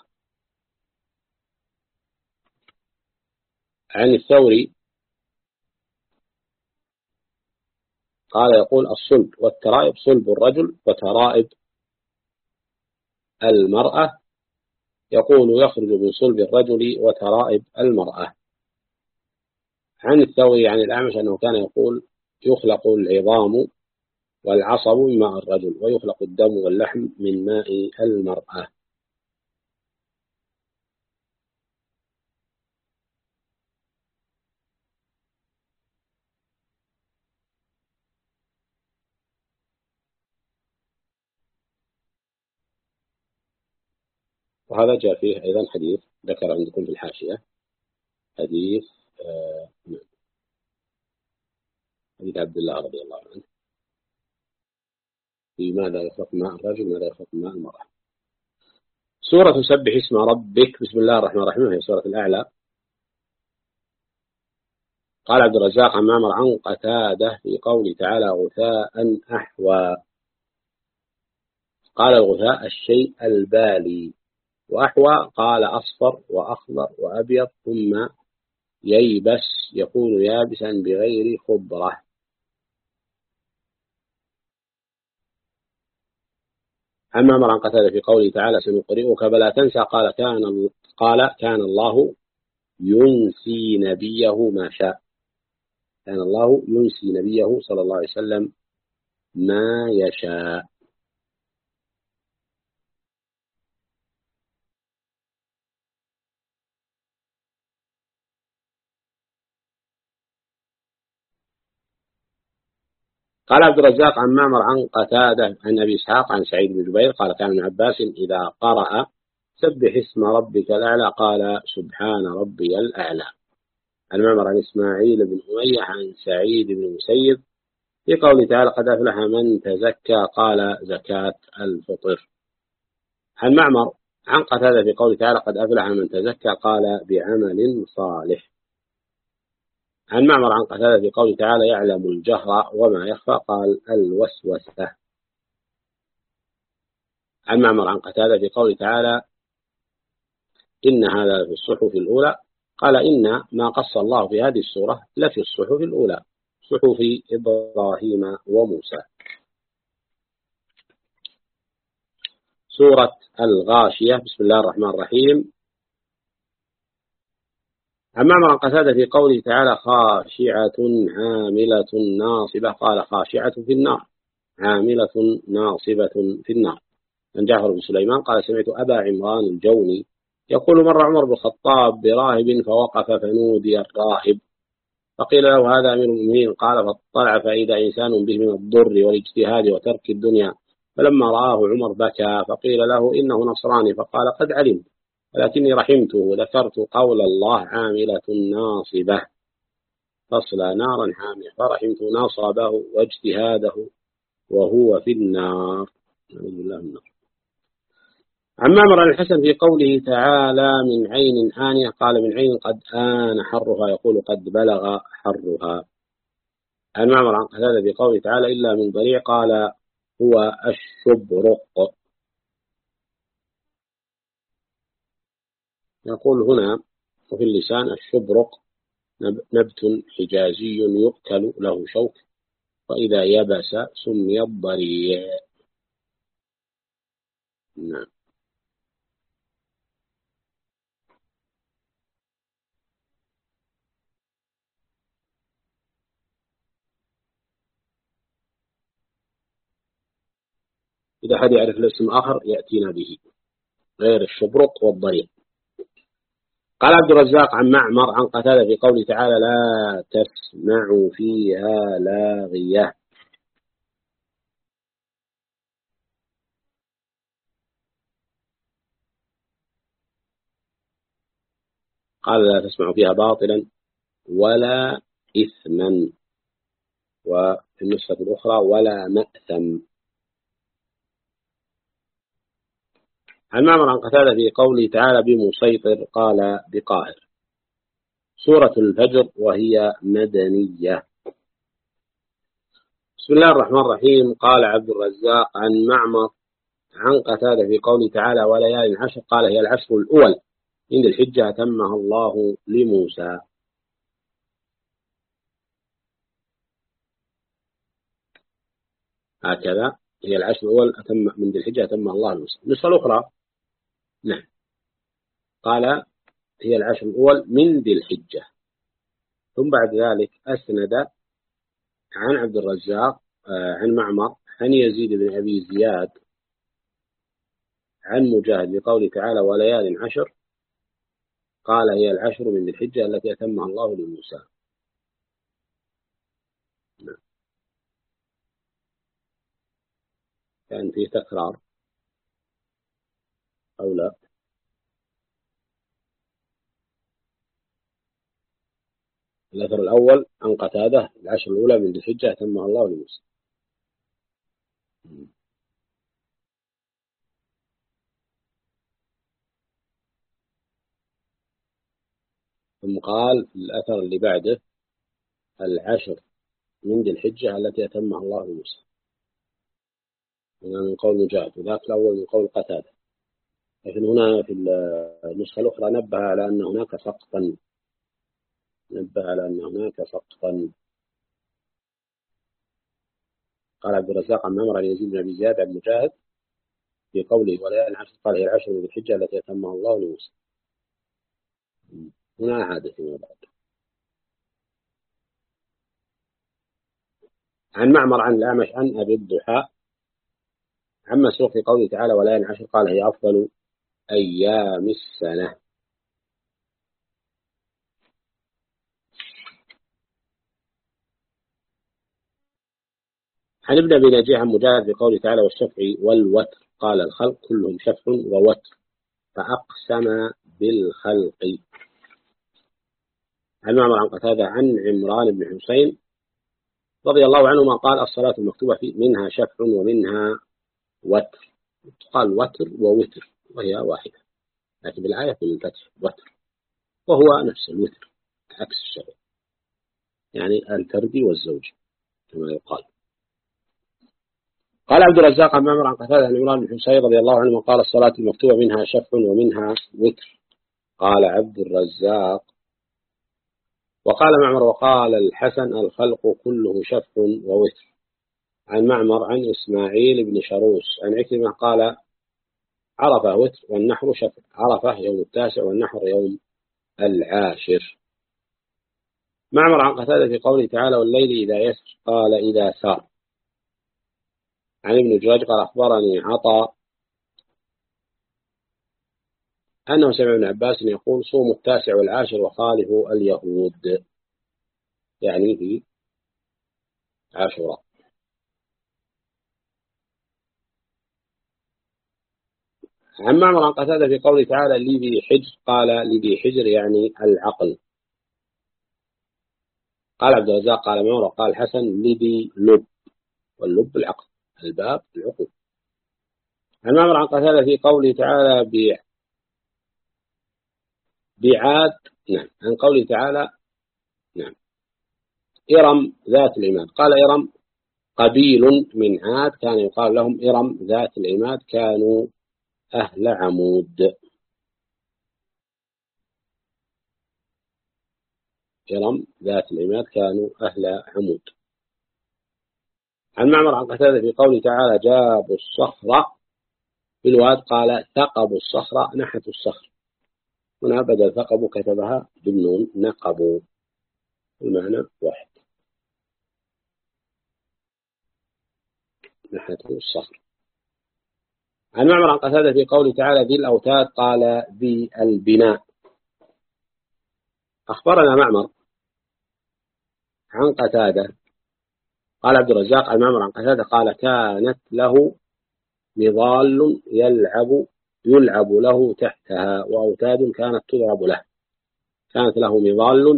عن الثوري قال يقول الصلب والترائب صلب الرجل وترائب المرأة، يقول يخرج من صلب الرجل وترائب المرأة. عن الثوري عن الأعمش أنه كان يقول يخلق العظام والعصب من ماء الرجل، ويخلق الدم واللحم من ماء المرأة. وهذا جاء فيه أيضا حديث ذكر عندكم في الحاشية، حديث حديث عبد الله رضي الله عنه في ماذا يخلق ماء الرجل ماذا يخلق ماء المرأة. سورة سبح اسم ربك. بسم الله الرحمن الرحيم، هي سورة الأعلى. قال عبد الرزاق عن معمر عن قتادة في قوله تعالى غثاء أحوى، قال الغثاء الشيء البالي، وأحوى قال أصفر وأخضر وأبيض ثم ييبس يكون يابسا بغير خضرة. عن معمر عن قتادة في قوله تعالى سنقرئك فلا تنسى، قال كان الله ينسي نبيه ما شاء، كان الله ينسي نبيه صلى الله عليه وسلم ما يشاء. قال عبد الرزاق عن معمر عن قتادة عن أبي إسحاق عن سعيد بن جبير قال كان ابن عباس إذا قرأ سبح اسم ربك الأعلى قال سبحان ربي الأعلى. عن معمر عن إسماعيل بن أمية عن سعيد بن المسيب في قوله تعالى قد أفلح من تزكى قال زكاة الفطر. عن معمر عن قتادة في قوله تعالى قد أفلح من تزكى قال بعمل صالح. عن معمر عن قتادة في قوله تعالى يعلم الجهر وما يخفى قال الوسوسة. عن معمر عن قتادة في قوله تعالى إن هذا في الصحف الأولى قال إن ما قص الله في هذه السورة لفي الصحف الأولى صحف إبراهيم وموسى. سورة الغاشية. بسم الله الرحمن الرحيم. عن معمر عن قتادة في قوله تعالى خاشعة عاملة ناصبة قال خاشعة في النار عاملة ناصبة في النار. عن جعفر بن سليمان قال سمعت أبا عمران الجوني يقول مر عمر بن الخطاب براهب فوقف فنودي الراهب فقيل له هذا أمير المؤمنين قال فاطلع فإذا إنسان به من الضر والاجتهاد وترك الدنيا فلما رآه عمر بكى فقيل له إنه نصراني فقال قد علمت ولكني رحمته ذكرت قول الله عاملة ناصبة تصلى نارا حامية فرحمت نصبه واجتهاده وهو في النار. نعوذ بالله من النار. عن معمر عن الحسن في قوله تعالى من عين آنية قال من عين قد آن حرها يقول قد بلغ حرها. عن معمر عن قتادة في قوله تعالى إلا من ضريع قال هو الشبرق. يقول هنا وفي اللسان الشبرق نبت حجازي يؤكل له شوك وإذا يبس سمي الضريع. نعم. إذا حد يعرف الاسم آخر يأتينا به غير الشبرق والضريع. قال عبد الرزاق عن معمر عن قتادة في قوله تعالى لا تسمع فيها لاغية. قال لا تسمع فيها باطلا ولا إثما وفي النسخة الأخرى ولا مأثم. عن معمر عن قتادة في قوله تعالى بمسيطر قال بقاهر. سورة الفجر وهي مدنية. بسم الله الرحمن الرحيم. قال عبد الرزاق عن معمر عن قتادة في قوله تعالى وليال عشر قال هي العشر الأول من الحجة أتمها الله لموسى. هكذا هي العشر الأول من ذي الحجة أتمها الله لموسى. النسخة الأخرى نعم قال هي العشر الأول من ذي الحجة. ثم بعد ذلك أسند عن عبد الرزاق عن معمر عن يزيد بن أبي زياد عن مجاهد بقوله تعالى وليال عشر قال هي العشر من ذي الحجة التي أتمها الله لموسى. نعم. كان فيه تكرار أو لا؟ الأثر الأول عن قتادة العشر الأولى من ذي الحجة أتمها الله لموسى. ثم قال في الأثر اللي بعده العشر من ذي الحجة التي أتمها الله لموسى. هنا من قول مجاهد وذاك الأول من قول قتادة. لكن هنا في النسخة الأخرى نبه على أن هناك سقطا. قال عبد الرزاق عن معمر عن يزيد بن أبي زياد عن مجاهد في قوله وليال العشر قال هي العشر من الحجة التي أتمها الله لموسى. هنا أعاد فيما بعد. عن معمر عن الأعمش عن أبي الضحى عن مسروق في قوله تعالى وليال العشر قال هي أفضل أيام السنة. عن ابن أبي نجيح عن مجاهد بقوله تعالى والشفع والوتر قال الخلق كلهم شفع ووتر فأقسم بالخلق. عن معمر عن قتادة عن عمران بن حسين رضي الله عنهما قال الصلاة المكتوبة في منها شفع ومنها وتر. قال وتر ووتر وهي واحدة لكن بالآية في الفتح وتر وهو نفس الوتر عكس الشفع يعني الفردي والزوج كما يقال. قال عبد الرزاق عن معمر عن قتادة عن عمران بن حسين رضي الله عنه قال الصلاة المكتوبة منها شفع ومنها وتر. قال عبد الرزاق وقال معمر وقال الحسن الخلق كله شفع ووتر. عن معمر عن إسماعيل بن شروس عن عكرمة قال عرفة وتر والنحر شفع عرفة يوم 9 والنحر يوم 10. معمر عن قتادة في قوله تعالى والليل إذا يسر قال إذا سار. عن ابن جريج قال أخبرني عطاء أنه سمع ابن عباس يقول صوموا التاسع والعاشر وخالفوا اليهود، يعني في عاشوراء. عن معمر عن قتادة في قوله تعالى لذي حجر قال لذي حجر يعني العقل. قال عبد الرزاق قال معمر قال الحسن لذي لب، واللب العقل، الباب العقل. عن معمر عن قتادة في قوله تعالى بعاد، نعم، عن قوله تعالى نعم إرم ذات العماد. قال إرم قبيل من عاد كان يقال لهم إرم ذات العماد، كانوا أهل عمود. إرم ذات العماد كانوا أهل عمود. عن معمر عن قتادة في قوله تعالى جابوا الصخرة بالواد قال ثقبوا الصخرة نحتوا الصخر. هنا بدل ثقبوا كتبها بالنون نقبوا، المعنى واحد، نحتوا الصخر. عن معمر عن قتادة في قوله تعالى ذي الأوتاد قال ذي البناء. أخبرنا معمر عن قتادة قال عبد الرزاق عن معمر عن قتادة قال كانت له مظال يلعب له تحتها وأوتاد كانت تضرب له. كانت له مظال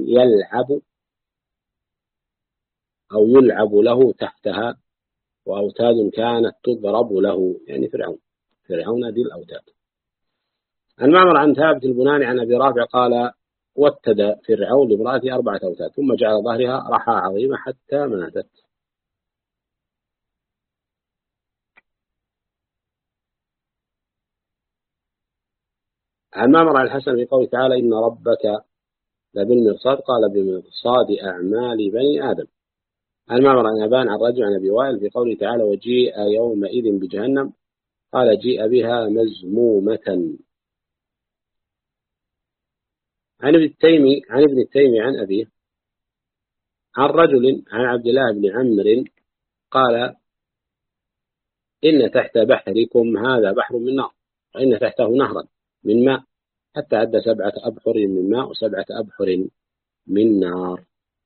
يلعب له تحتها وأوتاد كانت تضرب له، يعني فرعون ذي الأوتاد. عن معمر عن ثابت البناني عن أبي رافع قال وتد فرعون لامرأته 4 أوتاد ثم جعل ظهرها رحى عظيمة حتى ماتت. عن معمر عن الحسن في قوله تعالى إن ربك لبالمرصاد قال بمرصاد أعمال بني آدم. عن معمر عن أبان عن رجل عن أبي وائل في قوله تعالى وجيء يومئذ بجهنم قال جيء بها مزمومة. عن ابن التيمي عن أبيه عن رجل عن عبد الله بن عمرو قال إن تحت بحركم هذا بحر من نار وإن تحته نهرا من ماء حتى عد 7 أبحر من ماء و7 أبحر من نار.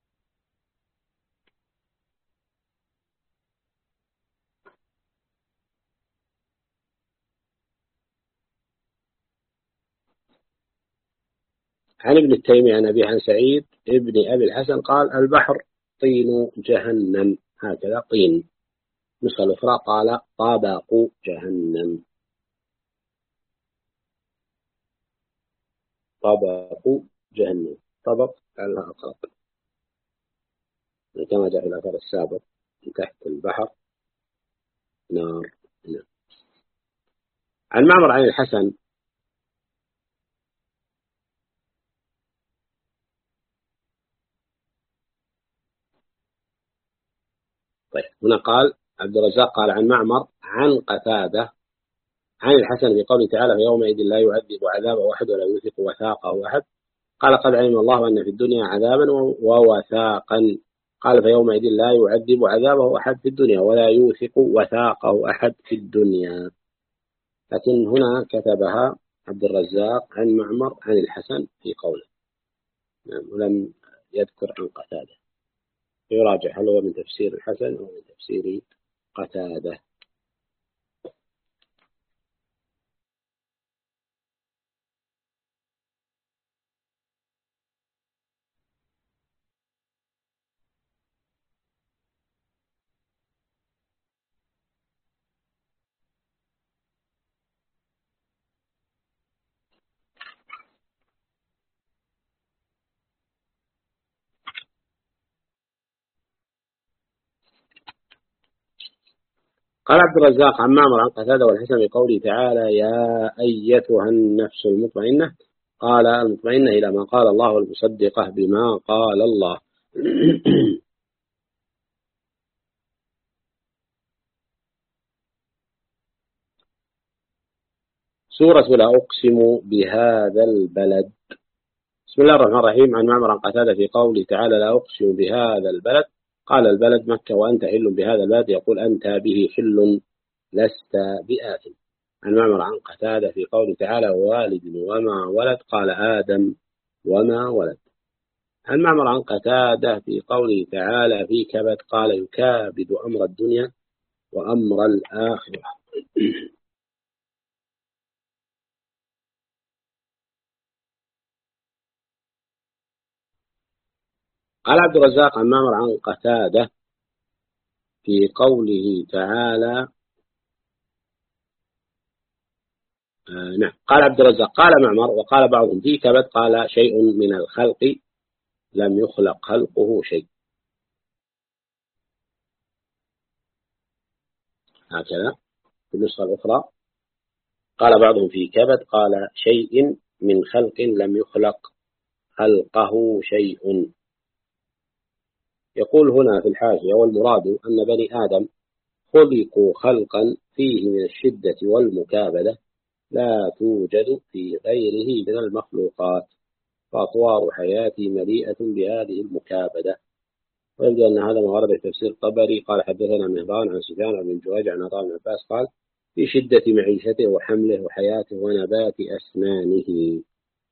عن ابن التيمي عن أبي عن سعيد ابن أبي الحسن قال البحر طين جهنم، هكذا طين. نسخة الأخرى قال طابق جهنم، طابق جهنم، طبق على أقرب كما جاء في الأثر السابق من تحت البحر نار. عن معمر عن الحسن طيب هنا قال عبد الرزاق قال عن معمر عن قتادة عن الحسن بقوله تعالى فيومئذ لا يعذب عذابه أحد ولا يوثق وثاقه أحد. قال قد علم الله أن في الدنيا عذابا ووثاقا. قال فيومئذ لا يعذب عذابه أحد في الدنيا ولا يوثق وثاقه أحد في الدنيا. لكن هنا كتبها عبد الرزاق عن معمر عن الحسن في قوله، ولم يذكر عن قتادة. يراجع هل هو من تفسير الحسن أو من تفسير قتادة. قال عبد الرزاق عن معمر عن قتادة والحسن بقوله تعالى يا أيتها النفس المطمئنة. قال المطمئنة إلى ما قال الله والمصدقة بما قال الله. سورة لا أقسم بهذا البلد، بسم الله الرحمن الرحيم. عن معمر عن قتادة في قوله تعالى لا أقسم بهذا البلد، قال البلد مكة وأنت حل بهذا البلد، يقول أنت به حل لست بآثم. عن معمر عن قتادة في قوله تعالى والد وما ولد، قال آدم وما ولد. عن معمر عن قتادة في قوله تعالى في كبد، قال يكابد أمر الدنيا وأمر الآخرة. قال عبد الرزاق عن معمر عن قتادة في قوله تعالى نعم، قال عبد الرزاق قال معمر وقال بعضهم في كبد، قال شيء من الخلق لم يخلق خلقه شيء، هكذا في النسخة الأخرى. قال بعضهم في كبد، قال شيء من خلق لم يخلق خلقه شيء. يقول هنا في الحاشية والمراد أن بني آدم خلقوا خلقا فيه من الشدة والمكابدة لا توجد في غيره من المخلوقات، فأطوار حياتي مليئة بهذه المكابدة. ويبدو أن هذا ما ورد في تفسير الطبري. قال حدثنا مهران عن سفيان بن جريج عن عطاء بن عباس قال في شدة معيشته وحمله وحياته ونبات أسنانه.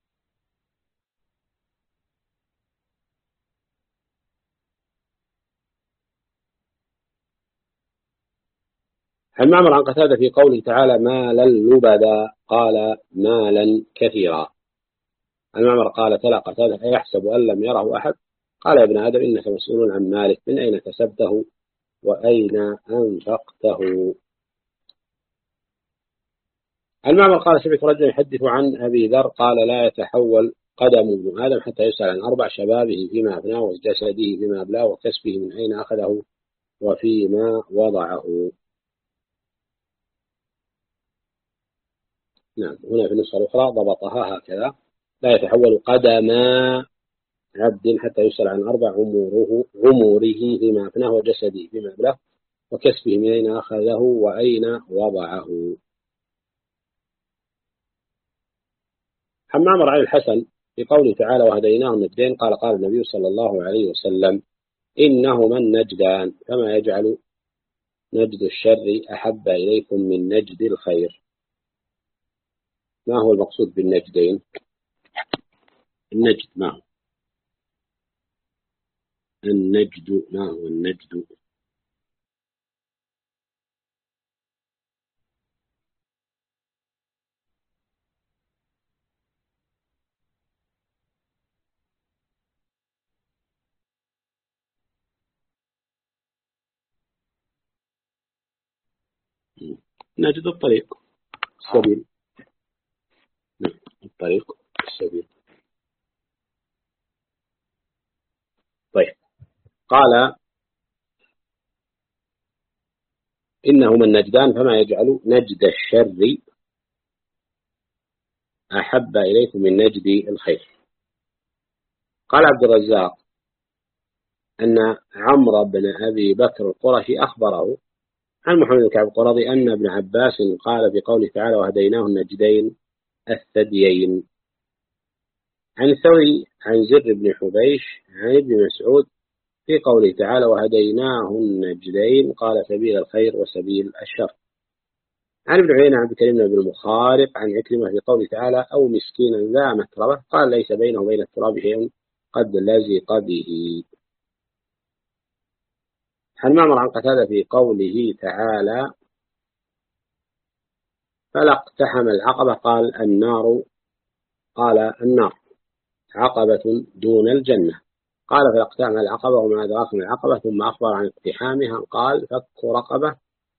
عن معمر عن قتادة في قوله تعالى مالا لبدا، قال مالا كثيرا. عن معمر قال تلا قتادة أيحسب أن لم يره أحد، قال يا ابن آدم إنك مسؤول عن مالك، من أين كسبته وأين أنفقته. عن معمر قال سمعت رجلا يحدث عن أبي ذر قال لا يتحول قدم ابن آدم حتى يسأل عن 4 شبابه فيما أبناه وجسده فيما أبلاه وكسبه من أين أخذه وفيما وضعه. نعم، هنا في النسخة الأخرى ضبطها هكذا لا يتحول قدم عبد حتى يسأل عن 4 غموره فيما أبناه وجسده فيما أبلاه وكسبه من أين أخذه وأين وضعه. عن معمر عن الحسن في قوله تعالى وهديناه النجدين، قال النبي صلى الله عليه وسلم إنهما النجدان، فما يجعل نجد الشر أحب إليكم من نجد الخير. ما هو المقصود بالنجدين؟ النجد ما هو؟ النجد ما هو النجد؟ نجد الطريق السبيل. الطريق السبيل. طيب، قال إنهما النجدان فما يجعل نجد الشر أحب إليكم من نجد الخير. قال عبد الرزاق أن عمرو بن أبي بكر القرشي أخبره عن محمد بن كعب القرظي أن ابن عباس قال بقوله تعالى وهديناه النجدين الثديين. عن الثوري عن زر بن حبيش عن ابن مسعود في قوله تعالى وهديناه النجدين، قال سبيل الخير وسبيل الشر. عن ابن عيينة عن عبد الكريم بن المخارق عن عكرمة في قوله تعالى أو مسكينا ذا متربة، قال ليس بينه وبين التراب شيء قد لزق به. عن معمر عن قتادة في قوله تعالى فلا اقتحم العقبة، قال النار عقبة دون الجنة، قال فلا اقتحم العقبة وما أدراك ما العقبة، ثم أخبر عن اقتحامها قال فك رقبة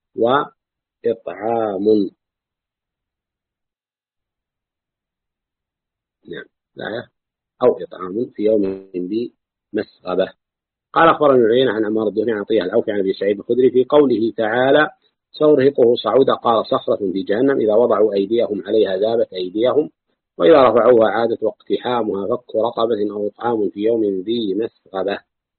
وإطعام نعم لا أو إطعام في يوم بمسغبة. قال أخبرنا العيينة عن عمار الدهني عن عطية العوفي عن أبي سعيد الخدري في قوله تعالى سأرهقه صعودا، قال صخرة في جهنم إذا وضعوا أيديهم عليها ذابت أيديهم وإذا رفعوها عادت واقتحامها فك رقبة أو إطعام في يوم ذي مسغبة.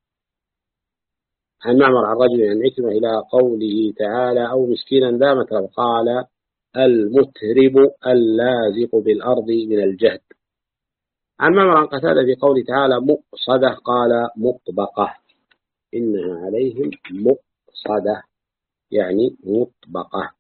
عن معمر عن رجل عن عكرمة إلى قوله تعالى أو مسكينا ذا متربة، قال المترب اللازق بالأرض من الجهد. عن معمر عن قتادة في قوله تعالى مؤصدة قال مطبقة، إنها عليهم مؤصدة يعني مطبقة.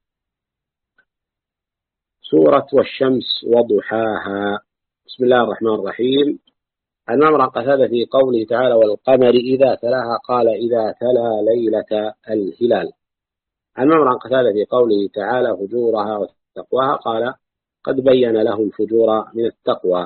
سورة والشمس وضحاها. بسم الله الرحمن الرحيم. عن معمر عن قتادة في قوله تعالى والقمر إذا تلاها قال إذا تلا ليلة الهلال. عن معمر عن قتادة في قوله تعالى فجورها وتقواها قال قد بين له الفجور من التقوى.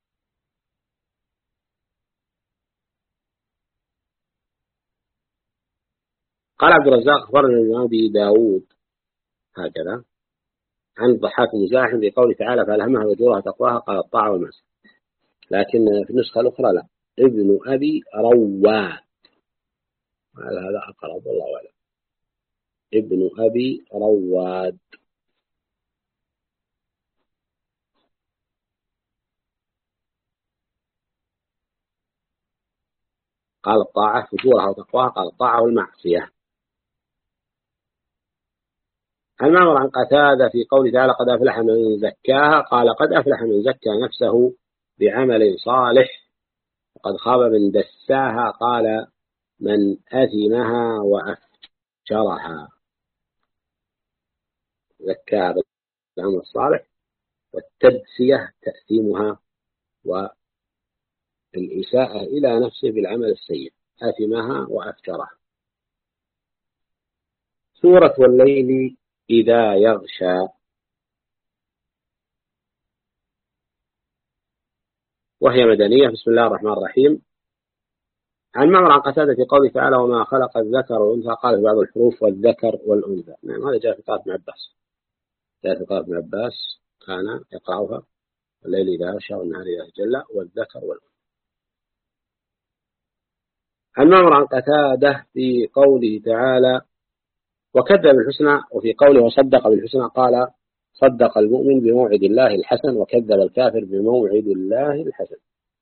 قال عبد الرزاق أخبرنا ابن أبي داود هكذا عن الضحاك مزاحم في قوله تعالى فألهمها فجورها تقواها قال الطاعة والمعصية، لكن في النسخة الأخرى لا، ابن أبي رواد، هذا أقرب والله أعلم، ابن أبي رواد. قال الطاعة فجورها وتقواها قال الطاعة والمعصية. عن معمر عن قتادة في قوله تعالى قد أفلح من زكاها قال قد أفلح من زكى نفسه بعمل صالح وقد خاب من دساها قال من أثمها وأفجرها. زكاها بالعمل الصالح، والتدسية تأثيمها والإساءة إلى نفسه بالعمل السيء، أثمها وأفجرها. سورة والليل إذا يغشى، وهي مدنية. بسم الله الرحمن الرحيم. عن معمر عن قتادة في قوله تعالى وما خلق الذكر والأنثى قال في بعض الحروف والذكر والأنثى. نعم هذا جاء في قراءة ابن عباس، جاء في قراءة ابن عباس كان يقرأها الليل إذا يغشى والنهار إذا تجلى والذكر والأنثى. عن معمر عن قتادة في قوله تعالى وكذب بالحسنى، وفي قوله وصدق بالحسنى قال صدق المؤمن بموعد الله الحسن وكذب الكافر بموعد الله الحسن.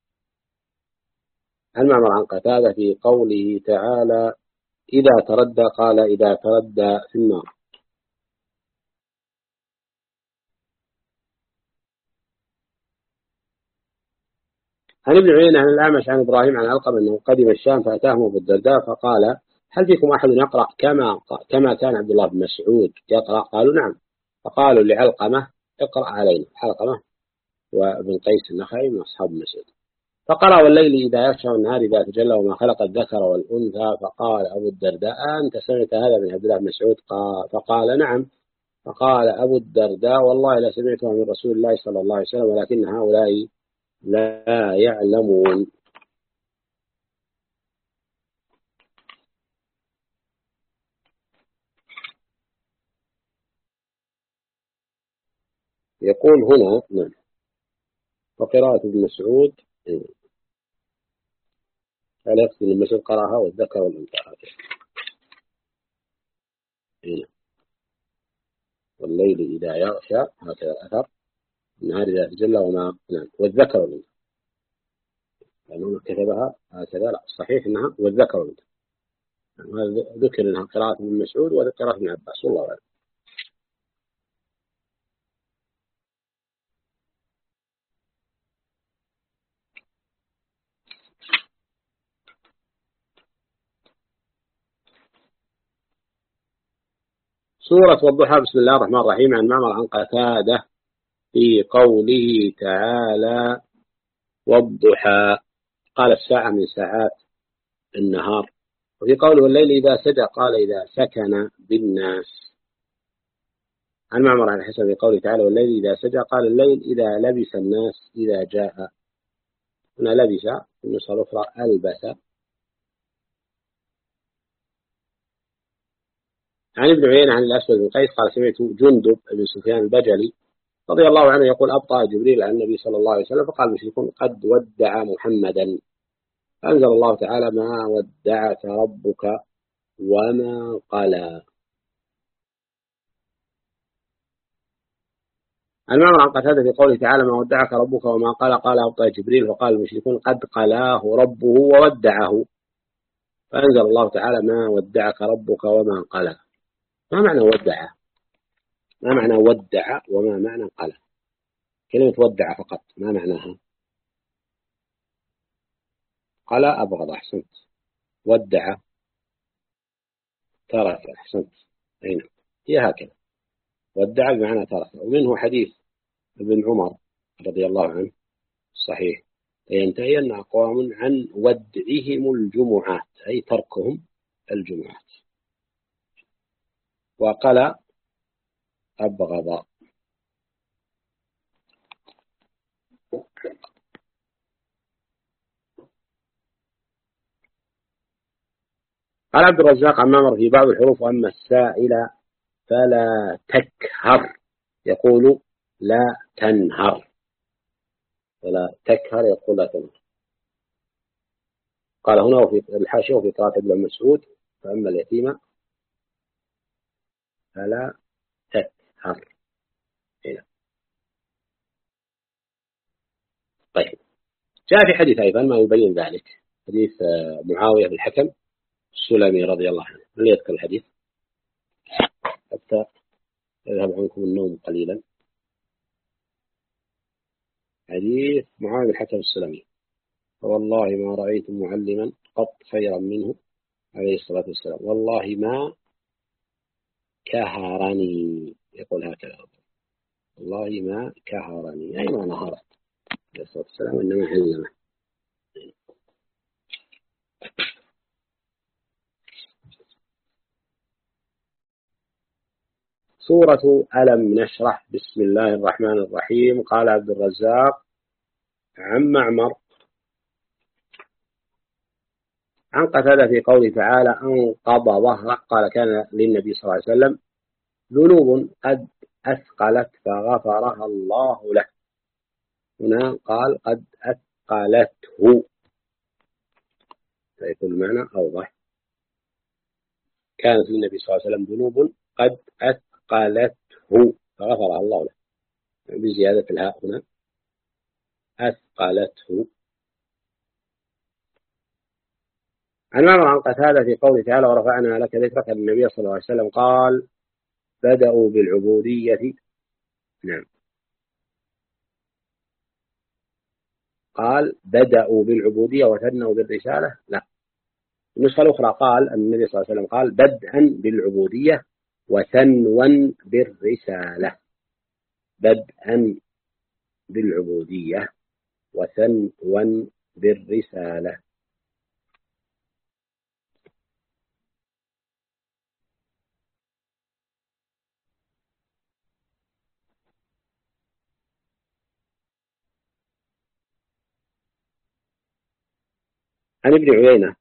عن معمر عن قتادة في قوله تعالى إذا تردى قال إذا تردى في النار. عن ابن عيينة عن الأعمش عن إبراهيم عن علقمة أنه قدم الشام فأتاهم أبو الدرداء فقال هل فيكم أحد يقرأ كما كان عبد الله بن مسعود يقرأ؟ قالوا نعم. فقالوا لعلقمة اقرأ علينا. علقمة وابن قيس النخعي من أصحاب مسعود. فقرأ والليل إذا يغشى والنهار إذا تجلى وما خلق الذكر والأنثى. فقال أبو الدرداء أنت سمعت هذا من عبد الله بن مسعود؟ فقال نعم. فقال أبو الدرداء والله لا سمعتها من رسول الله صلى الله عليه وسلم ولكن هؤلاء لا يعلمون. يقول هنا نعم وقراءة ابن مسعود هل يقصد ابن مسعود قرأها والذكر والأنثى هنا والليل إذا يغشى هكذا الأثر النهار إذا تجلى وما نعم والذكر والأنثى لأنه كتبها هكذا لا الصحيح أنها والذكر والأنثى يعني ذكر أنها قراءة ابن مسعود وقراءة ابن عباس والله أعلم. سورة والضحى. بسم الله الرحمن الرحيم. عن معمر عن قتادة في قوله تعالى والضحى قال الساعة من ساعات النهار. وفي قوله الليل إذا سجى قال إذا سكن بالناس. عن معمر عن الحسن في قوله تعالى والليل إذا سجى قال الليل إذا لبس الناس إذا جاء. هنا لبس في النسخة الأخرى ألبس. عن ابن عيينة عن الأسود بن قيس قال سمعت جندب بن سفيان البجلي رضي الله عنه يقول أبطأ جبريل عن النبي صلى الله عليه وسلم فقال المشركون قد ودع محمدا. فأنزل الله تعالى ما ودعك ربك وما قلى. عن معمر عن قتادة في قوله تعالى ما ودعك ربك وما قلى قال أبطأ جبريل فقال المشركون قد قلاه ربه وودعه. فأنزل الله تعالى ما ودعك ربك وما قلى. ما معنى ودع؟ ما معنى ودع وما معنى قلى؟ كلمة ودع فقط ما معناها؟ قال أبغض، أحسنت. ودع، ترك، أحسنت. أين هي هكذا، ودع بمعنى ترك. ومنه حديث ابن عمر رضي الله عنه صحيح: لينتهين أقوام عن ودعهم الجمعات، أي تركهم الجمعات. وقال أبغض. قال عبد الرزاق عن معمر في بعض الحروف: أما السائل فلا تكهر، يقول لا تنهر، ولا تكهر يقول لا تنهر. قال هنا وفي الحاشية وفي قراءة ابن مسعود: فأما اليتيمة فلا تكهر. هنا. طيب، جاء في حديث أيضا ما يبين ذلك، حديث معاوية بن الحكم السلمي رضي الله عنه. من يذكر الحديث حتى يذهب عنكم النوم قليلا؟ حديث معاوية بن الحكم السلمي: والله ما رأيت معلما قط خيرا منه عليه الصلاة والسلام، والله ما كهرني، يقول هكذا: والله ما كهرني، أي ما نهره عليه الصلاة والسلام، إنما علمه. سورة ألم نشرح. بسم الله الرحمن الرحيم. قال عبد الرزاق عن معمر عن قتادة في قوله تعالى: أنقض ظهره، قال كان للنبي صلى الله عليه وسلم ذنوب قد أثقلت فغفرها الله له. هنا قال قد أثقلته، فيكون المعنى أوضح. كانت للنبي صلى الله عليه وسلم ذنوب قد أثقلته فغفرها الله له، بزيادة الهاء هنا، أثقلته. عن معمر عن قتادة في قوله تعالى: ورفعنا لك ذكرك، النبي صلى الله عليه وسلم قال: بدأوا بالعبودية. نعم، قال بدأوا بالعبودية وثنوا بالرسالة. لا، النسخة الأخرى قال أن النبي صلى الله عليه وسلم قال: بدءا بالعبودية وثنوا بالرسالة. بدءا بالعبودية وثنوا بالرسالة. عن ابن عيينة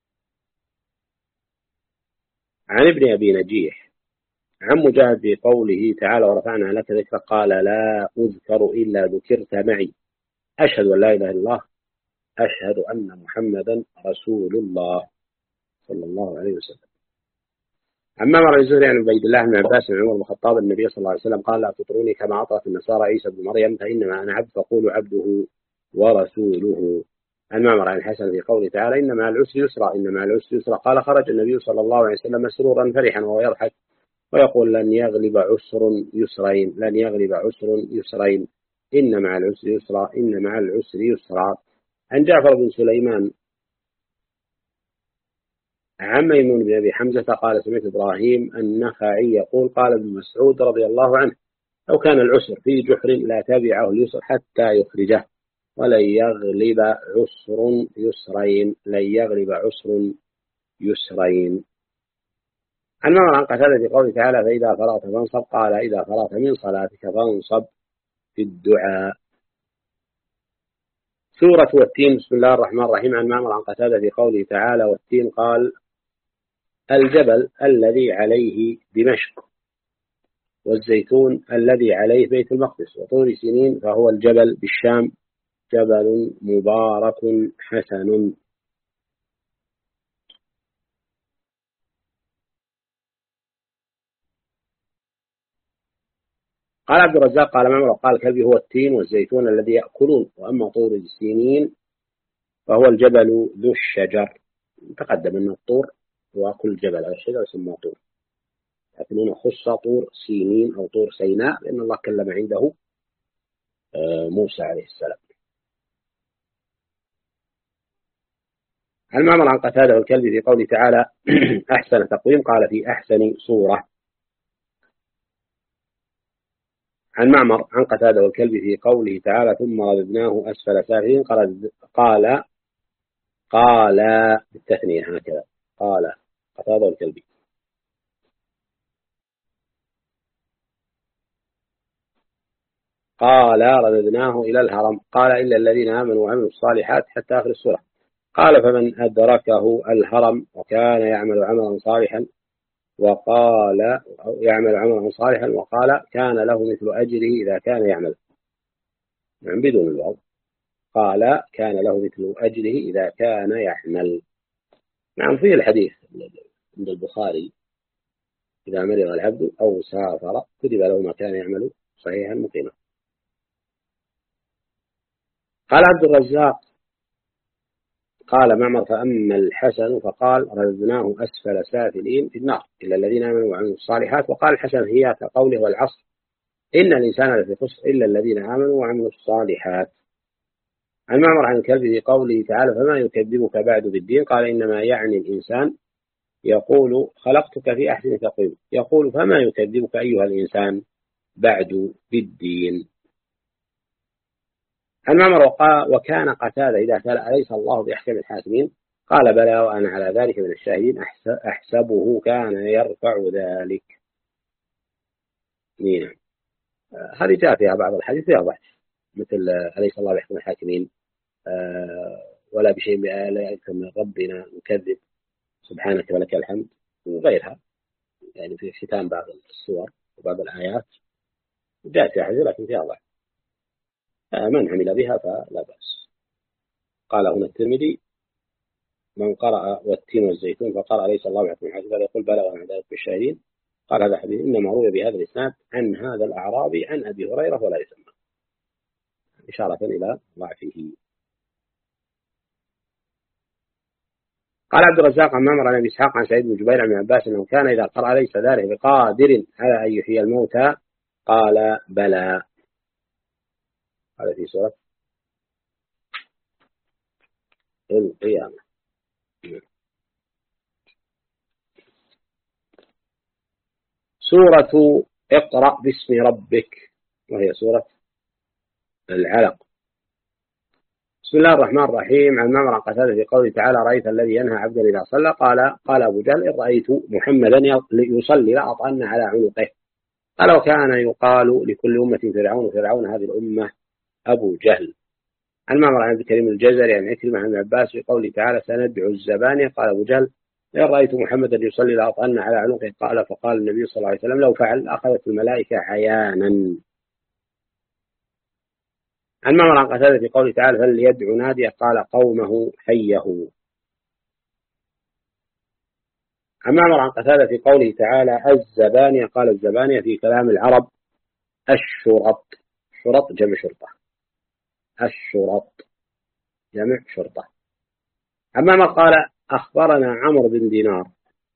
عن ابن أبي نجيح عن مجاهد في قوله تعالى: ورفعنا لك ذكرك، قال: لا أذكر إلا ذكرت معي، أشهد أن لا إله إلا الله، أشهد أن محمدا رسول الله صلى الله عليه وسلم. عما مر الزهري عن عبيد الله بن عباس بن عمر بن الخطاب النبي صلى الله عليه وسلم قال: لا تطروني كما أطرت النصارى عيسى بن مريم، فإنما أنا عبد فقولوا عبده ورسوله. عن معمر عن الحسن في قوله تعالى: إن مع العسر يسرا، إن مع العسر يسرا. قال: خرج النبي صلى الله عليه وسلم مسرورا فرحا وهو يضحك ويقول: لن يغلب عسر يسرين، لن يغلب عسر يسرين، إن مع العسر يسرا، إن مع العسر يسرا. عن جعفر بن سليمان عن ميمون بن أبي حمزة قال: سمعت إبراهيم النخعي يقول: قال ابن مسعود رضي الله عنه: لو كان العسر في جحر لا تبعه اليسر حتى يخرجه، ولن يغلب عسر يسرين، لن يغلب عسر يسرين. عن معمر عن قتادة في قوله تعالى: فإذا فرغت فانصب، قال: إذا فرغت من صلاتك فانصب في الدعاء. سورة والتين. بسم الله الرحمن الرحيم. عن معمر عن قتادة في قوله تعالى: والتين، قال: الجبل الذي عليه دمشق، والزيتون الذي عليه بيت المقدس، وطور سينين فهو الجبل بالشام، جبل مبارك حسن. قال عبد الرزاق قال معمر قال كلبي: هو التين والزيتون الذي يأكلون، وأما طور السينين فهو الجبل ذو الشجر. تقدم أن الطور هو كل جبل على الشجر يسمى طور، لكن هنا خص طور سينين أو طور سيناء لأن الله كلم عنده موسى عليه السلام. عن معمر عن قتادة والكلبي في قوله تعالى أحسن تقويم قال في أحسن صورة. عن معمر عن قتادة والكلبي في قوله تعالى ثم رددناه أسفل سافلين قال بالتثنية هكذا قال قتادة والكلبي قال رددناه إلى الهرم قال إلا الذين آمنوا وعملوا الصالحات حتى آخر السورة. قال فمن أدركه الهرم وكان يعمل عملا صالحا وقال كان له مثل أجره إذا كان يعمل يعني بدون الواو قال كان له مثل أجره إذا كان يعمل. نعم فيه الحديث عند البخاري إذا مرض العبد أو سافر كتب له ما كان يعمل صحيحا مقيما. قال عبد الرزاق قال معمر فأما الحسن فقال رددناه أسفل سافلين في النار إلا الذين آمنوا وعملوا الصالحات. وقال الحسن هي كقوله والعصر إن الإنسان لفي خسر إلا الذين آمنوا وعملوا الصالحات. عن معمر عن الكلب في قوله تعالى فما يكذبك بعد بالدين قال إنما يعني الإنسان يقول خلقتك في أحسن تقويم يقول فما يكذبك أيها الإنسان بعد بالدين. عن معمر وكان قتادة إذا سأل أليس الله بأحكم الحاكمين قال بلى وأنا على ذلك من الشاهدين أحسبه كان يرفع ذلك. نعم هذه جاء فيها بعض الحديث فيها ضعف مثل أليس الله بأحكم الحاكمين ولا بشيء من ربنا نكذب سبحانك ولك الحمد وغيرها يعني في ختام بعض السور وبعض الآيات جاءت فيها حديث لكن فيها ضعف من عمل بها فلا بأس. قال هنا الترمذي من قرأ والتين والزيتون فقال أليس الله بأحكم الحاكمين يقول بلى وأنا على ذلك بالشاهدين. قال هذا حديث إنما روي بهذا الإسناد عن هذا الأعرابي عن أبي هريرة ولا يسمى إشارة إلى ضعفه. قال عبد الرزاق عن معمر عن أبي إسحاق عن سعيد بن جبير عن عباس أنه كان إذا قرأ ليس ذلك بقادر على أن يحيي الموتى قال بلى. هذا في سورة القيامة. سورة اقرأ باسم ربك وهي سورة العلق. بسم الله الرحمن الرحيم. عن معمر عن قتادة في قوله تعالى رأيت الذي ينهى عبدا إذا صلى قال أبو جهل إن رأيت محمدا يصلي لأطأن على عنقه. قال وكان يقال لكل أمة فرعون هذه الأمة أبو جهل. عن معمر عن ابي كريم الجزري عن عكرمة عن عباس في قوله تعالى سندعو الزبانية قال أبو جهل إن رأيت محمدا يصلي لأطأن على عنقه فقال النبي صلى الله عليه وسلم لو فعل أخذت الملائكة عيانا. عن معمر عن قتادة في قوله تعالى فليدعو ناديه قال قومه حيه. عن معمر عن قتادة في قوله تعالى الزبانية قال الزبانية في كلام العرب الشرط شرط جمع شرطة الشرط جمع شرطة. عن معمر قال أخبرنا عمرو بن دينار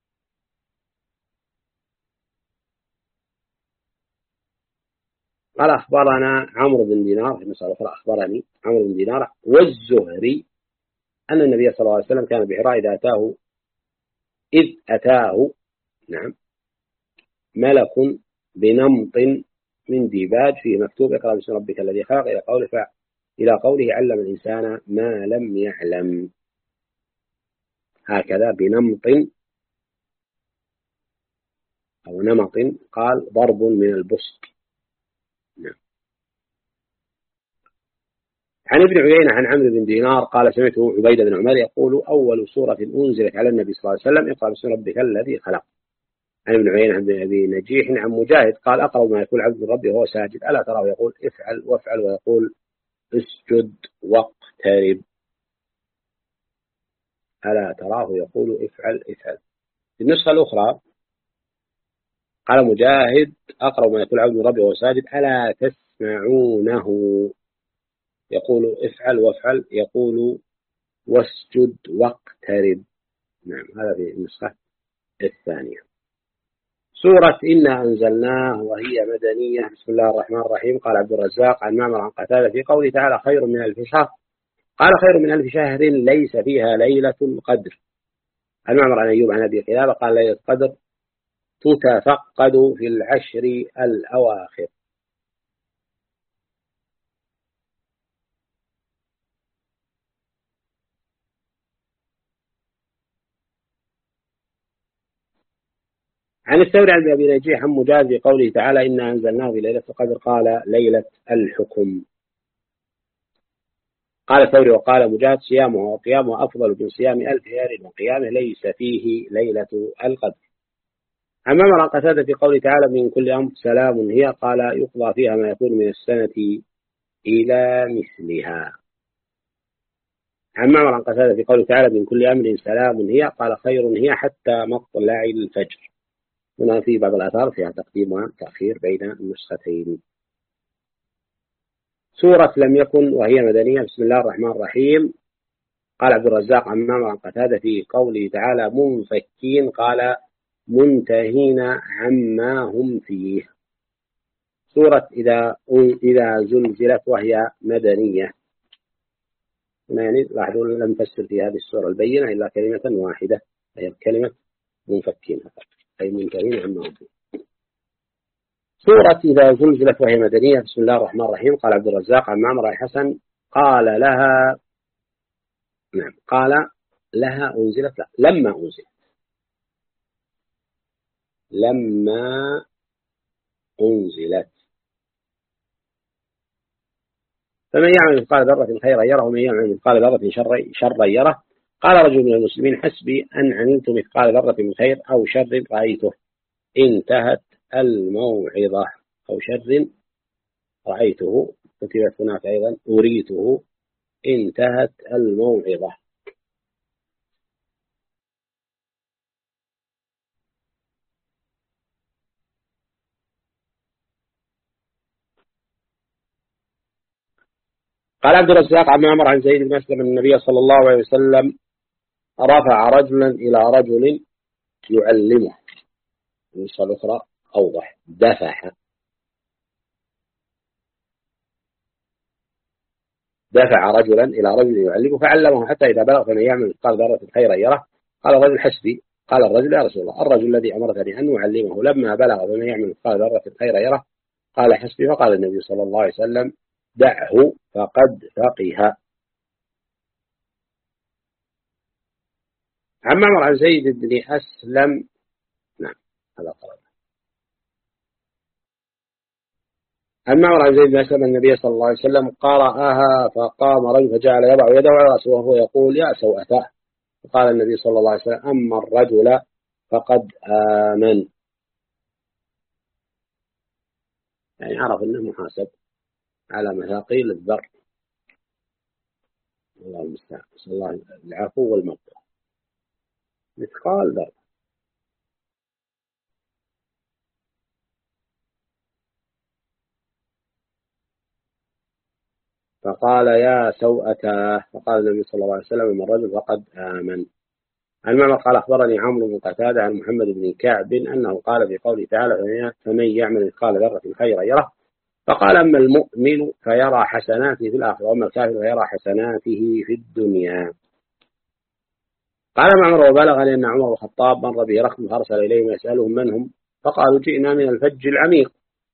قال أخبرنا عمرو بن دينار في مسألة أخرى أخبرني عمرو بن دينار والزهري أن النبي صلى الله عليه وسلم كان بحراء إذ أتاه نعم ملك بنمط من ديباج فيه مكتوب اقرأ باسم ربك الذي خلق إلى قوله علم الإنسان ما لم يعلم هكذا بنمط أو نمط قال ضرب من البسط. نعم. عن ابن عيينة عن عمرو بن دينار قال سمعته عبيد بن عمر يقول أول سورة أنزلت على النبي صلى الله عليه وسلم اقرأ باسم ربك الذي خلق. عن ابن عيينة عن أبي نجيح عن مجاهد قال أقرأ ما يقول عبد ربي وهو ساجد ألا تراه يقول افعل وافعل ويقول اسجد واقترب ألا تراه يقول افعل. في النسخة الأخرى قال مجاهد أقرأ ما يقول عبد ربي وهو ساجد ألا تسمعونه يقول افعل وافعل يقول واسجد واقترب. نعم هذا في النسخة الثانية. سورة إنا أنزلناه وهي مدنية. بسم الله الرحمن الرحيم. قال عبد الرزاق عن معمر عن قتادة في قوله تعالى خير من ألف شهر قال خير من 1000 شهر ليس فيها ليلة القدر. عن معمر عن أيوب عن أبي قلابة قال ليلة القدر تتفقد في العشر الأواخر. عن الثوري عن أبي نجيح عن مجاز بقوله تعالى إنا أنزلناه في ليلة القدر قال ليلة الحكم. قال الثوري وقال مجاز صيامه وقيامه أفضل من صيام 1000 شهر وقيامه ليس فيه ليلة القدر. عن معمر عن قتادة في قوله تعالى من كل أمر سلام هي قال يقضى فيها ما يكون من السنة إلى مثلها. عن معمر عن قتادة في قوله تعالى من كل أمر سلام هي قال خير هي حتى مطلع الفجر. هنا في بعض الآثار فيها تقديم وتأخير بين النسختين. سورة لم يكن وهي مدنية. بسم الله الرحمن الرحيم. قال عبد الرزاق عن معمر عن قتادة في قوله تعالى منفكين قال منتهين عما هم فيه. سورة إذا زلزلت وهي مدنية. يعني لاحظوا لم تفسر في هذه السورة البينة إلا كلمة واحدة هي كلمة منفكين أي منتهين عما هم فيه. سورة إذا زلزلت وهي مدنية. بسم الله الرحمن الرحيم. قال عبد الرزاق عن معمر الحسن قال لها نعم قال لها أنزلت لا لما أنزلت لما أنزلت. فمن يعمل مثقال ذرة خيرا يره ومن يعمل مثقال ذرة شرا يره. قال رجل من المسلمين حسبي أن عملت مثقال ذرة من خير أو شر رأيته. انتهت الموعظة. أو شر رأيته كتبت هناك أيضا أريته. انتهت الموعظة. قال عبد الرزاق عن معمر عن زيد بن أسلم النبي صلى الله عليه وسلم رفع رجلا إلى رجل يعلمه. النسخة الأخرى أوضح دفع رجلا إلى رجل يعلمه فعلمه حتى إذا بلغ فمن يعمل مثقال ذرة خيرا يره. قال الرجل حسبي. قال الرجل يا رسول الله الرجل الذي أمرتني أن أعلمه لما بلغ فمن يعمل مثقال ذرة خيرا يره. قال حسبي. فقال النبي صلى الله عليه وسلم دعه فقد فقه. عن معمر عن زيد بن أسلم نعم هذا قرأ. عن معمر عن زيد بن أسلم النبي صلى الله عليه وسلم قرأها فقام رجل فجعل يضع يده على رأسه وهو يقول يا سوءتاه. فقال النبي صلى الله عليه وسلم أما الرجل فقد آمن. يعني عرف أنه محاسب على مثاقيل الذر. الله المستعان. نسأل الله العفو والمغفرة. مثقال ذر. فقال يا سوءتاه. فقال النبي صلى الله عليه وسلم أما الرجل فقد آمن. عن معمر قال أخبرني عمرو بن قتادة عن محمد بن كعب أنه قال في قوله تعالى فمن يعمل مثقال ذرة خيرا يره. فقال أما المؤمن فيرى حسناته في الآخرة وأما الكافر فيرى حسناته في الدنيا. قال معمر وبلغني أن عمر الخطاب مر به رخم فأرسل إليهم يسألهم من هم. فقالوا جئنا من الفج العميق.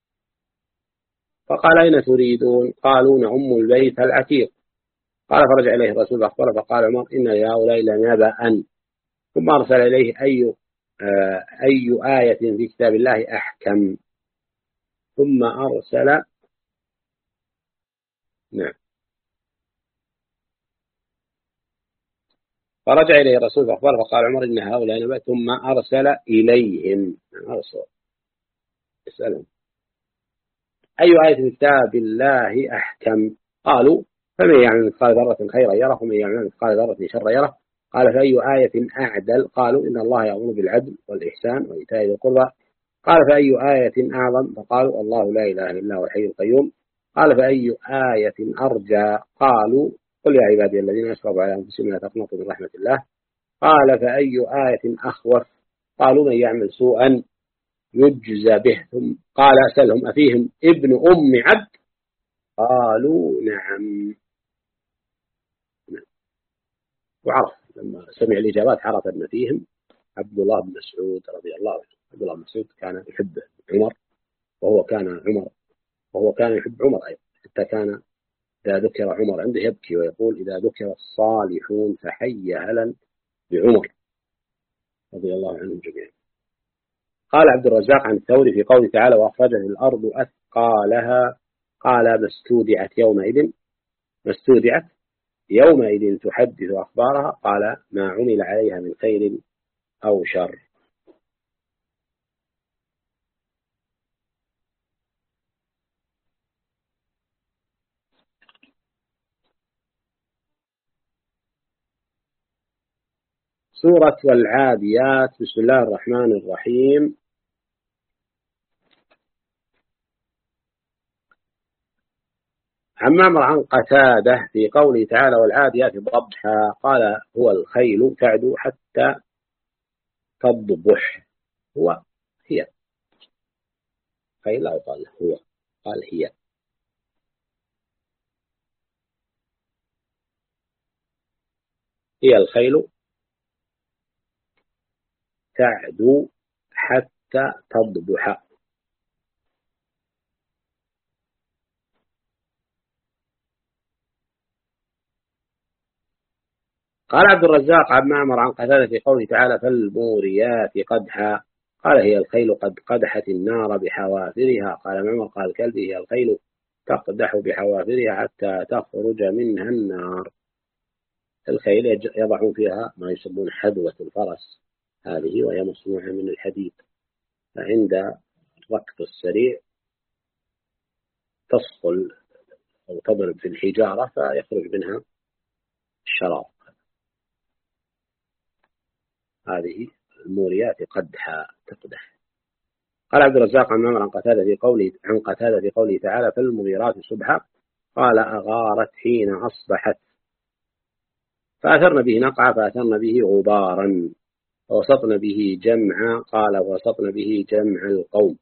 فقال أين تريدون. قالوا نعم البيت العتيق. قال فرجع إليه الرسول فأخبره فقال عمر إن لهؤلاء لنبأ. ثم أرسل إليه أي آية في كتاب الله أحكم. ثم أرسل نعم فرجع إليه الرسول فأخبره فقال عمر إن هؤلاء نبأ. ثم أرسل إليهم يسألهم أي آية في كتاب الله أحكم. قالوا فمن يعمل مثقال ذرة خيرا يره ومن يعمل مثقال ذرة شرا يره. قال فأي آية أعدل. قالوا إن الله يأمر بالعدل والإحسان وإيتاء ذي القربى. قال فأي آية أعظم. فقالوا الله لا إله إلا هو الحي القيوم. قال فأي آية أرجى. قالوا قل يا عبادي الذين أسرفوا على أنفسهم لا تقنطوا من رحمة الله. قال فأي آية أخوف. قالوا من يعمل سوءا يجزى به. ثم قال أسألهم أفيهم ابن أم عبد. قالوا نعم. وعرف لما سمع الإجابات عرف أن فيهم عبد الله بن مسعود رضي الله عنه. عبد الله بن مسعود كان يحب عمر، وهو كان يحب عمر أيضا، حتى كان إذا ذكر عمر عنده يبكي ويقول إذا ذكر الصالحون فحي هلا بعمر رضي الله عنهم جميعا. قال عبد الرزاق عن الثوري في قوله تعالى وأخرجت الأرض أثقالها قال ما استودعت يومئذ تحدث أخبارها قال ما عمل عليها من خير أو شر. سورة والعاديات. بسم الله الرحمن الرحيم. عن معمر عن قتادة في قوله تعالى والعاديات ضبحا قال هو الخيل تعدو حتى تضبح. هي خيل لا يقال له هو، قال هي الخيل تعدو حتى تضبح. قال عبد الرزاق عن معمر عن قتادة في قوله تعالى فالموريات قدحا قال هي الخيل قد قدحت النار بحوافرها. قال معمر قال الكلب هي الخيل تقدح بحوافرها حتى تخرج منها النار. الخيل يضعون فيها ما يسمون حذوة الفرس هذه، وهي مصنوعة من الحديد، فعند الركض السريع تصقل أو تضرب في الحجارة فيخرج منها الشراب. هذه الموريات قدحا تقدح. قال عبد الرزاق عن معمر عن قتادة في قوله تعالى فالمغيرات صبحا قال أغارت حين أصبحت فأثرن به نقعا فأثرن به غبارا فوسطن به جمعا قال وسطن به جمع القوم.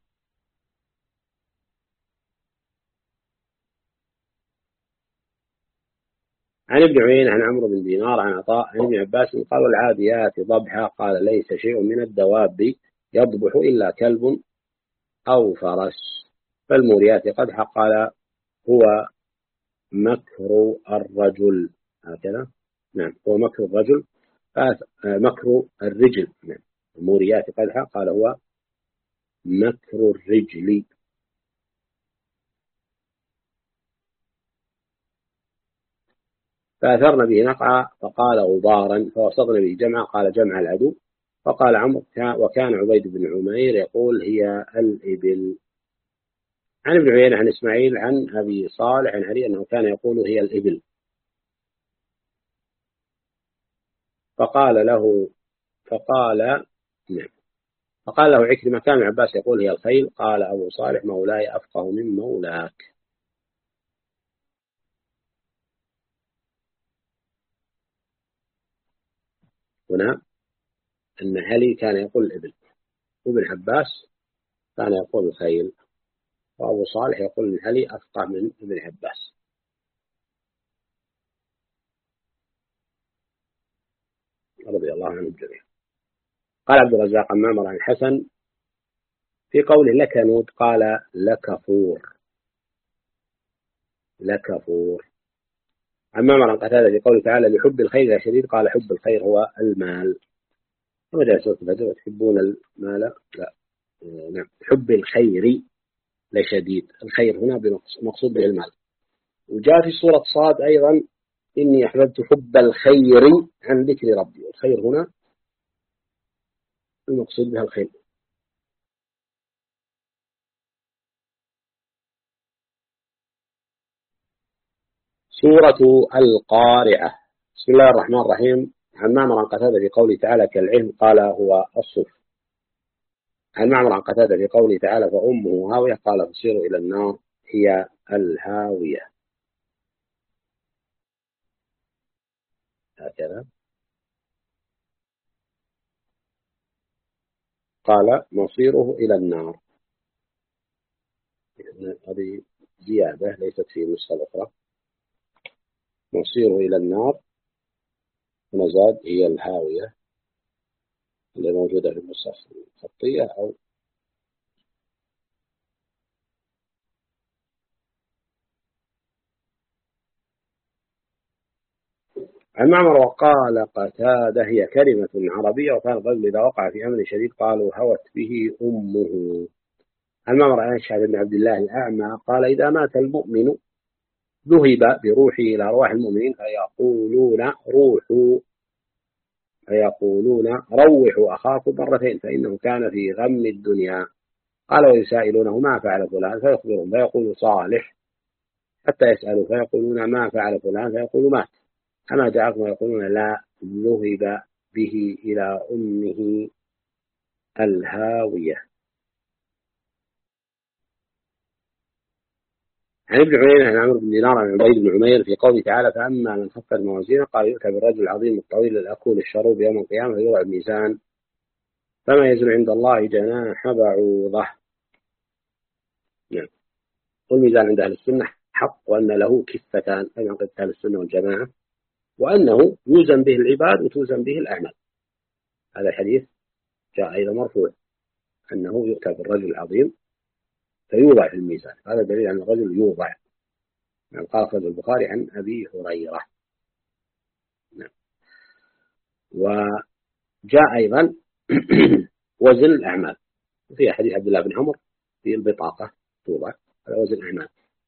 عن ابن عيينة عن عمرو بن دينار عن عطاء عن ابن عباس قال العاديات ضبحا قال ليس شيء من الدواب يضبح إلا كلب أو فرس. فالموريات قدحا قال هو مكر الرجل. هكذا نعم هو مكر الرجل مكر الرجل. نعم الموريات قدحا قال هو مكر الرجل. فأثرن به نقعا فقال غبارا فوسطن به جمعا قال جمع العدو. فقال عمرو وكان عبيد بن عمير يقول هي الإبل. عن ابن عيينة عن إسماعيل عن أبي صالح عن علي أنه كان يقول هي الإبل. فقال له عكرمة كان ابن عباس يقول هي الخيل. قال أبو صالح مولاي أفقه من مولاك. هنا أن علي كان يقول الإبل، وابن عباس كان يقول الخيل، وأبو صالح يقول أن علي أفقه من ابن عباس رضي الله عنه الجميع. قال عبد الرزاق عن معمر عن الحسن في قوله لكنود قال لكفور. عن معمر عن قتادة في قوله تعالى لحب الخير شديد قال حب الخير هو المال. وما جاء سورة الفجر وتحبون المال لا نعم حب الخير لشديد. الخير هنا مقصود به المال. وجاء في سورة صاد أيضا إني أحببت حب الخير عن ذكر ربي. الخير هنا المقصود بها الخير. سورة القارعة. بسم الله الرحمن الرحيم. عن معمر عن قتادة في قوله تعالى كالعلم قال هو الصف. عن معمر عن قتادة في قوله تعالى فأمه هاوية قال تصير إلى النار هي الهاوية. هكذا قال مصيره إلى النار. هذه زيادة ليست في النسخة الأخرى. مصيره إلى النار ونزاد هي الهاوية اللي موجودة في المصحف الخطية أو عن معمر وقال قتادة هي كلمة عربية، وكان الرجل إذا وقع في أمر شديد قالوا هوت به أمه. عن معمر عن شهاب بن عبد الله الأعمى قال إذا مات المؤمن ذهب بروحه إلى أرواح المؤمنين فيقولون روحوا أخاكم مرتين فإنه كان في غم الدنيا. قال ويسائلونه ما فعل فلان فيخبرهم فيقول صالح، حتى يسألوا فيقولون ما فعل فلان فيقول مات. أما جاءكم ويقولون لا ذهب به إلى أمه الهاوية. عن ابن عيينة عن عمرو بن دينار عن عبيد بن عمير في قوله تعالى فأما من خفت موازينه قال يؤتى بالرجل العظيم الطويل الأكول الشروب يوم القيامة فيوضع الميزان فما يزن عند الله جناح بعوضة. نعم. والميزان عند أهل السنة حق، وأن له كفتان أي عند أهل السنة والجماعة، وأنه يوزن به العباد وتوزن به الأعمال. هذا الحديث جاء أيضا مرفوع أنه يؤتى بالرجل العظيم فيوضع في الميزان، هذا دليل أن الرجل يوضع. نعم. قال أخرج البخاري عن أبي هريرة. نعم. وجاء أيضا وزن الأعمال في حديث عبد الله بن عمر في البطاقة توضع، هذا وزن الأعمال.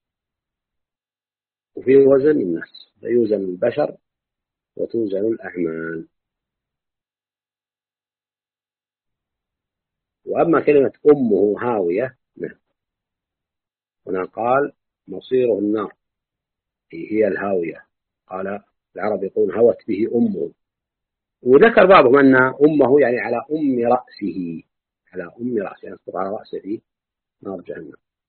وفي وزن الناس فيوزن البشر وتوزن الأعمال. وأما كلمة أمه هاوية، نعم، هنا قال مصيره النار هي الهاوية. قال العرب يقول هوت به أمه، وذكر بعضهم أن أمه يعني على أم رأسه، على أم رأسه يسقط على رأسه في نار جهنم.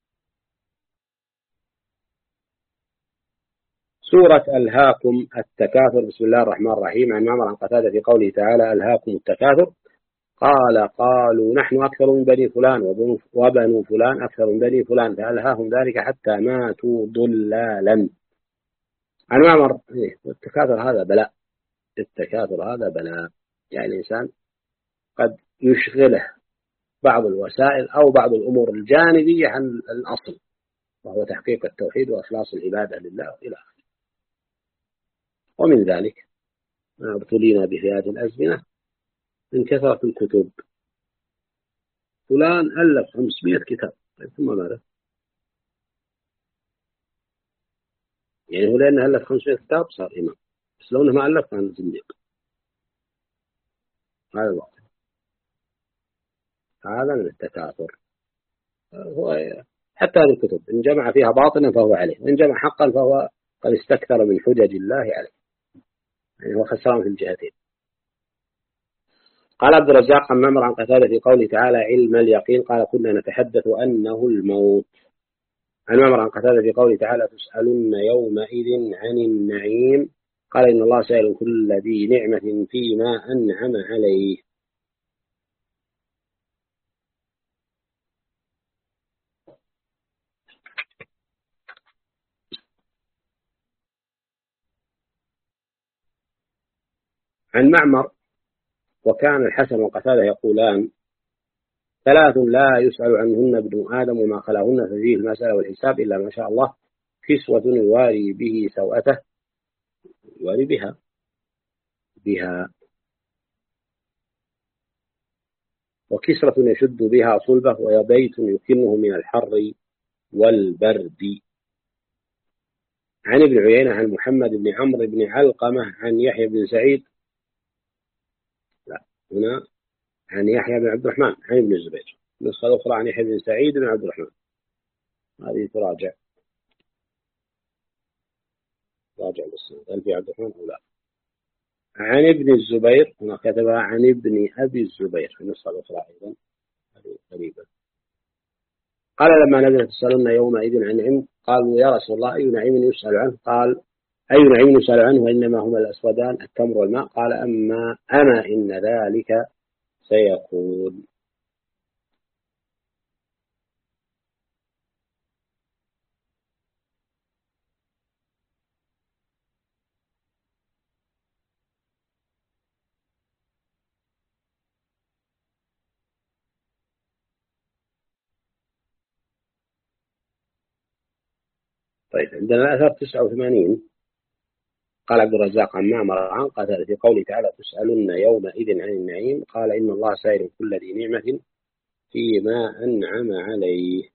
سورة ألهاكم التكاثر. بسم الله الرحمن الرحيم. عن معمر عن قتادة في قوله تعالى ألهاكم التكاثر قال قالوا نحن أكثر من بني فلان وبنو فلان أكثر من بني فلان فألهاهم ذلك حتى ماتوا ضلالا. عن معمر التكاثر هذا بلاء، التكاثر هذا بلاء، يعني الإنسان قد يشغله بعض الوسائل أو بعض الأمور الجانبية عن الأصل، وهو تحقيق التوحيد وإخلاص العبادة لله إلى آخره. ومن ذلك ما ابتلينا به هذه الأزمنة من كثرة الكتب. فلان ألف 500 كتاب، ثم ماذا؟ يعني هو لأنه ألف 500 كتاب صار إمام، بس لو أنه ما ألف كان زنديق. هذا الواقع، هذا من التكاثر. هو حتى هذه الكتب إن جمع فيها باطلا فهو عليه، وإن جمع حقا فهو قد استكثر من حجج الله عليه، يعني هو خسران في الجهتين. قال عبد الرزاق عن معمر عن قتادة في قوله تعالى علم اليقين قال كنا نتحدث أنه الموت. عن معمر عن قتادة في قوله تعالى تسألن يومئذ عن النعيم قال إن الله سائل كل ذي نعمة فيما أنعم عليه. عن معمر وكان الحسن وقتادة يقولان ثلاث لا يسأل عنهن ابن آدم وما خلاهن ففيه المسألة والحساب إلا ما شاء الله كسوة يواري به سوءته، يواري بها وكسرة يشد بها صلبه وبيت يكنه من الحر والبرد. عن ابن عيينة عن محمد بن عمرو بن علقمة عن يحيى بن سعيد، لا هنا عن يحيى بن عبد الرحمن عن ابن الزبير، النسخة الأخرى عن يحيى بن سعيد بن عبد الرحمن، هذه تراجع بالسند هل في عبد الرحمن أو لا. عن ابن الزبير هنا كتبها عن ابن أبي الزبير في النسخة الأخرى أيضا، هذه قريبة. قال لما نزلت تسألون يومئذ عن نعيم قالوا يا رسول الله أي نعيم يسأل عنه قال أي نعيم يسأل عنه وإنما هما الأسودان التمر والماء قال أما إن ذلك سيكون. طيب عندنا الأثر 89. قال عبد الرزاق عن معمر عن قتادة في قوله تعالى تسألن يومئذ عن النعيم قال إن الله سائل كل ذي نعمة فيما أنعم عليه.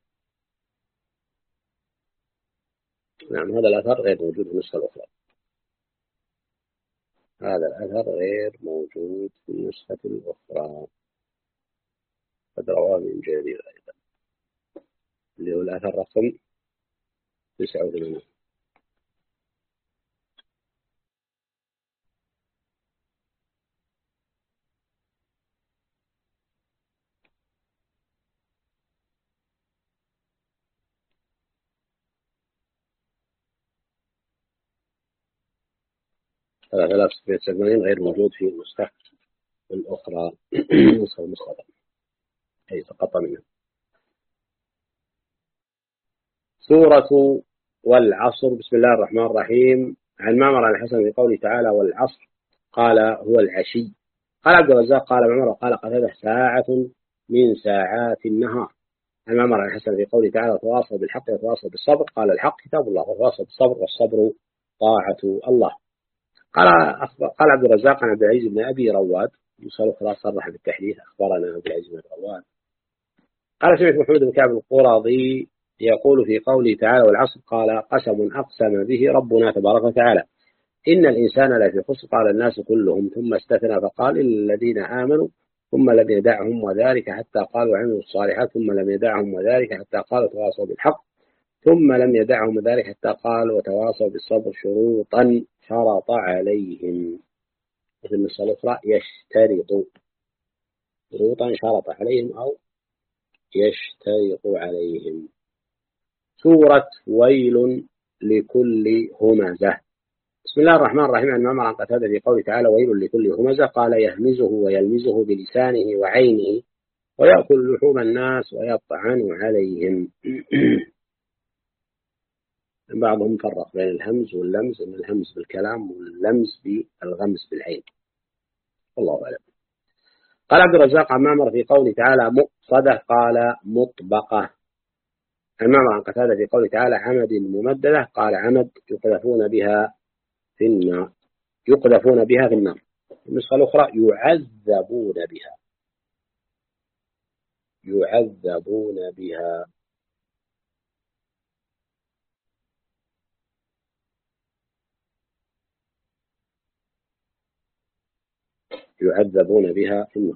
نعم هذا الأثر غير موجود في النسخة الأخرى. هذا الأثر غير موجود في النسخة الأخرى. قد رواه من جرير أيضا اللي هو الأثر رقم 89. هذا 389 غير موجود في النسخة الأخرى. النسخة المسقطة أي سقط منها. سورة والعصر. بسم الله الرحمن الرحيم. عن معمر عن الحسن في قوله تعالى والعصر قال هو العشي. قال عبد الرزاق قال معمر قال قتادة ساعة من ساعات النهار. عن معمر عن الحسن في قوله تعالى تواصوا بالحق وتواصوا بالصبر قال الحق كتاب الله وتواصوا بالصبر والصبر طاعة الله. قال عبد الرزاق عن عبد العزيز بن أبي رواد يسأل خلاص صرح بالتحديث أخبرنا عبد العزيز بن أبي رواد قال سمعت محمود بن كعب القرظي يقول في قوله تعالى والعصر قال قسم أقسم به ربنا تبارك وتعالى إن الإنسان لفي خسر قال الناس كلهم ثم استثنى فقال إلا الذين آمنوا ثم لم يدعهم وذلك حتى قالوا وعملوا الصالحات ثم لم يدعهم وذلك حتى قالوا تواصوا بالحق ثم لم يدعهم وذلك حتى قالوا وتواصوا بالصبر شروطا شرط عليهم. وفي النص الأخرى يشترط شروطا شرط عليهم أو يشترط عليهم. سورة ويل لكل همزة. بسم الله الرحمن الرحيم. عن معمر عن قتادة في قوله تعالى ويل لكل همزة قال يهمزه ويلمزه بلسانه وعينه ويأكل لحوم الناس ويطعن عليهم. بعضهم فرق بين الهمز واللمز إن الهمز بالكلام واللمز بالغمز بالعين والله أعلم. قال عبد الرزاق عن معمر في قوله تعالى مؤصدة قال مطبقة. عن معمر عن قتادة في قوله تعالى عمد ممددة قال عمد يقذفون بها في النار النسخة الأخرى يعذبون بها. في النار.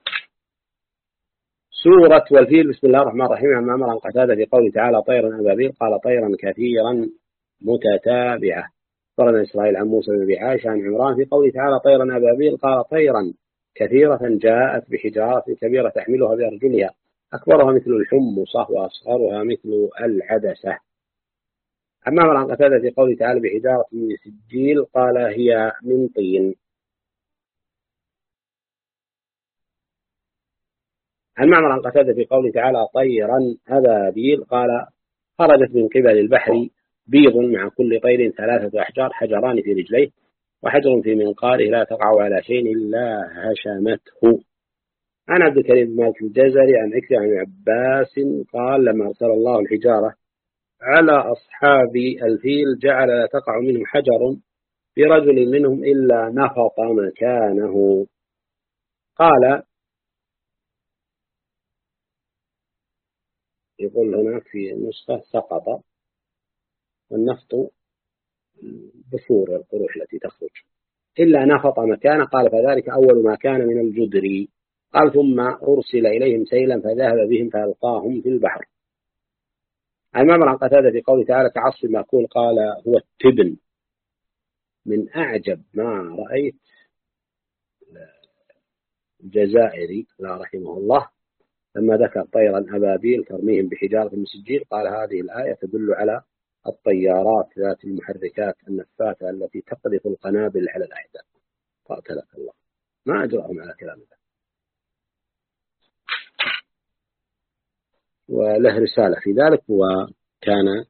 سورة والفيل. بسم الله الرحمن الرحيم. عن معمر عن قتادة في قوله تعالى طيرا أبابيل قال طيرا كثيرا متتابعة. أخبرنا إسرائيل عن موسى بن أبي عائشة عن عمران في قوله تعالى طيرا أبابيل قال طيرا كثيرة جاءت بحجارة كبيرة تحملها بأرجلها أكبرها مثل الحمصة وأصغرها مثل العدسة. عن معمر عن قتادة في قوله تعالى بحجارة من سجيل قال هي من طين. عن معمر عن قتادة في قوله تعالى طيرا أبابيل قال خرجت من قبل البحر بيض مع كل طير 3 أحجار حجران في رجليه وحجر في منقاره لا تقع على شيء إلا هشمته. عن عبد الكريم بن مالك الجزري عن عكرمة عن عباس قال لما أرسل الله الحجارة على أصحاب الفيل جعل لا تقع منه حجر برجل منهم إلا نفط مكانه. قال يقول هناك في نسخة سقط والنفط بثور القروح التي تخرج إلا نفط مكانه قال فذلك أول ما كان من الجدر. قال ثم أرسل إليهم سيلا فذهب بهم فألقاهم في البحر. عن معمر عن قتادة في قوله تعالى كعصف مأكول قال هو التبن. من أعجب ما رأيت الجزائري لا رحمه الله لما ذكر طيرا أبابيل ترميهم بحجارة من سجيل قال هذه الآية تدل على الطيارات ذات المحركات النفاثة التي تقذف القنابل على الأعداء قاتلك الله ما أجرأهم على كلام الله. وله رسالة في ذلك وكان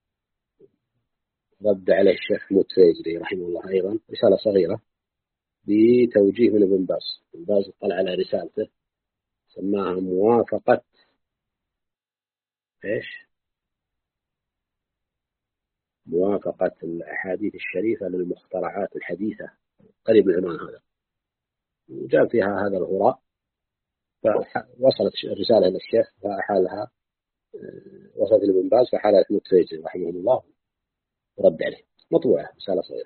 رد عليه الشيخ متفيزري رحمه الله أيضا رسالة صغيرة بتوجيه من ابن باز اطلع على رسالته سماها موافقة إيش موافقة الأحاديث الشريفة للمخترعات الحديثة، قريب من العنوان هذا، وجاء فيها هذا الغراء، فوصلت الرسالة إلى الشيخ فأحالها، وصلت لابن باز فحالها ابن تريزي رحمه الله ورد عليه، مطبوعة رسالة صغيرة.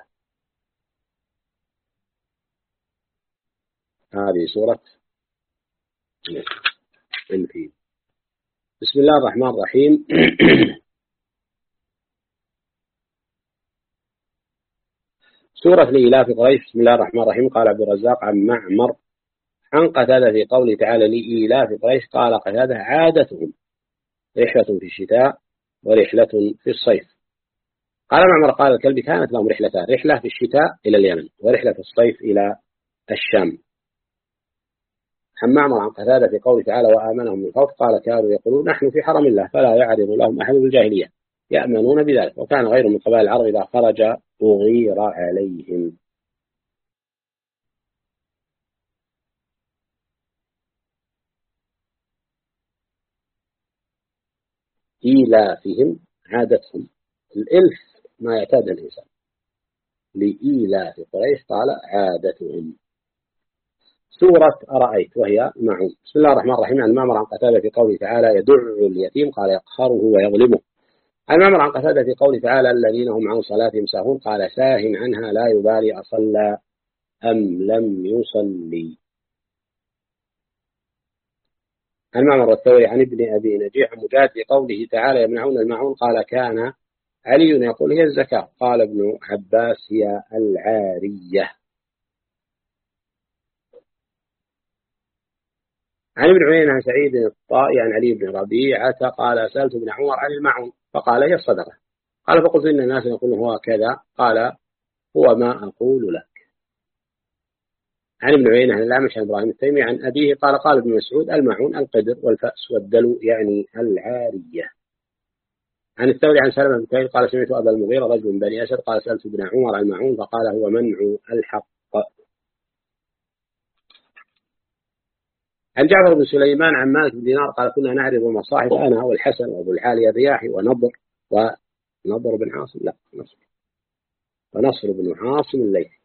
هذه سورة الفيل. بسم الله الرحمن الرحيم. سورة لإيلاف قريش. بسم الله الرحمن الرحيم. قال عبد الرزاق عن معمر عن قتادة في قوله تعالى لإيلاف قريش، قال قتادة عادتهم رحلة في الشتاء ورحلة في الصيف. قال معمر قال الكلبي كانت لهم رحلتان، رحلة في الشتاء إلى اليمن ورحلة في الصيف إلى الشام. عن معمر عن قتادة في قوله تعالى وآمنهم من خوف، قال كانوا يقولون نحن في حرم الله فلا يعرض لهم أحد بالجاهلية يأمنون بذلك، وكان غير من قبائل العرب إذا خرج أغير عليهم. إيلافهم عادتهم، الإلف ما يعتاد الإنسان، لإيلاف قريش قال عادتهم. سورة أرأيت وهي معون. بسم الله الرحمن الرحيم. عن معمر عن قتادة في قوله تعالى يدع اليتيم قال يقهره ويظلمه. عن معمر عن قتادة في قوله تعالى الذين هم عن صلاتهم ساهون قال ساه عنها لا يبالي أصلى أم لم يصلي. عن معمر الثوري عن ابن أبي نجيح مجاهد في قوله تعالى يمنعون الماعون قال كان علي يقول هي الزكاة، قال ابن عباس هي العارية. عن ابن عيينة عن سعيد الطائي عن علي بن ربيعة قال سألت ابن عمر عن الماعون فقال هي الصدقة، قال فقلت إن الناس يقولون هو كذا، قال هو ما أقول لك. عن ابن عيينة عن الأعمش عن إبراهيم التيمي عن أبيه قال قال ابن مسعود الماعون القدر والفأس والدلو يعني العارية. عن الثوري عن سلمة بن كهيل قال سمعت أبا المغيرة رجل من بني أسد قال سألت ابن عمر الماعون فقال هو منع الحق. عن جعفر بن سليمان عن مالك بن دينار قال كنا نعرض المصاحف أنا والحسن وأبو العالي الرياحي ونضر بن عاصم ونصر بن عاصم الليثي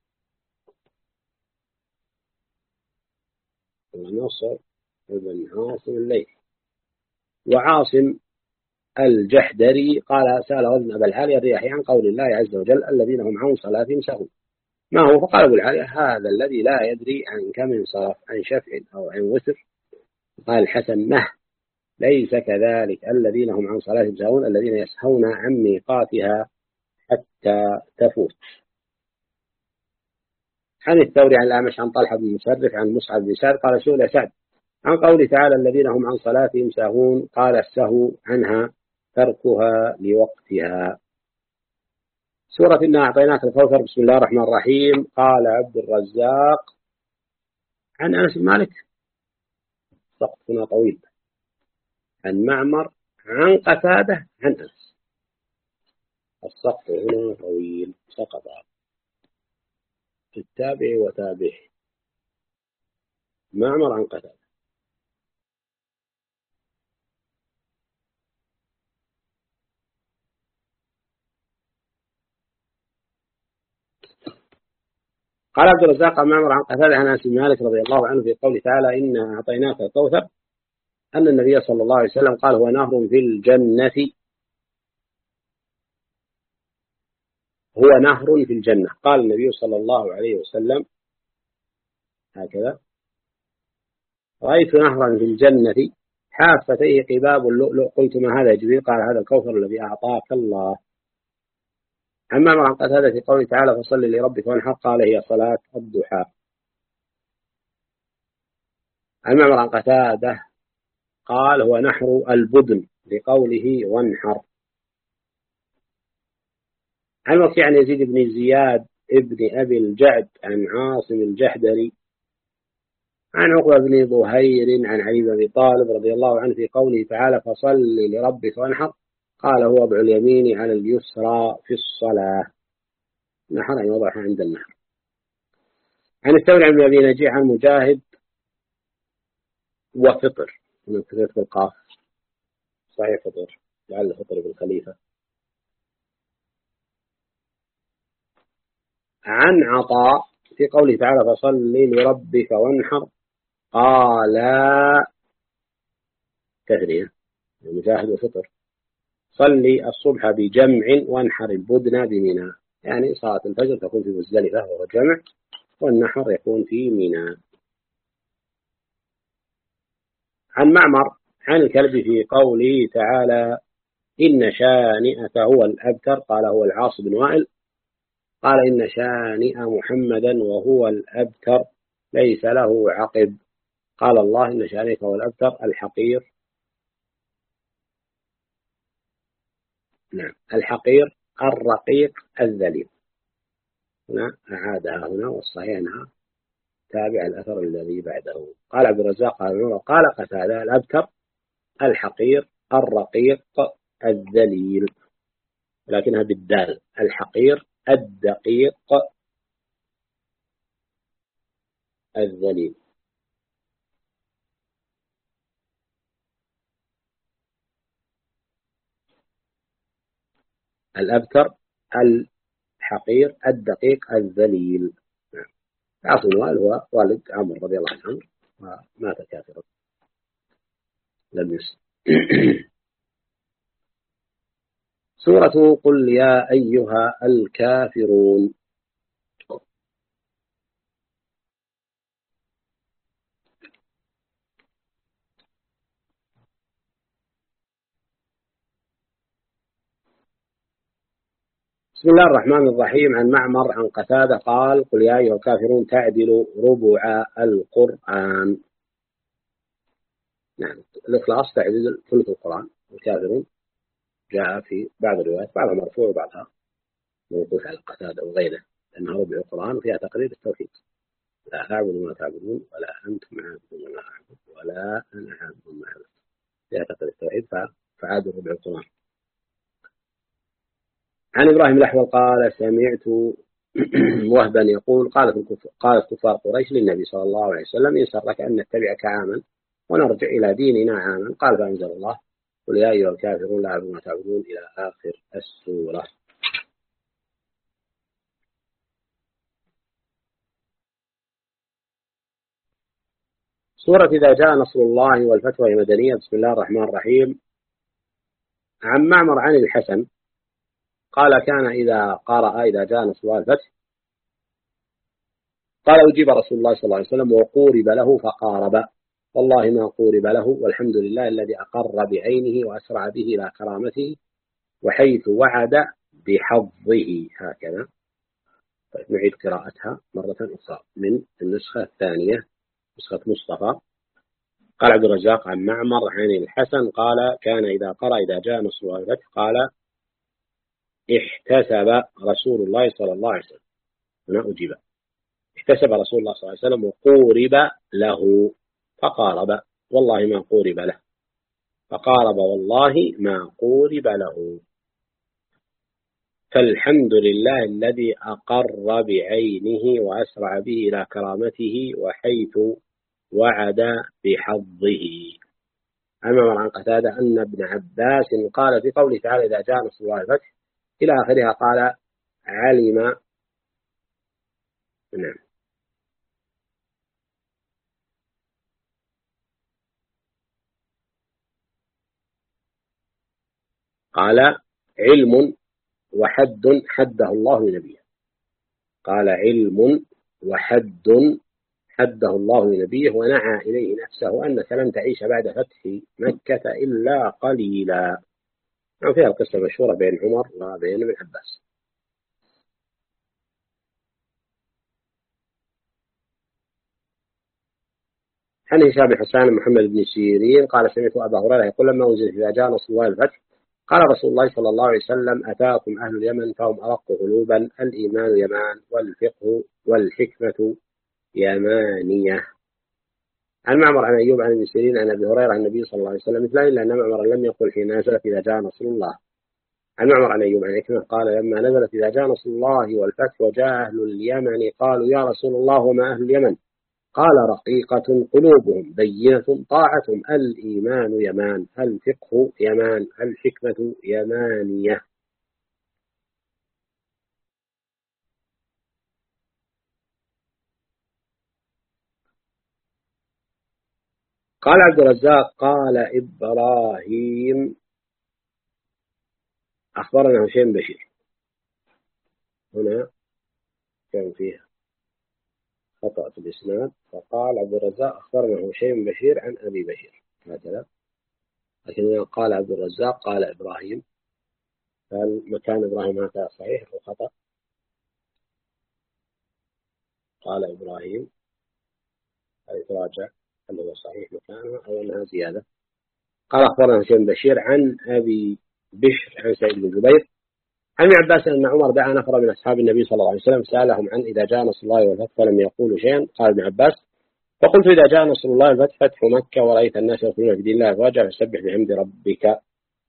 ونصر بن عاصم الليثي وعاصم الجحدري قال سأل رجل أبا العالي الرياحي عن قول الله عز وجل الذين هم عن صلاتهم سهون ما هو، فقال أبو العالي هذا الذي لا يدري عن كم انصرف عن شفع أو عن وتر. قال الحسن مه ليس كذلك الذين هم عن صلاتهم سهون الذين يسهون عن ميقاتها حتى تفوت. عن الثوري عن الأعمش عن طلحة بن مسرف عن مصعب بن سعد قال سئل سعد عن قوله تعالى الذين هم عن صلاتهم ساهون قال السهو عنها تركها لوقتها. سورة إنا أعطيناك الكوثر. بسم الله الرحمن الرحيم. قال عبد الرزاق عن أنس بن مالك سقطنا طويل عن معمر عن قتادة عن أنس، السقط هنا طويل سقط التابع وتابعه. معمر عن قتادة. قال عبد الرزاق عن معمر عن قتادة عن أنس بن مالك رضي الله عنه في قوله تعالى إنا أعطيناك الكوثر أن النبي صلى الله عليه وسلم قال هو نهر في الجنة، هو نهر في الجنة. قال النبي صلى الله عليه وسلم هكذا رأيت نهرا في الجنة حافتيه قباب اللؤلؤ قلت ما هذا جبريل قال هذا الكوثر الذي أعطاك الله. عن معمر عن قتادة في قوله تعالى فصل لربك وانحر قال هي صلاة الضحى. عن معمر عن قتادة قال هو نحر البدن لقوله وانحر. عن وكيع عن يزيد بن زياد ابن أبي الجعد عن عاصم الجحدري عن عقبة بن ظهير عن علي بن أبي طالب رضي الله عنه في قوله تعالى فصل لربك وانحر قال هو وضع اليمين على اليسرى في الصلاة، نحر يوضعها عند النحر. عن الثوري عن أبي نجيح عن مجاهد وفطر من كثرة القاف صحيح فطر لعل فطر بالخليفة عن عطاء في قوله تعالى فصل لربك وانحر قال تثنية مجاهد وفطر صلي الصبح بجمع وانحر البدن بمنى، يعني صلاة الفجر تكون في مزدلفة وهو جمع، والنحر يكون في منى. عن معمر عن الكلب في قوله تعالى إن شانئك هو الأبتر قال هو العاص بن وائل قال إن شانئ محمدا وهو الأبتر ليس له عقب قال الله إن شانئك هو الأبتر الحقير. نعم الحقير الرقيق الذليل. هنا أعادها هنا والصحيح أنها تابع الأثر الذي بعده. قال عبد الرزاق قال قتادة الأبتر الحقير الرقيق الذليل، لكنها بالدال الحقير الدقيق الذليل. الأبتر الحقير الدقيق الذليل. عاص بن وائل هو والد عمرو رضي الله عنه ومات كافرا لم يسلم. سورة قل يا أيها الكافرون. بسم الله الرحمن الرحيم. عن معمر عن قتادة قال قل يا أيها الكافرون تعدل ربع القرآن. نعم الإخلاص تعدل ثلث القرآن. الكافرون جاء في بعض الروايات بعضها مرفوع وبعضها موقوف على قتادة وغيره لأنها ربع القرآن وفيها تقرير التوحيد لا أعبد ما تعبدون ولا أنتم عابدون ما أعبد ولا أنا عابد ما أعبد، فيها تقرير التوحيد فعادوا ربع القرآن. عن إبراهيم الأحول قال سمعت وهبا يقول قالت كفار قريش للنبي صلى الله عليه وسلم إن سرك أن نتبعك عاما ونرجع إلى ديننا عاما قال فأنزل الله قل يا أيها الكافرون لا أعبد ما تعبدون إلى آخر السورة. سورة إذا جاء نصر الله والفتح وهي مدنية. بسم الله الرحمن الرحيم. عن معمر عن الحسن قال كان إذا قرأ إذا جاء نصر الله والفتح قال أجيب رسول الله صلى الله عليه وسلم وقورب له فقارب والله ما قورب له والحمد لله الذي أقر بعينه وأسرع به إلى كرامته وحيث وعد بحظه. هكذا. طيب نعيد قراءتها مرة أخرى من النسخة الثانية نسخة مصطفى. قال عبد الرزاق عن معمر عن الحسن قال كان إذا قرأ إذا جاء نصر الله والفتح قال احتسب رسول الله صلى الله عليه وسلم. هنا أجيب احتسب رسول الله صلى الله عليه وسلم وقورب له فقارب والله ما قورب له فقارب والله ما قورب له. فالحمد لله الذي أقر بعينه وأسرع به إلى كرامته وحيث وعد بحظه. أما عن قتادة أن ابن عباس قال في قوله تعالى إذا جاء نصر الله والفتح إلى آخرها قال علم. نعم قال علم وحد حده الله لنبيه. قال علم وحد حده الله لنبيه ونعى إليه نفسه أنك لن تعيش بعد فتح مكة إلا قليلا. فيها القصة مشهورة بين عمر وبين ابن عباس. عن هشام بن حسان محمد بن سيرين قال سمعت أبا هريرة يقول لما أنزل إذا جاء نصر الله الفتح قال رسول الله صلى الله عليه وسلم أتاكم أهل اليمن فهم أرق قلوبا الإيمان يمان والفقه والحكمة يمانية. عن معمر عن أيوب عن ابن سيرين عن أبي هريرة عن النبي صلى الله عليه وسلم مثلا إلا أن معمر لم يقل حين نزلت إذا جاء نصر الله. عن معمر عن أيوب عن حكمة قال لما نزلت إذا جاء نصر الله والفتح وجاء أهل اليمن قالوا يا رسول الله وما أهل اليمن قال رقيقة قلوبهم بينة طاعة الإيمان يمان الفقه يمان الحكمة يمانية. قال عبد الرزاق قال إبراهيم أخبرنا هشام بشير. هنا كان فيها خطأ في الإسناد، فقال عبد الرزاق أخبرنا هشام بشير عن أبي بشير هكذا، لكن قال عبد الرزاق قال إبراهيم، فالمكان إبراهيم هذا صحيح أو خطأ؟ قال إبراهيم، هذه تراجع هل هو صحيح مكانها أو أنها زيادة. قال أخبرنا هشام بشير عن أبي بشر عن سعيد بن جبير عن ابن عباس أن عمر دعا نفر من أصحاب النبي صلى الله عليه وسلم سألهم عن إذا جاء نصر الله والفتح فلم يقولوا شيئا. قال ابن عباس فقلت إذا جاء نصر الله والفتح فتح مكة ورأيت الناس يدخلون في دين الله أفواجا فسبح بحمد ربك.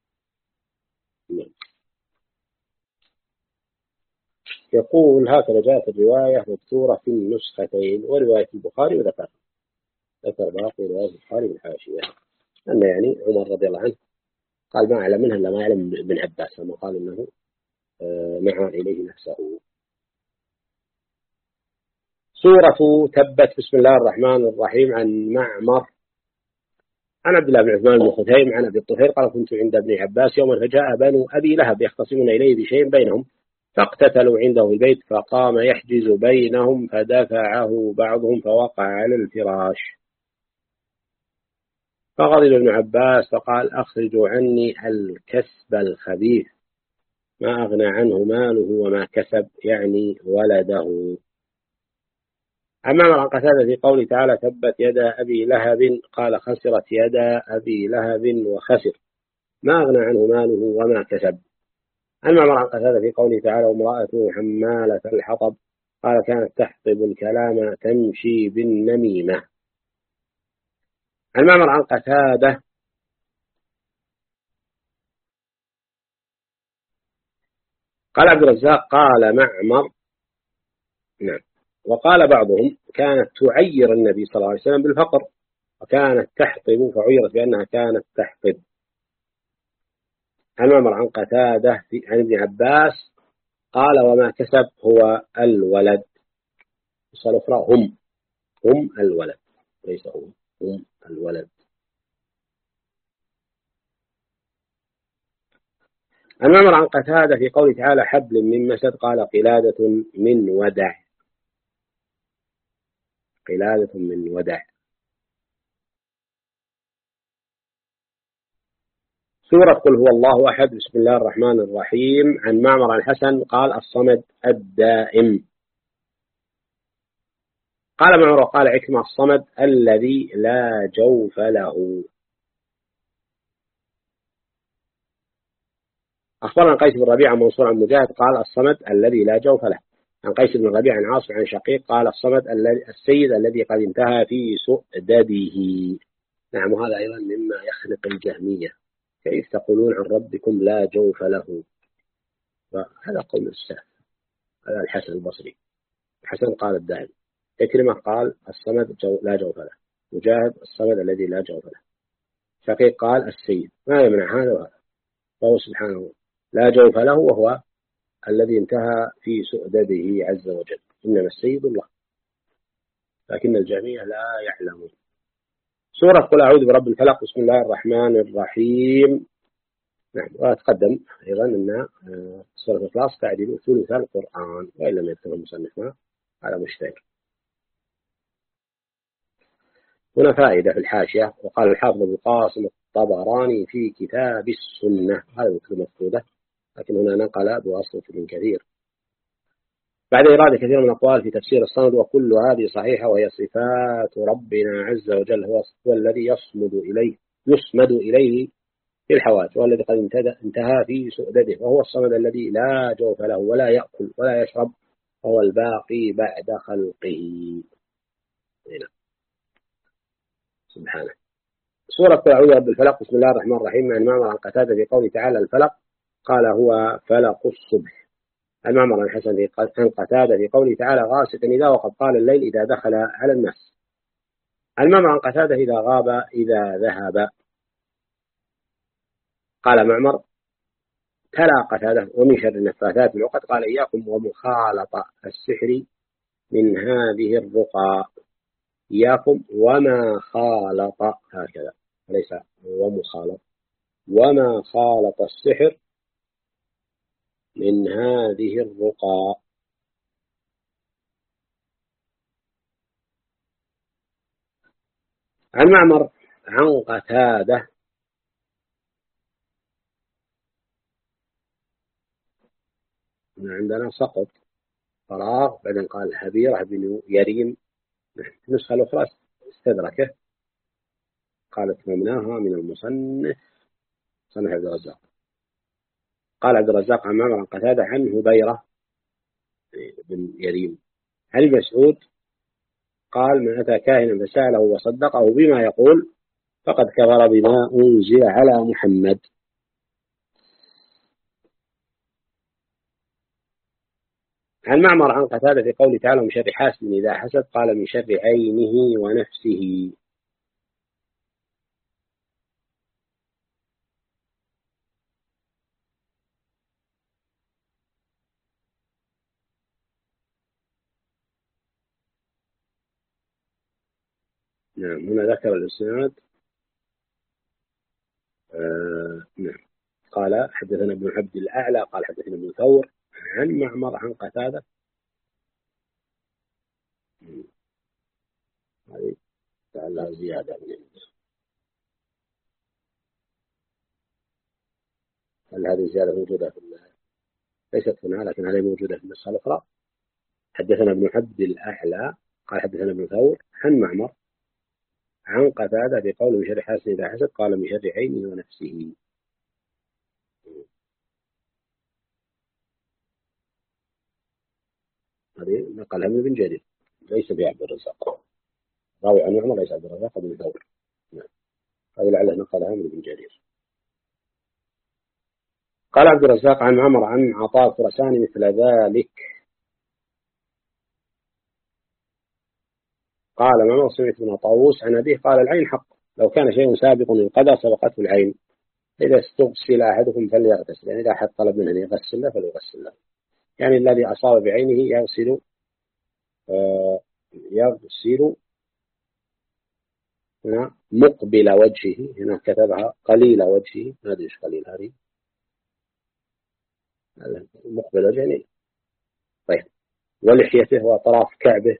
يقول هكذا جاءت الرواية مذكورة في النسختين ورواية البخاري وذكر باقي رواية البخاري بالحاشية أن يعني عمر رضي الله عنه قال ما أعلم منها إلا ما يعلم ابن عباس لما قال إنه نعى إليه نفسه. سورة تبت. بسم الله الرحمن الرحيم. عن معمر عن عبد الله بن عثمان بن خثيم عن أبي الطفيل قال كنت عند ابن عباس يوما فجاء بنو أبي لهب يختصمون إليه بشيء بينهم فاقتتلوا عنده في البيت فقام يحجز بينهم فدفعه بعضهم فوقع على الفراش فغضب ابن عباس فقال أخرجوا عني الكسب الخبيث ما أغنى عنه ماله وما كسب يعني ولده. أما عن قتادة في قوله تعالى تبت يدا أبي لهب قال خسرت يدا أبي لهب وخسر ما أغنى عنه ماله وما كسب. أما عن قتادة في قوله تعالى وامرأته حمالة الحطب قال كانت تحطب الكلام تمشي بالنميمة. أما عن قتادة قال عبد الرزاق قال معمر نعم. وقال بعضهم كانت تعير النبي صلى الله عليه وسلم بالفقر وكانت تحطب فعيرت بأنها كانت تحطب. أما عن قتادة عن ابن عباس قال وما كسب هو الولد. الصلاة الأخرى هم الولد ليس هم الولد. أما عن قتادة في قوله تعالى حبل من مسد قال قلادة من ودع قلادة من ودع. سورة قل هو الله أحد. بسم الله الرحمن الرحيم. عن معمر الحسن قال الصمد الدائم. قال معمر وقال عكرمة الصمد الذي لا جوف له. أخبرنا قيس بن ربيعة منصور عن مجاهد قال الصمد الذي لا جوف له. عن قيس بن ربيعة عن عاصم عن شقيق قال الصمد السيد الذي قد انتهى في سؤدده. نعم وهذا أيضا مما يخلق الجهمية كيف تقولون عن ربكم لا جوف له. هذا قول السلف. هذا الحسن البصري. الحسن قال الدائم. عكرمة قال الصمد لا جوف له. مجاهد الصمد الذي لا جوف له. شقيق قال السيد. ما يمنع هذا وهذا. فهو سبحانه لا جوف له وهو الذي انتهى في سؤدده عز وجل. إنما السيد الله لكن الجميع لا يعلمون. سورة قل أعوذ برب الفلق. بسم الله الرحمن الرحيم. نعم وأتقدم أيضا أن سورة الإخلاص تعدل ثلث القرآن وإن لم يكتب المصنف على مشتهر. هنا فائدة في الحاشية. وقال الحافظ ابن القاسم الطبراني في كتاب السنة هذا ذكر مفقودة لكن هنا نقل بواسطة ابن كثير بعد إرادة كثير من الأقوال في تفسير الصمد وكل هذه صحيحة وهي صفات ربنا عز وجل هو الذي يصمد إليه في الحوادث والذي قد انتهى في سؤدده وهو الصمد الذي لا جوف له ولا يأكل ولا يشرب وهو الباقي بعد خلقه. هنا سبحانه. سورة قل أعوذ برب الفلق. بسم الله الرحمن الرحيم. عن معمر عن قتادة في قوله تعالى الفلق قال هو فلق الصبح. عن معمر الحسن عن قتادة في قوله تعالى غاسق إذا وقد قال الليل إذا دخل على الناس. عن معمر عن قتادة إذا غاب إذا ذهب. قال معمر تلا قتادة ومن شر النفاثات بالعقد قال إياكم ومخالطة السحر من هذه الرقى. إياكم وما خالط، هكذا ليس ومخالط، وما خالط السحر من هذه الرقى. عن معمر عن قتادة عندنا سقط فراغ، بعدين قال هبيرة بن يريم، النسخة الأخرى استدركه، قالت اتممناها من المصنف صنف عبد الرزاق. قال عبد الرزاق عن معمر عن قتادة عن هبيرة بن يريم عن ابن مسعود قال من أتى كاهنا فسأله وصدقه بما يقول فقد كفر بما أنزل على محمد. عن معمر عن قتادة في قوله تعالى من شر حاسد إذا حسد قال من شر عينه ونفسه. نعم هنا ذكر الإسناد نعم قال حدثنا ابن عبد الأعلى قال حدثنا ابن ثور عن معمر عن قتادة. هذه لعلها زيادة من هل هذه الزيادة موجودة في ليست هنا لكن هذه موجودة في النسخة الأخرى. حدثنا ابن عبد الأعلى قال حدثنا ابن ثور عن معمر عن قتادة في قول من شر حاسد إذا حسد قال من شر عينه ونفسه. هذه نقلها من ابن جرير ليس بعبد الرزاق، راوي عن معمر ليس عبد الرزاق بن ثور. نعم هذه لعله نقلها من ابن جرير. قال عبد الرزاق عن معمر عن عطاء خرساني مثل ذلك. قال معمر سمعت من طاووس عن أبيه قال العين حق لو كان شيء سابق للقدر سبقته العين، إذا استغسل أحدكم فليغتسل، يعني إذا أحد طلب منه أن يغسل له فليغسل له، يعني الذي أصاب بعينه يغسل هنا مقبل وجهه، هنا كتبها قليل وجهه، ما أدري إيش قليل هذه، مقبل وجهه يعني طيب، ولحيته وأطراف كعبه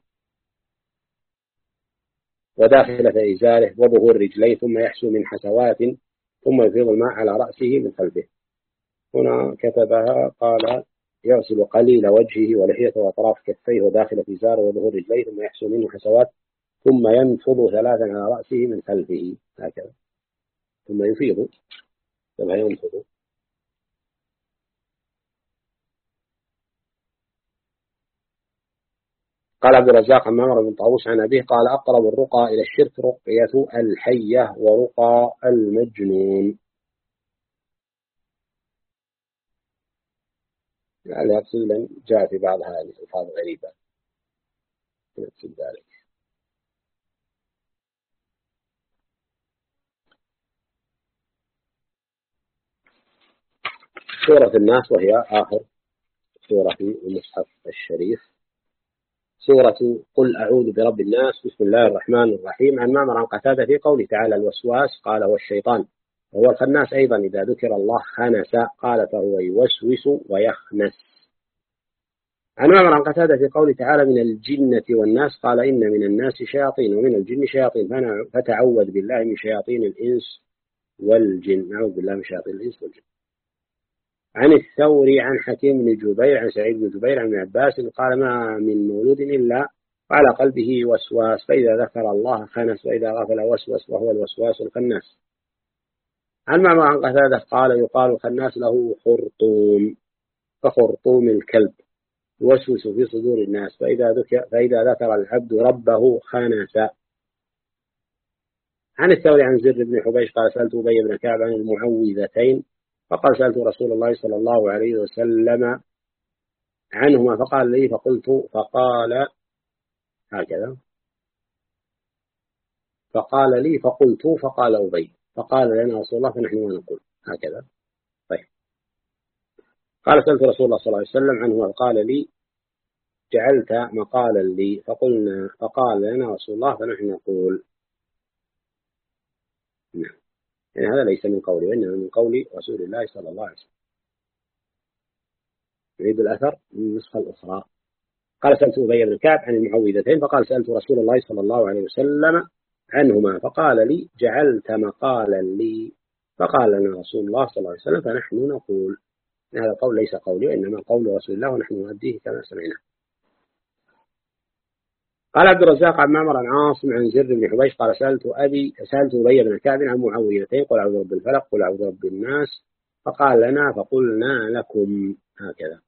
وداخلة إزاره وظهور رجليه ثم يحسو من حسوات ثم يفيض الماء على رأسه من خلفه. هنا كتبها قال يغسل قليل وجهه ولحيته وأطراف كفيه وداخل إزاره وظهور رجليه ثم يحسو منه حسوات ثم ينفض ثلاثا على رأسه من خلفه هكذا ثم يفيض ثم ينفض. قال عبد الرزاق عن معمر بن طاووس عن أبيه قال أقرب الرقى إلى الشرك رقية الحية ورقى المجنون. يعني أقصد جاء في بعض هذه الألفاظ غريبة نفس ذلك. سورة الناس وهي آخر سورة في المصحف الشريف، سورة قل أعوذ برب الناس بسم الله الرحمن الرحيم. عن معمر عن قتادة في قوله تعالى الوسواس قال هو الشيطان وهو الخناس أيضا إذا ذكر الله خنس قال فهو يوسوس ويخنس. عن معمر عن قتادة في قوله تعالى من الجنة والناس قال إن من الناس شياطين ومن الجن شياطين فتعوذ بالله من شياطين الإنس والجن، نعوذ بالله من شياطين الإنس والجن. عن الثوري عن حكيم بن جبير عن سعيد بن جبير عن ابن عباس قال ما من مولود إلا على قلبه وسواس فإذا ذكر الله خنس وإذا غفل وسوس وهو الوسواس الخناس. عن معمر عن قتادة قال يقال الخناس له خرطوم كخرطوم الكلب يوسوس في صدور الناس فإذا ذكر العبد ربه خنس. عن الثوري عن زر بن حبيش قال سألت أبي بن كعب عن المعوذتين فقال سألت رسول الله صلى الله عليه وسلم عنهما فقال لي فقال هكذا فقال لي فقلت فقال أبي فقال لنا رسول الله فنحن ما نقول هكذا. طيب قال سألت رسول الله صلى الله عليه وسلم عنه فقال لي جعلت مقالا لي فقال لنا رسول الله فنحن نقول. نعم. يعني هذا ليس من قولي وإنما من قول رسول الله صلى الله عليه وسلم. نريد الأثر من النسخة الأخرى. قال سألت أبي بن كعب عن المعوذتين فقال سألت رسول الله صلى الله عليه وسلم عنهما فقال لي جعلت مقالا لي فقال لنا رسول الله صلى الله عليه وسلم فنحن نقول. هذا القول ليس قولي وإنما قول رسول الله ونحن نؤديه كما سمعنا. قال عبد الرزاق عن معمر عن عاصم عن زر بن حبيش قال سألت أبي بن كعب عن معوذتين قل أعوذ برب الفلق قل أعوذ برب الناس فقال لنا فقلنا لكم هكذا.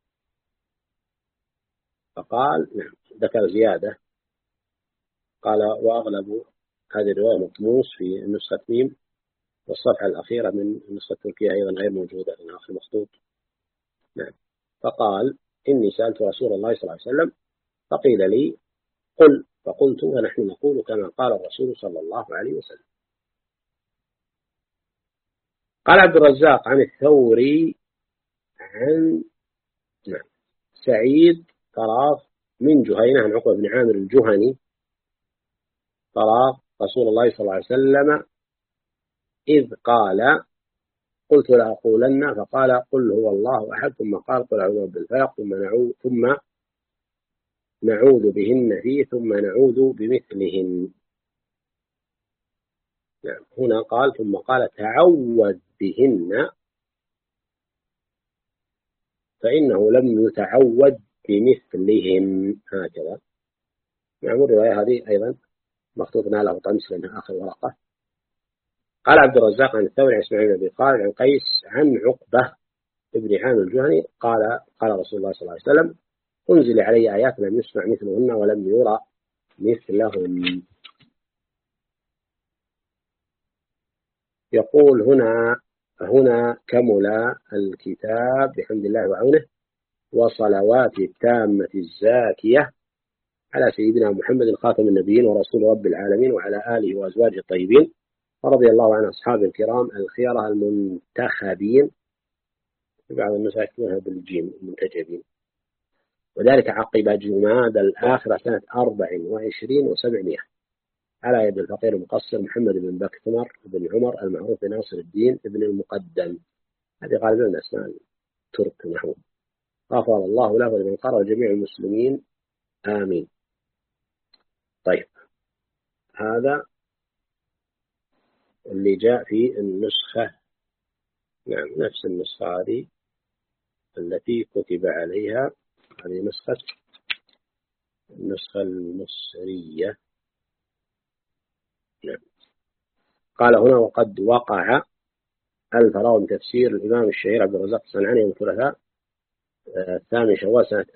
فقال نعم ذكر زيادة قال وأغلب هذه الرواية مطموس في النسخة ميم والصفحة الأخيرة من النسخة التركية أيضا غير موجودة في آخر مخطوط. نعم. فقال إني سألت رسول الله صلى الله عليه وسلم فقيل لي قل فقلت ونحن نقول كما قال الرسول صلى الله عليه وسلم. قال عبد الرزاق عن الثوري عن سعيد طراف من جهينة عن عقبة بن عامر الجهني طراف رسول الله صلى الله عليه وسلم إذ قال قلت لأقولن فقال قل هو الله أحد ثم قال قل أعوذ بالفلق ثم نعوذ بهن فيه ثم نعوذ بمثلهن. نعم. هنا قال ثم قال تعوذ بهن فإنه لم يتعوذ بمثلهن هكذا. نعم. الرواية هذه أيضا مخطوطنا له طمس لأنها آخر ورقة. قال عبد الرزاق عن الثوري عن إسماعيل بن أبي خالد عن قيس عن عقبة ابن عامر الجهني قال رسول الله صلى الله عليه وسلم أنزل علي آيات لم يسمع مثلهن ولم يرى مثلهن. يقول هنا كمل الكتاب بحمد الله وعونه وصلوات التامة الزاكية على سيدنا محمد خاتم النبيين ورسول رب العالمين وعلى آله وأزواجه الطيبين ورضي الله عن أصحاب الكرام الخيرة المنتخبين بعض المساكنها بالجيم المنتجبين وذلك عقب جماد الآخرة سنة 24 و700 على يد الفقير المقصر محمد بن بكتمر بن عمر المعروف بناصر الدين ابن المقدم. هذه غالبا من أسماء الترك نحو. غفر الله له ولمن قرأ جميع المسلمين آمين. طيب هذا اللي جاء في النسخة. نعم نفس النسخة هذه التي كتب عليها هذه النسخة المصرية. نعم. قال هنا وقد وقع الفراغ من تفسير الإمام الشهير عبد الرزاق الصنعاني يوم الثلاثاء 8 شوال سنة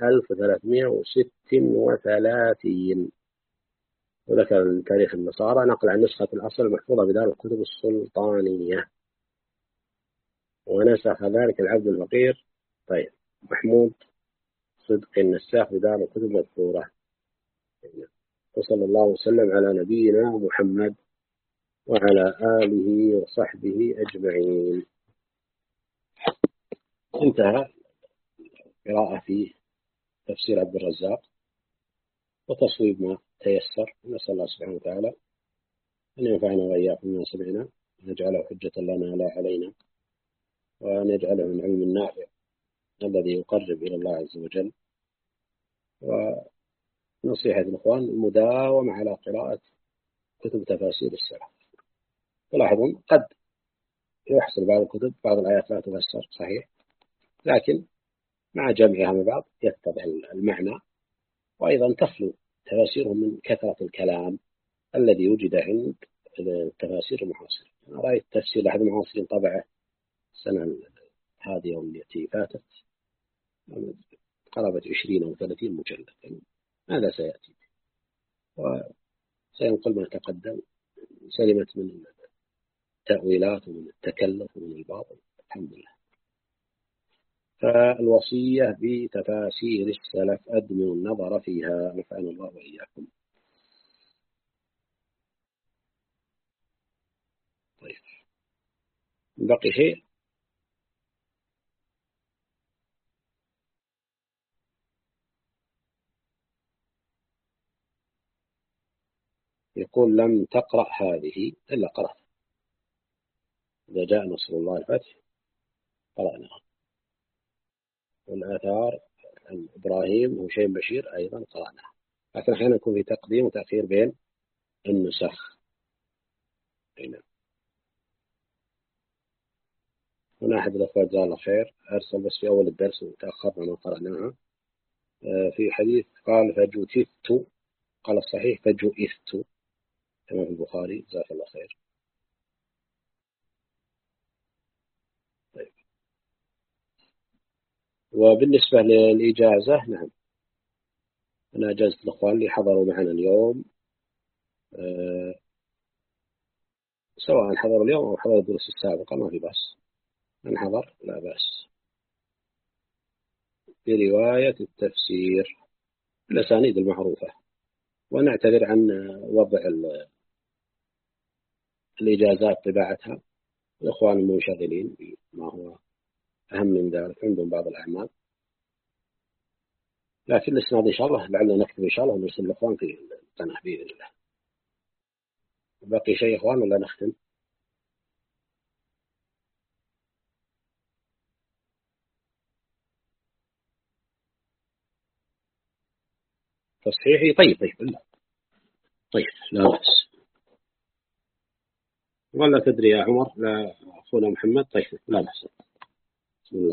1336 وذكر تاريخ النصارى نقل عن نسخة الأصل المحفوظة بدار الكتب السلطانية ونسخ ذلك العبد الفقير. طيب محمود صدق النساخ بدار الكتب المذكورة. وصلى الله وسلم على نبينا محمد وعلى آله وصحبه أجمعين. انتهى قراءة في تفسير عبد الرزاق وتصويب ما تيسر. نسأل الله سبحانه وتعالى أن ينفعنا وإياكم ما سمعنا ونجعله حجة لنا لا علينا وأن يجعله من علم النافع الذي يقرب إلى الله عز وجل. ونصيحة الإخوان المداومة على قراءة كتب تفاسير السلف. تلاحظون قد يحصل بعض الكتب بعض الآيات لا تفسر صحيح لكن مع جمعها مع بعض يتضح المعنى وأيضا تخلو تفاسيرهم من كثرة الكلام الذي وجد عند التفاسير المعاصرة. أنا رأيت تفسير أحد المعاصرين طبعه السنة هذه أو التي فاتت قرابة 20 أو 30 مجلد. هذا سيأتي وسينقل ما تقدم سلمت من التأويلات ومن التكلف ومن الباطل الحمد لله. فالوصية بتفاسير السلف أدموا النظر فيها نفعنا الله وإياكم. طيب بقي شيء؟ يقول لم تقرأ هذه إلا قرأت. إذا جاء نصر الله الفتح قرأناها. والآثار عن إبراهيم وهشيم بشير أيضا قرأناها. لكن أحيانا يكون في تقديم وتأخير بين النسخ. هنا أحد الأخوات جزاه الله خير أرسل بس في أول الدرس وتأخرنا ما قرأناها. في حديث قال فجثثت، قال الصحيح فجئثت كما في البخاري، جزاك الله خير. طيب. وبالنسبة للإجازة، نعم أنا أجازت الأخوان اللي حضروا معنا اليوم، سواء حضروا اليوم أو حضروا الدروس السابقة ما في بأس. من حضر لا بأس برواية التفسير الأسانيد المعروفة، ونعتذر عن وضع الإجازات طباعتها. الإخوان المنشغلين بما هو أهم من ذلك، عندهم بعض الأعمال. لكن الإسناد إن شاء الله لعلنا نكتب إن شاء الله ونرسل الإخوان في القناة بإذن الله. باقي شيء إخوان ولا نختم؟ تصحيحي؟ طيب لا. طيب لا بأس. ولا تدري يا عمر، لا أخونا محمد؟ طيب لا بأس. بسم الله.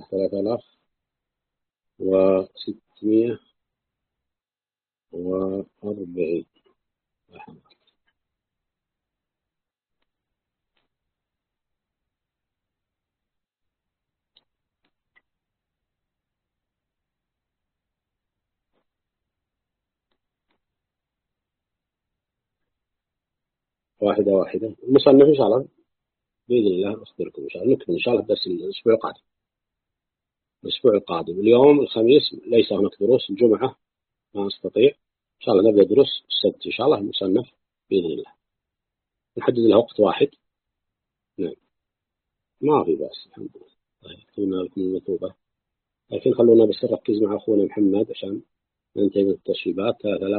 3640. واحدة المصنف إن شاء الله بإذن الله أخبركم إن شاء الله، نكمل إن شاء الله بس الأسبوع القادم. الأسبوع القادم اليوم الخميس ليس هناك دروس، الجمعة ما أستطيع. إن شاء الله نبدأ دروس السبت إن شاء الله المصنف بإذن الله، نحدد له وقت واحد. نعم ما في بأس الحمد لله. طيب كلمة لكم المثوبة، لكن خلونا بس نركز مع أخونا محمد عشان ننتهي من التصويبات.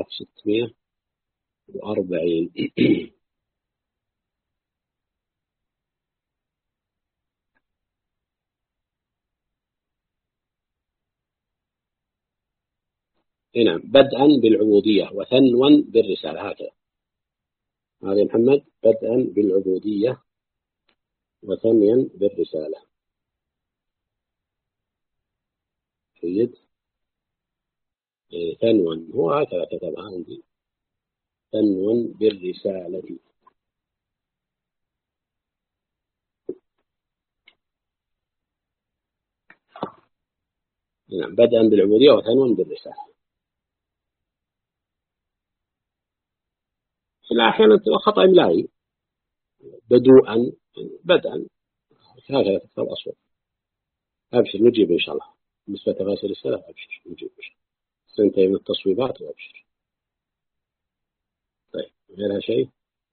3640. نعم بدءا بالعبودية وثنوا بالرسالة، هكذا. هذا محمد بدءا بالعبودية وثنيا بالرسالة. جيد. ثنوا هو هكذا كتبها عندي، ثنوا بالرسالة. نعم بدءا بالعبودية وثنوا بالرسالة. لا أحيانا خطأ إملائي، بدوءا بدءا هكذا تكتب أصوات. أبشر نجيب إن شاء الله. بالنسبة لتفاسير السلف أبشر نجيب إن شاء الله. سنتهي من التصويبات وأبشر. طيب غيرها شيء؟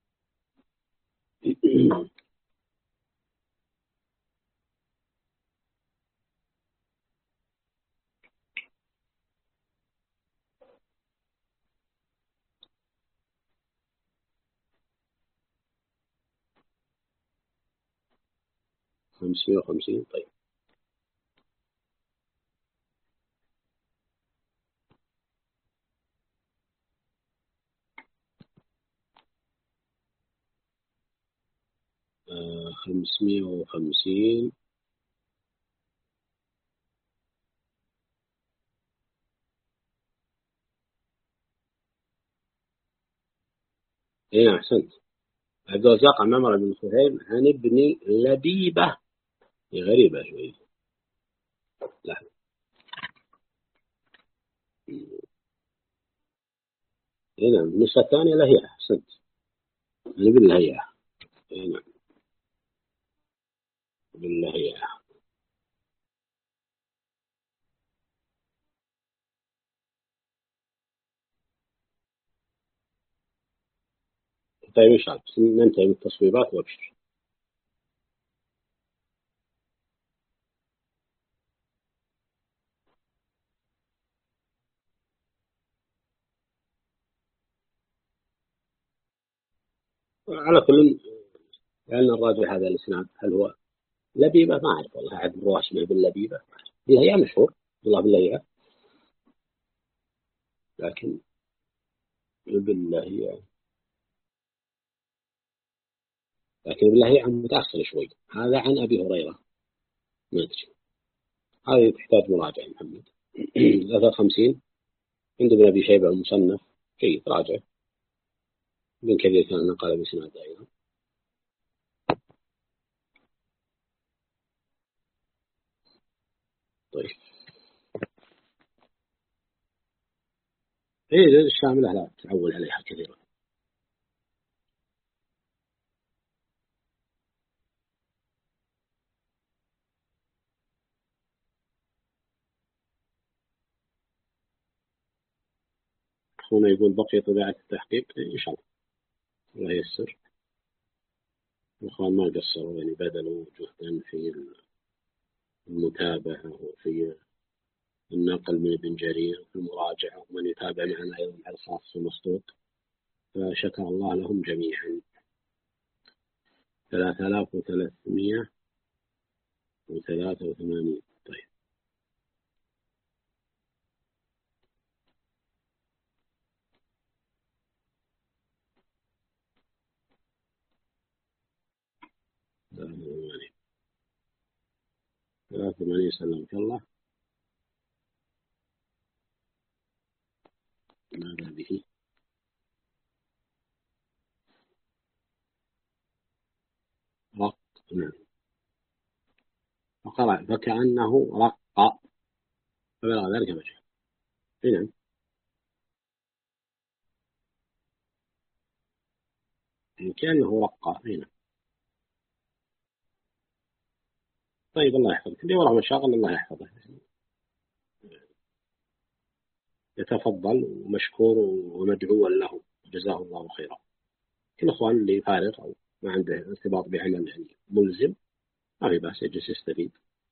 550. طيب 550. نعم أحسنت. عبد الرزاق عن عمر بن سهيل عن ابن لبيبة. غريبة شوي. لا نعم النسخة الثانية لهيعة. أحسنت. عن ابن لهيعة. نعم ابن لهيعة. طيب إن شاء الله ننتهي من التصويبات وابشر. على كل، لأن الراجح هذا الإسناد هل هو لبيبة؟ ما أعرف والله، عبد الله اسمه باللبيبة، باللهيعة مشهور، عبد الله باللهيعة، لكن باللهيعة، لكن باللهيعة متأخر شوي، هذا عن أبي هريرة، ما أدري، هذه تحتاج مراجعة محمد. 53 عند ابن أبي شيبة المصنف، جيد راجع. ابن كثير كان نقل بإسناد أيضا. طيب إيه الشاملة لا تعول عليها كثيرا. هنا يقول بقي طباعة التحقيق إن شاء الله الله ييسر. الإخوان ما قصروا يعني، بذلوا جهدا في المتابعة وفي النقل من ابن جرير وفي المراجعة، ومن يتابع معنا أيضا على الخاص المصدوق، فشكر الله لهم جميعا. 3383. طيب ثلاثة 83 سلمك الله. ماذا به؟ رق. نعم. فقرأ فكأنه رق، فبلغ ذلك وجهه. نعم. كأنه رق. نعم. طيب الله يحفظك، اللي وراه مشاغل الله يحفظه، يتفضل ومشكور ومدعوا له، جزاه الله خيرا. كل أخوان اللي فارغ أو ما عنده ارتباط بعمل يعني ملزم، ما في بأس يجلس يستفيد.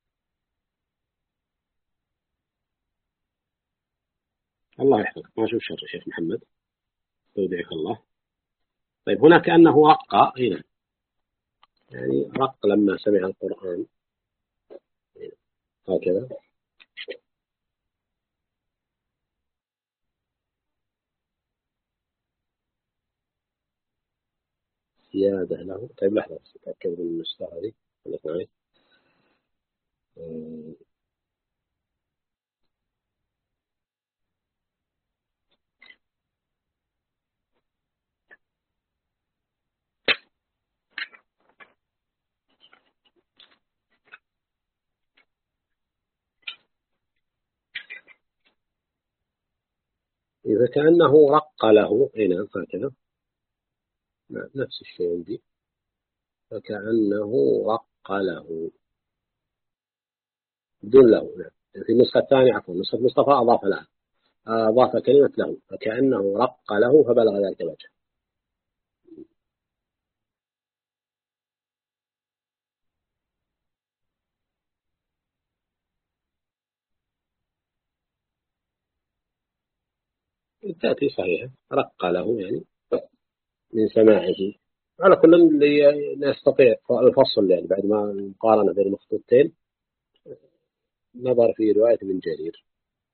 الله يحفظك، ما شوف شر شيخ محمد، استودعك الله. طيب هنا كأنه رق هنا، يعني رق لما سمع القرآن هكذا. زيادة له. طيب لحظة بس أتأكد من النسخة هذه خليك معي. إذا كأنه رق له هنا هكذا، نفس الشيء عندي، فكأنه رق له بدون له. في النسخة الثانية عفوا نسخة مصطفى أضاف لها، أضاف كلمة له، فكأنه رق له فبلغ ذلك الوجه. تأتي صحيحة، رق له يعني من سماعه. على كل اللي يستطيع الفصل يعني بعد ما المقارنة بين المخطوطتين، نظر في رواية ابن جرير.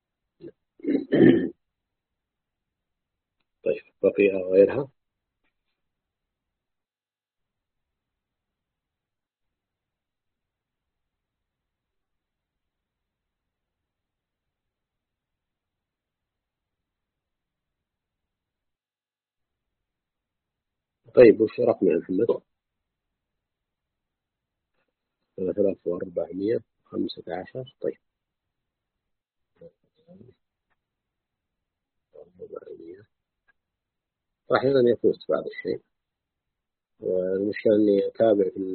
طيب بقي غيرها. طيب وش رقم يا محمد؟ 3415. طيب 400 أحيانا يفوت بعض الشيء، والمشكلة إني أتابع في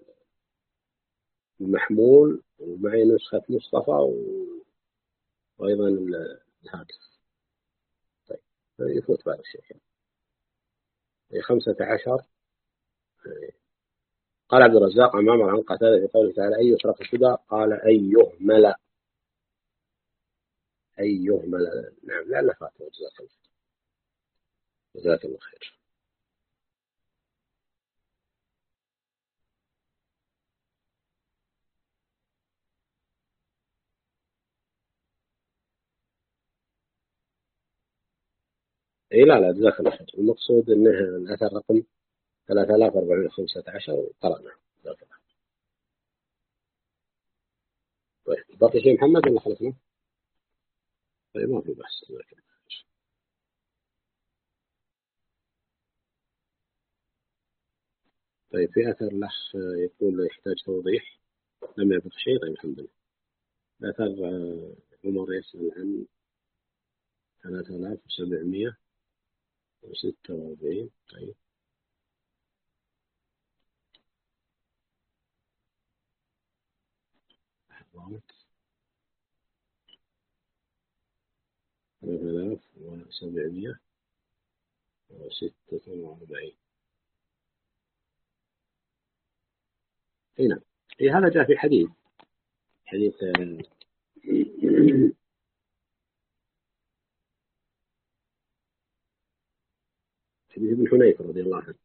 المحمول ومعي نسخة مصطفى وأيضا الهاتف. طيب يفوت بعض الشيء. 15. قال عبد الرزاق عن معمر عن قتادة في قوله تعالى أي يترك الهدى، قال أي يهمل. أي يهمل. نعم لعل فاته، جزاك الله، جزاك الله خير. إيه لا لا، جزاك الله خير. المقصود أنه الأثر رقم 3415 وقرأنا. جزاك الله. طيب باقي شيء محمد ولا خلصنا؟ طيب ما في بحث. طيب في أثر الأخ يقول يحتاج توضيح، لم يبق شيء. طيب الحمد لله. أثر عمر يسأل عن 3746. طيب لحظات. 3746. اي نعم. اي هذا جاء في حديث حديث ابن حنيفة رضي الله عنه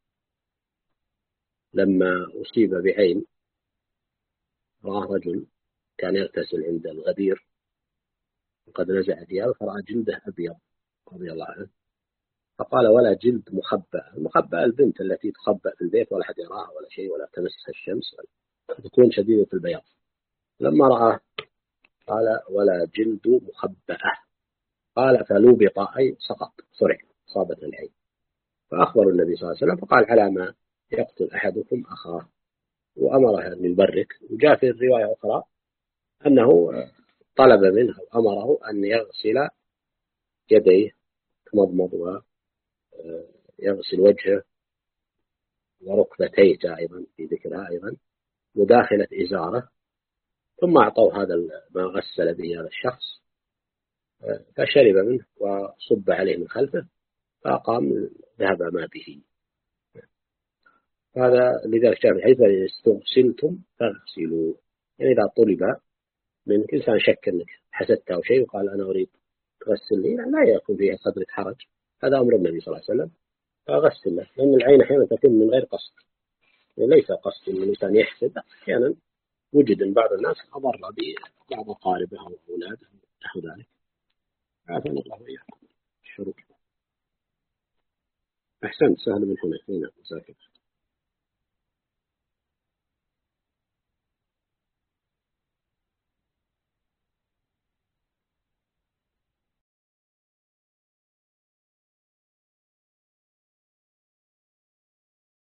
لما أصيب بعين، رأى رجل كان يغتسل عند الغدير وقد نزع ثيابه فرأى جلده أبيض رضي الله عنه، فقال ولا جلد مخبأ. المخبأ البنت التي تخبأ في البيت ولا أحد يراها ولا شيء ولا تمسها الشمس، تكون شديدة البياض. لما رآه قال ولا جلد مخبأة. قال فلوبط أي سقط، صرع، صابت العين. فأخبر النبي صلى الله عليه وسلم فقال على ما يقتل أحدكم أخاه، وأمره أن يبرك. وجاء في الرواية أخرى أنه طلب منه أو أمره أن يغسل يديه، مضمض، ويغسل وجهه وركبتيه. جاء أيضا في ذكرها أيضا مداخلة إزارة. ثم أعطوا هذا ما غسل به هذا الشخص، فشرب منه وصب عليه من خلفه فقام ذهب ما به. هذا لذلك جاء في الحديث إذا استغسلتم فاغسلوا. يعني إذا طلب منك إنسان شك أنك حسدت أو شيء وقال أنا أريد تغسل لي، يعني لا يكون فيها قدر حرج. هذا أمر النبي صلى الله عليه وسلم، فغسل له. لأن العين أحيانا تكون من غير قصد، يعني ليس قصد أن الإنسان يحسد، أحيانا وجد أن بعض الناس أضر ببعض أقاربه أو أولاده نحو ذلك. عافانا الله وإياكم الشرور. أحسنت. سهل بن حنيف. نعم.